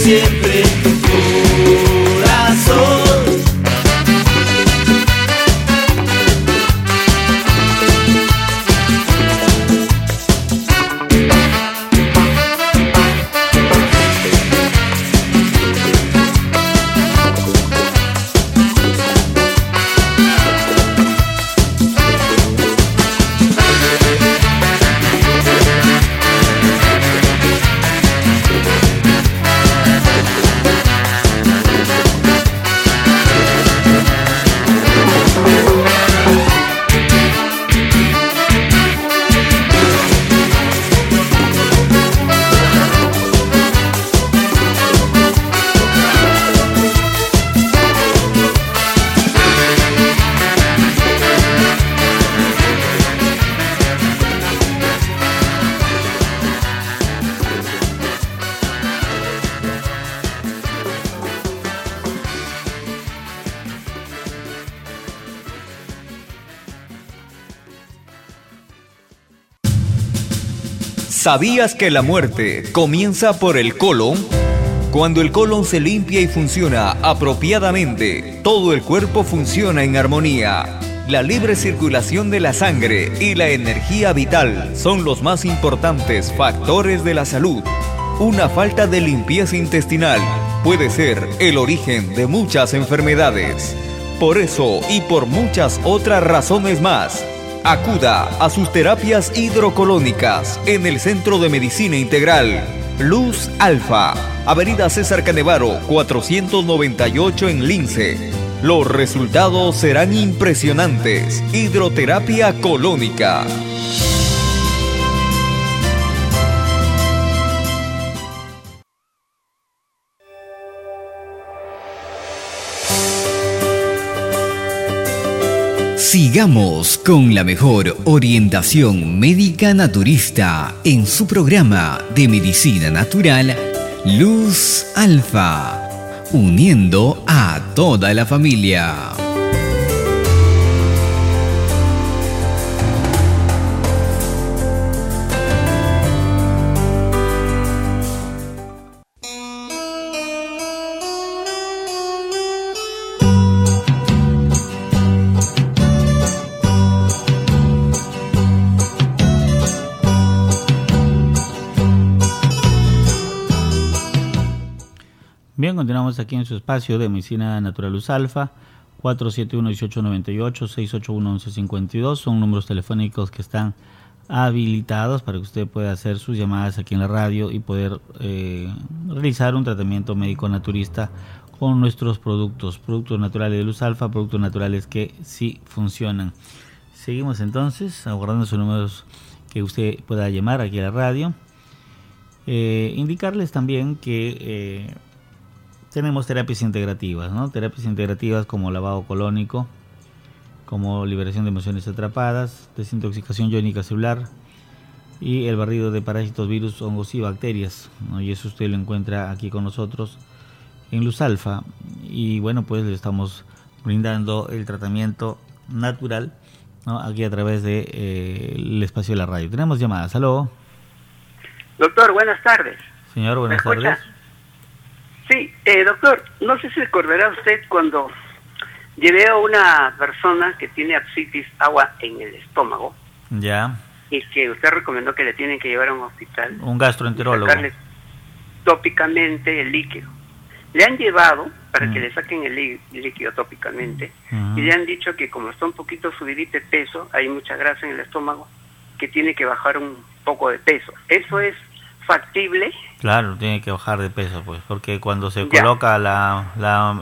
[SPEAKER 21] siempre en tu corazón.
[SPEAKER 18] ¿Sabías que la muerte comienza por el colon? Cuando el colon se limpia y funciona apropiadamente, todo el cuerpo funciona en armonía. La libre circulación de la sangre y la energía vital son los más importantes factores de la salud. Una falta de limpieza intestinal puede ser el origen de muchas enfermedades. Por eso y por muchas otras razones más, acuda a sus terapias hidrocolónicas en el Centro de Medicina Integral Luz Alfa, Avenida César Canevaro 498 en Lince. Los resultados serán impresionantes. Hidroterapia colónica.
[SPEAKER 3] Sigamos con la mejor orientación médica naturista en su programa de medicina natural Luz Alfa, uniendo a toda la familia.
[SPEAKER 1] Bien, continuamos aquí en su espacio de Medicina Natural Luz Alfa, 471-1898, 681-1152, son números telefónicos que están habilitados para que usted pueda hacer sus llamadas aquí en la radio y poder realizar un tratamiento médico naturista con nuestros productos naturales de Luz Alfa, productos naturales que sí funcionan. Seguimos entonces aguardando sus números que usted pueda llamar aquí a la radio. Indicarles también que tenemos terapias integrativas, ¿no? Terapias integrativas como lavado colónico, como liberación de emociones atrapadas, desintoxicación iónica celular y el barrido de parásitos, virus, hongos y bacterias, ¿no? Y eso usted lo encuentra aquí con nosotros en Luz Alfa. Y bueno, pues le estamos brindando el tratamiento natural, ¿no? Aquí a través de el espacio de la radio. Tenemos llamadas. ¿Aló?
[SPEAKER 7] Doctor, buenas tardes.
[SPEAKER 1] Señor, buenas tardes.
[SPEAKER 7] Sí, doctor, no sé si recordará usted cuando llevé a una persona que tiene abscitis, agua en el estómago.
[SPEAKER 1] Ya.
[SPEAKER 7] Y que usted recomendó que le tienen que llevar a un hospital.
[SPEAKER 1] Un gastroenterólogo.
[SPEAKER 7] Sacarle tópicamente el líquido. Le han llevado para que le saquen el líquido tópicamente y le han dicho que como está un poquito subidito de peso, hay mucha grasa en el estómago, que tiene que bajar un poco de peso. ¿Eso es factible?
[SPEAKER 1] Claro, tiene que bajar de peso, pues, porque cuando se coloca la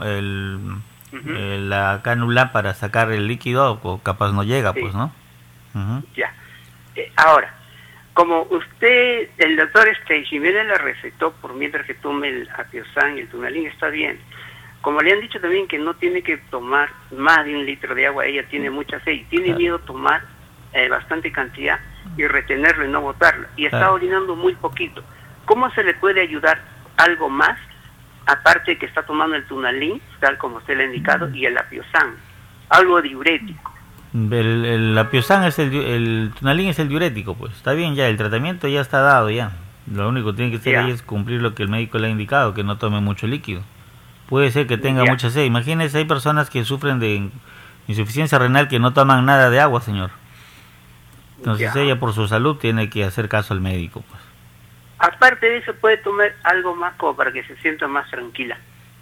[SPEAKER 1] cánula para sacar el líquido, pues, capaz no llega, pues, ¿no?
[SPEAKER 7] Ya. Ahora, como usted, el doctor Jiménez le recetó por mientras que tome el Apiosan y el Tunalin, está bien. Como le han dicho también que no tiene que tomar más de 1 litro de agua, ella tiene mucha sed y tiene miedo a tomar bastante cantidad y retenerlo y no botarlo, y está orinando muy poquito. ¿Cómo se le puede ayudar algo más, aparte de que está tomando el Tunalin, tal como usted le ha indicado, y el Apiosan, algo diurético?
[SPEAKER 1] El Apiosan es el Tunalin es el diurético, pues está bien, ya el tratamiento ya está dado ya. Lo único que tiene que hacer ahí es cumplir lo que el médico le ha indicado, que no tome mucho líquido. Puede ser que tenga mucha sed. Imagínese, hay personas que sufren de insuficiencia renal que no toman nada de agua, señor. Entonces ella por su salud tiene que hacer caso al médico, pues.
[SPEAKER 7] Aparte de eso, puede tomar algo más como para que se sienta más tranquila.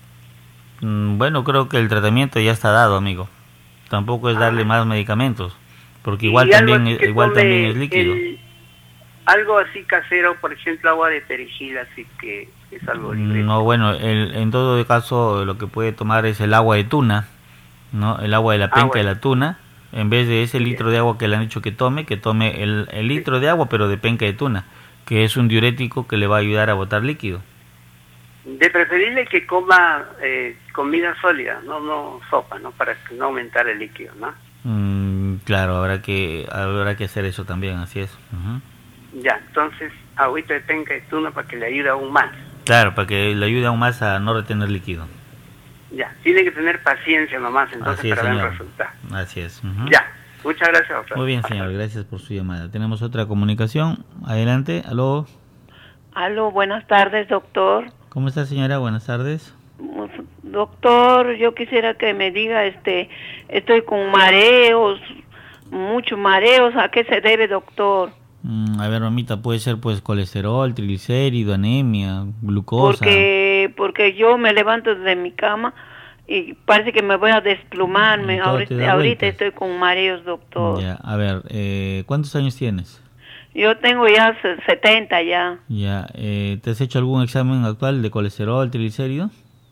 [SPEAKER 1] Bueno, creo que el tratamiento ya está dado, amigo. Tampoco es darle más medicamentos, porque igual también es líquido.
[SPEAKER 7] Algo así casero, por ejemplo, agua de perejil, así que es algo libre.
[SPEAKER 1] No, bueno, en todo caso lo que puede tomar es el agua de tuna, ¿no? El agua de la penca de la tuna. En vez de ese litro de agua que le han dicho que tome el litro de agua, pero de penca de tuna, que es un diurético que le va a ayudar a botar líquido.
[SPEAKER 7] De preferible que coma comida sólida, no sopa, ¿no? Para no aumentar el líquido, ¿no?
[SPEAKER 1] Claro, habrá que hacer eso también, así es.
[SPEAKER 7] Ya, entonces, agüita de penca de tuna para que le ayude aún más.
[SPEAKER 1] Claro, para que le ayude aún más a no retener líquido.
[SPEAKER 7] Ya, tiene que tener paciencia nomás, entonces,
[SPEAKER 1] así es,
[SPEAKER 7] para ver el
[SPEAKER 1] señor.
[SPEAKER 7] resultado.
[SPEAKER 1] Así es.
[SPEAKER 7] Ya, muchas gracias, doctor.
[SPEAKER 1] Muy bien, señor, gracias por su llamada. Tenemos otra comunicación. Adelante, aló.
[SPEAKER 8] Aló, buenas tardes, doctor.
[SPEAKER 1] ¿Cómo está, señora? Buenas tardes.
[SPEAKER 8] Doctor, yo quisiera que me diga, estoy con mareos, muchos mareos, ¿a qué se debe, doctor?
[SPEAKER 1] A ver, mamita, puede ser pues colesterol, triglicérido, anemia, glucosa.
[SPEAKER 8] Porque yo me levanto de mi cama y parece que me voy a desplumarme. Ahorita estoy con mareos, doctor.
[SPEAKER 1] Ya, a ver, ¿cuántos años tienes?
[SPEAKER 8] Yo tengo ya 70 ya.
[SPEAKER 1] Ya, ¿te has hecho algún examen actual de colesterol, triglicérido?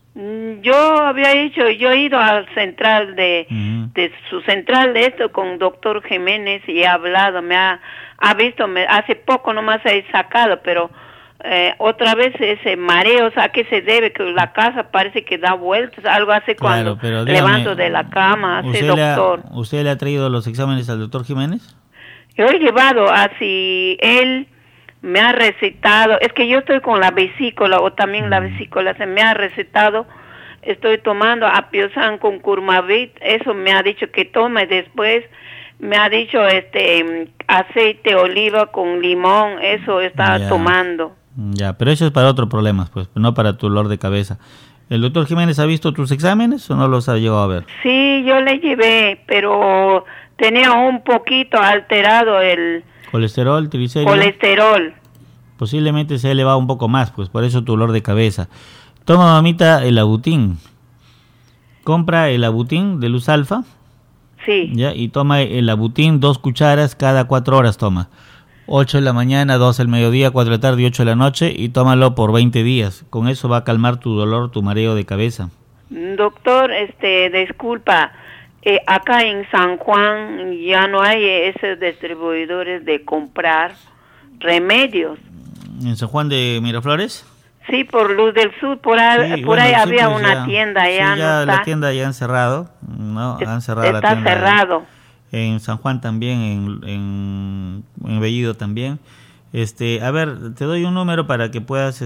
[SPEAKER 8] Yo he ido al central de su central de esto con doctor Jiménez y he hablado, ha visto, hace poco nomás he sacado, pero otra vez ese mareo, ¿a qué se debe? Que la casa parece que da vueltas, algo hace cuando levanto de la cama, hace doctor.
[SPEAKER 1] ¿Usted le ha traído los exámenes al doctor Jiménez?
[SPEAKER 8] Yo he llevado así, él me ha recetado, es que yo estoy con la vesícula o también la vesícula se me ha recetado, estoy tomando Apiosan con Curmavit, eso me ha dicho que tome, después me ha dicho aceite de oliva con limón, eso está tomando.
[SPEAKER 1] Ya, pero eso es para otros problemas, pues, no para tu dolor de cabeza. ¿El doctor Jiménez ha visto tus exámenes o no los ha llegado a ver?
[SPEAKER 8] Sí, yo le llevé, pero tenía un poquito alterado el
[SPEAKER 1] colesterol, triglicéridos.
[SPEAKER 8] Colesterol.
[SPEAKER 1] Posiblemente se ha elevado un poco más, pues por eso tu dolor de cabeza. Toma, mamita, el Abutin. Compra el Abutin de Luz Alfa.
[SPEAKER 8] Sí.
[SPEAKER 1] Ya, y toma el Abutin 2 cucharas cada 4 horas, toma. 8 de la mañana, 2 del mediodía, 4 de la tarde y 8 de la noche, y tómalo por 20 días. Con eso va a calmar tu dolor, tu mareo de cabeza.
[SPEAKER 8] Doctor, disculpa, acá en San Juan ya no hay esos distribuidores de comprar remedios.
[SPEAKER 1] ¿En San Juan de Miraflores?
[SPEAKER 8] Sí, por Luz del Sur, por ahí había
[SPEAKER 1] pues
[SPEAKER 8] una tienda, ya no está.
[SPEAKER 1] La tienda ya han cerrado, ¿no? Han cerrado la tienda.
[SPEAKER 8] Está cerrado.
[SPEAKER 1] En San Juan también, en Bellido también. A ver, te doy un número para que puedas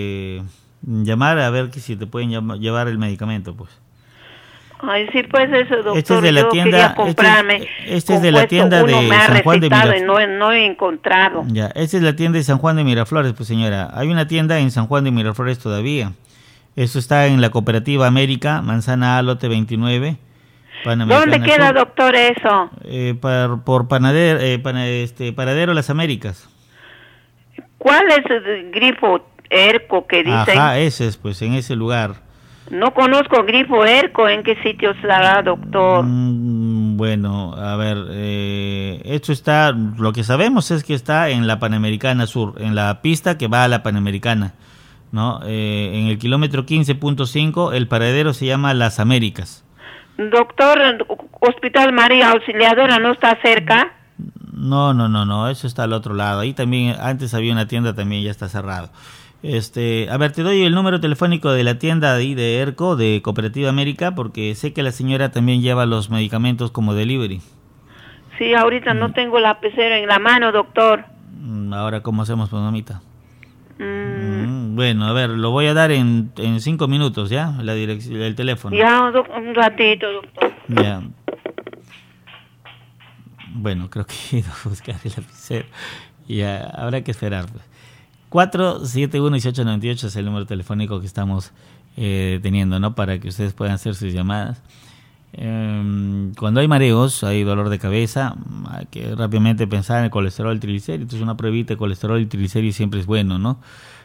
[SPEAKER 1] llamar a ver si te pueden llevar el medicamento, pues.
[SPEAKER 8] Ay, sí, pues eso, doctor,
[SPEAKER 1] este es de la
[SPEAKER 8] yo
[SPEAKER 1] tienda,
[SPEAKER 8] quería comprarme.
[SPEAKER 1] Este es de la tienda de San Juan de Miraflores.
[SPEAKER 8] No he encontrado.
[SPEAKER 1] Ya, esta es la tienda de San Juan de Miraflores, pues señora. Hay una tienda en San Juan de Miraflores todavía. Eso está en la Cooperativa América, Manzana A, lote 29.
[SPEAKER 8] ¿Dónde queda, doctor, eso?
[SPEAKER 1] Por Paradero Las Américas.
[SPEAKER 8] ¿Cuál es el Grifo Erco que dicen?
[SPEAKER 1] Ajá, ese es, pues, en ese lugar.
[SPEAKER 8] No conozco Grifo Erco, ¿en qué sitio estará, doctor?
[SPEAKER 1] Bueno, a ver, esto está, lo que sabemos es que está en la Panamericana Sur, en la pista que va a la Panamericana, ¿no? En el kilómetro 15.5, el paradero se llama Las Américas.
[SPEAKER 8] Doctor, Hospital María Auxiliadora, ¿no está cerca?
[SPEAKER 1] No, eso está al otro lado. Ahí también, antes había una tienda, también ya está cerrado. A ver, te doy el número telefónico de la tienda ahí de ERCO, de Cooperativa América, porque sé que la señora también lleva los medicamentos como delivery.
[SPEAKER 8] Sí, ahorita no tengo la lapicero en la mano, doctor.
[SPEAKER 1] Ahora, ¿cómo hacemos, pues, mamita? Bueno, a ver, lo voy a dar en 5 minutos, ¿ya? La dirección, el teléfono.
[SPEAKER 8] Ya, un ratito, doctor.
[SPEAKER 1] Ya. Bueno, creo que he ido a buscar el lapicero. Ya, habrá que esperar, pues. 471-1898 es el número telefónico que estamos teniendo, ¿no? Para que ustedes puedan hacer sus llamadas. Cuando hay mareos, hay dolor de cabeza, hay que rápidamente pensar en el colesterol triglicéridos. Entonces una pruebita de colesterol y triglicéridos siempre es bueno, ¿no?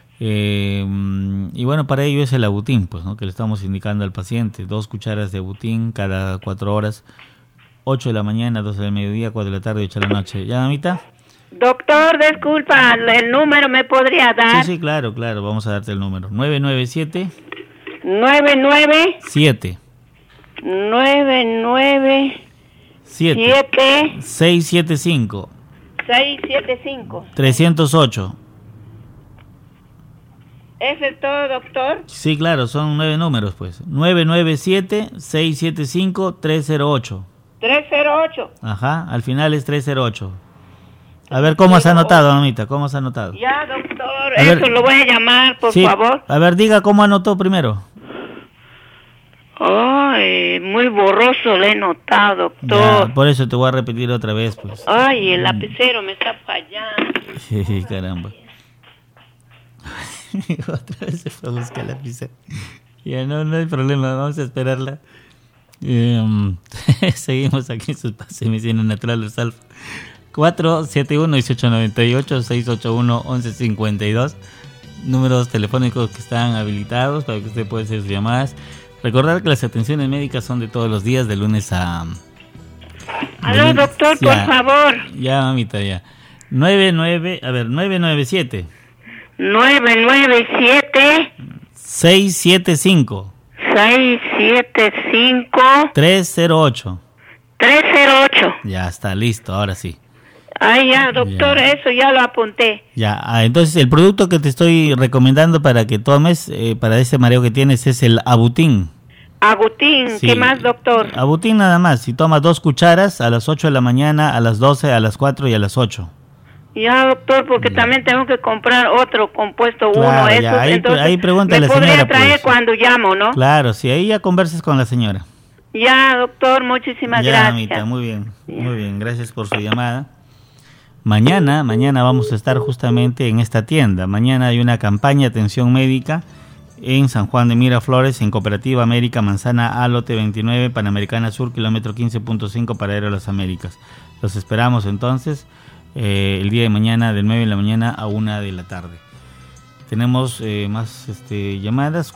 [SPEAKER 1] Y bueno, para ello es el Abutin, pues, ¿no? Que le estamos indicando al paciente, 2 cucharas de Abutin cada 4 horas, 8 de la mañana, 12 del mediodía, 4 de la tarde y 8 de la noche. ¿Ya, mamita?
[SPEAKER 8] Doctor, disculpa, ¿el número me podría dar?
[SPEAKER 1] Sí, claro, vamos a darte el número. 997
[SPEAKER 8] 7
[SPEAKER 1] 675 308.
[SPEAKER 8] ¿Ese es todo, doctor?
[SPEAKER 1] Sí, claro, son 9 números, pues. 997-675-308.
[SPEAKER 8] 308.
[SPEAKER 1] Ajá, al final es 308. A ver, ¿cómo has anotado, mamita? ¿Cómo has anotado?
[SPEAKER 8] Ya, doctor, eso lo voy a llamar, por favor.
[SPEAKER 1] A ver, diga cómo anotó primero.
[SPEAKER 8] Ay, muy borroso le he notado, doctor.
[SPEAKER 1] Ya, por eso te voy a repetir otra vez, pues.
[SPEAKER 8] Ay, el lapicero me está fallando.
[SPEAKER 1] Sí, caramba. Otra vez se fue a buscar la pizza. Ya no hay problema, vamos a esperarla. Seguimos aquí en su espacio de Medicina Natural Luz Alfa. 471-1898-681-1152. Números telefónicos que están habilitados para que usted pueda hacer sus llamadas. Recordar que las atenciones médicas son de todos los días, de lunes a...
[SPEAKER 8] Aló, doctor, por favor.
[SPEAKER 1] Ya, mamita, ya. 997 675 308. Ya está, listo, ahora sí.
[SPEAKER 8] Ay, ya, doctor, ya. Eso ya lo apunté.
[SPEAKER 1] Ya, entonces el producto que te estoy recomendando para que tomes, para ese mareo que tienes, es el Abutin.
[SPEAKER 8] Abutin, sí. ¿Qué más, doctor?
[SPEAKER 1] Abutin nada más, si tomas 2 cucharas a las 8 de la mañana, a las 12, a las 4 y a las 8.
[SPEAKER 8] Ya, doctor, porque también tengo que comprar otro compuesto,
[SPEAKER 1] claro,
[SPEAKER 8] uno.
[SPEAKER 1] Ya, ahí pregunta a la
[SPEAKER 8] señora. Me podría traer
[SPEAKER 1] pues.
[SPEAKER 8] Cuando llamo, ¿no?
[SPEAKER 1] Claro, sí, ahí ya conversas con la señora.
[SPEAKER 8] Ya, doctor, muchísimas gracias.
[SPEAKER 1] Amita, muy bien, gracias por su llamada. Mañana vamos a estar justamente en esta tienda. Mañana hay una campaña de atención médica en San Juan de Miraflores, en Cooperativa América, Manzana A, lote 29, Panamericana Sur, kilómetro 15.5, Paradero de las Américas. Los esperamos entonces el día de mañana de 9 de la mañana a 1 de la tarde. Tenemos más llamadas,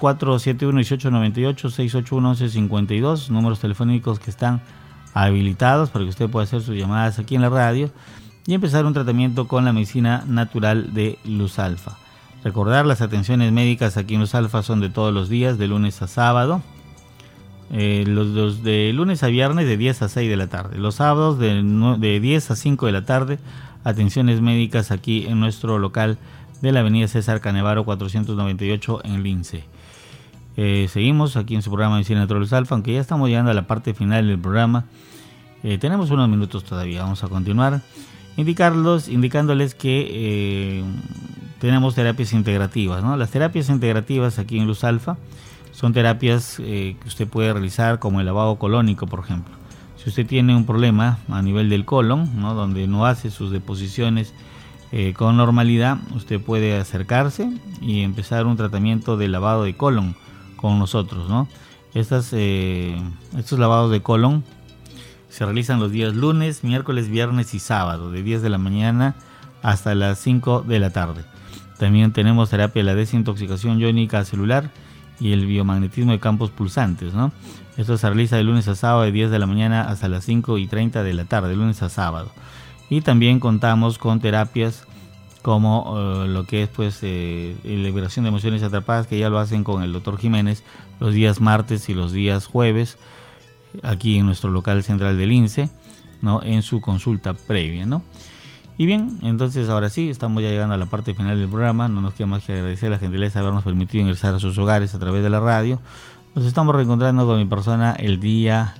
[SPEAKER 1] 471-1898-681-1152, números telefónicos que están habilitados para que usted pueda hacer sus llamadas aquí en la radio y empezar un tratamiento con la medicina natural de Luz Alfa. Recordar, las atenciones médicas aquí en Luz Alfa son de todos los días, de lunes a sábado. Los de lunes a viernes de 10 a 6 de la tarde. Los sábados de 10 a 5 de la tarde, atenciones médicas aquí en nuestro local de la avenida César Canevaro 498 en Lince. Seguimos aquí en su programa Medicina Natural Luz Alfa, aunque ya estamos llegando a la parte final del programa. Tenemos unos minutos todavía, vamos a continuar. Indicándoles que tenemos terapias integrativas, ¿no? Las terapias integrativas aquí en Luz Alfa son terapias que usted puede realizar como el lavado colónico, por ejemplo. Si usted tiene un problema a nivel del colon, ¿no? Donde no hace sus deposiciones con normalidad, usted puede acercarse y empezar un tratamiento de lavado de colon con nosotros, ¿no? Estos lavados de colon se realizan los días lunes, miércoles, viernes y sábado, de 10 de la mañana hasta las 5 de la tarde. También tenemos terapia de la desintoxicación iónica celular y el biomagnetismo de campos pulsantes, ¿no? Esto se realiza de lunes a sábado, de 10 de la mañana hasta las 5:30 de la tarde, de lunes a sábado. Y también contamos con terapias como lo que es pues liberación de emociones atrapadas, que ya lo hacen con el doctor Jiménez los días martes y los días jueves, aquí en nuestro local central del INSE, ¿no? En su consulta previa, ¿no? Y bien, entonces ahora sí, estamos ya llegando a la parte final del programa. No nos queda más que agradecer la gentileza de habernos permitido ingresar a sus hogares a través de la radio. Nos estamos reencontrando con mi persona el día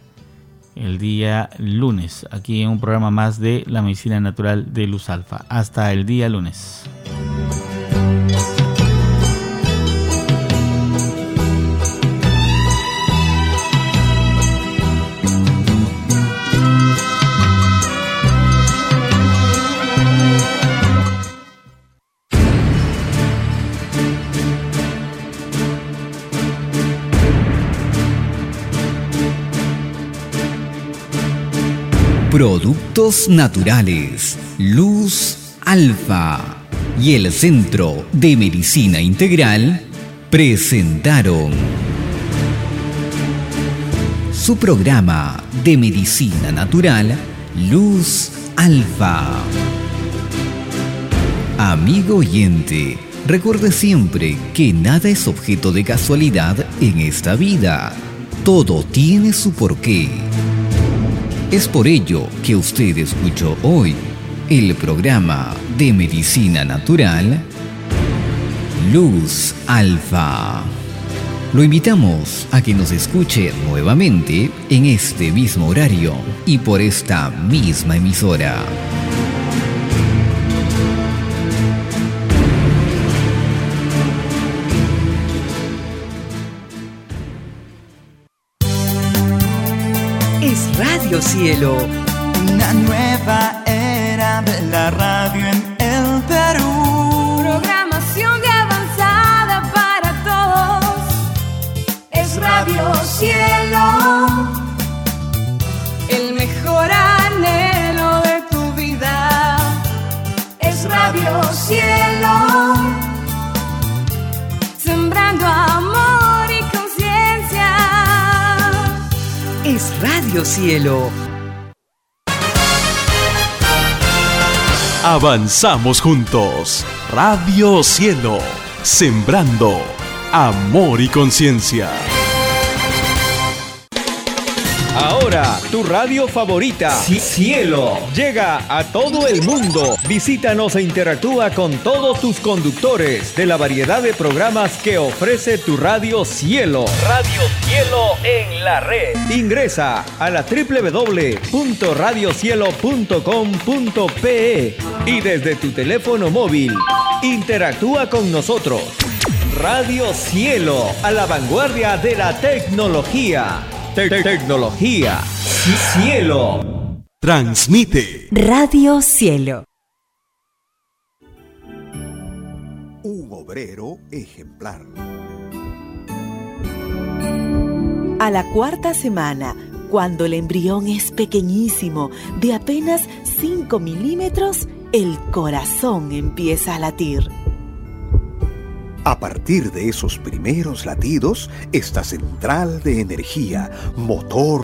[SPEAKER 1] lunes, aquí en un programa más de la medicina natural de Luz Alfa. Hasta el día lunes.
[SPEAKER 3] Productos Naturales Luz Alfa y el Centro de Medicina Integral presentaron su programa de medicina natural Luz Alfa. Amigo oyente, recuerde siempre que nada es objeto de casualidad en esta vida. Todo tiene su porqué. Es por ello que usted escuchó hoy el programa de medicina natural Luz Alfa. Lo invitamos a que nos escuche nuevamente en este mismo horario y por esta misma emisora.
[SPEAKER 9] Es Radio Cielo.
[SPEAKER 21] Una nueva era de la radio en el Perú.
[SPEAKER 6] Programación de avanzada para todos. Es Radio Cielo. El mejor anhelo de tu vida. Es Radio Cielo. Sembrando amor y conciencia.
[SPEAKER 9] Es Radio Cielo.
[SPEAKER 10] Avanzamos juntos. Radio Cielo, sembrando amor y conciencia.
[SPEAKER 18] Ahora, tu radio favorita, Cielo, llega a todo el mundo. Visítanos e interactúa con todos tus conductores de la variedad de programas que ofrece tu Radio Cielo. Radio Cielo en la red. Ingresa a la www.radiocielo.com.pe y desde tu teléfono móvil, interactúa con nosotros. Radio Cielo, a la vanguardia de la tecnología. Tecnología. Cielo.
[SPEAKER 10] Transmite
[SPEAKER 4] Radio Cielo.
[SPEAKER 22] Un obrero ejemplar.
[SPEAKER 23] A la cuarta semana, cuando el embrión es pequeñísimo, de apenas 5 milímetros, el corazón empieza a latir.
[SPEAKER 22] A partir de esos primeros latidos, esta central de energía, motor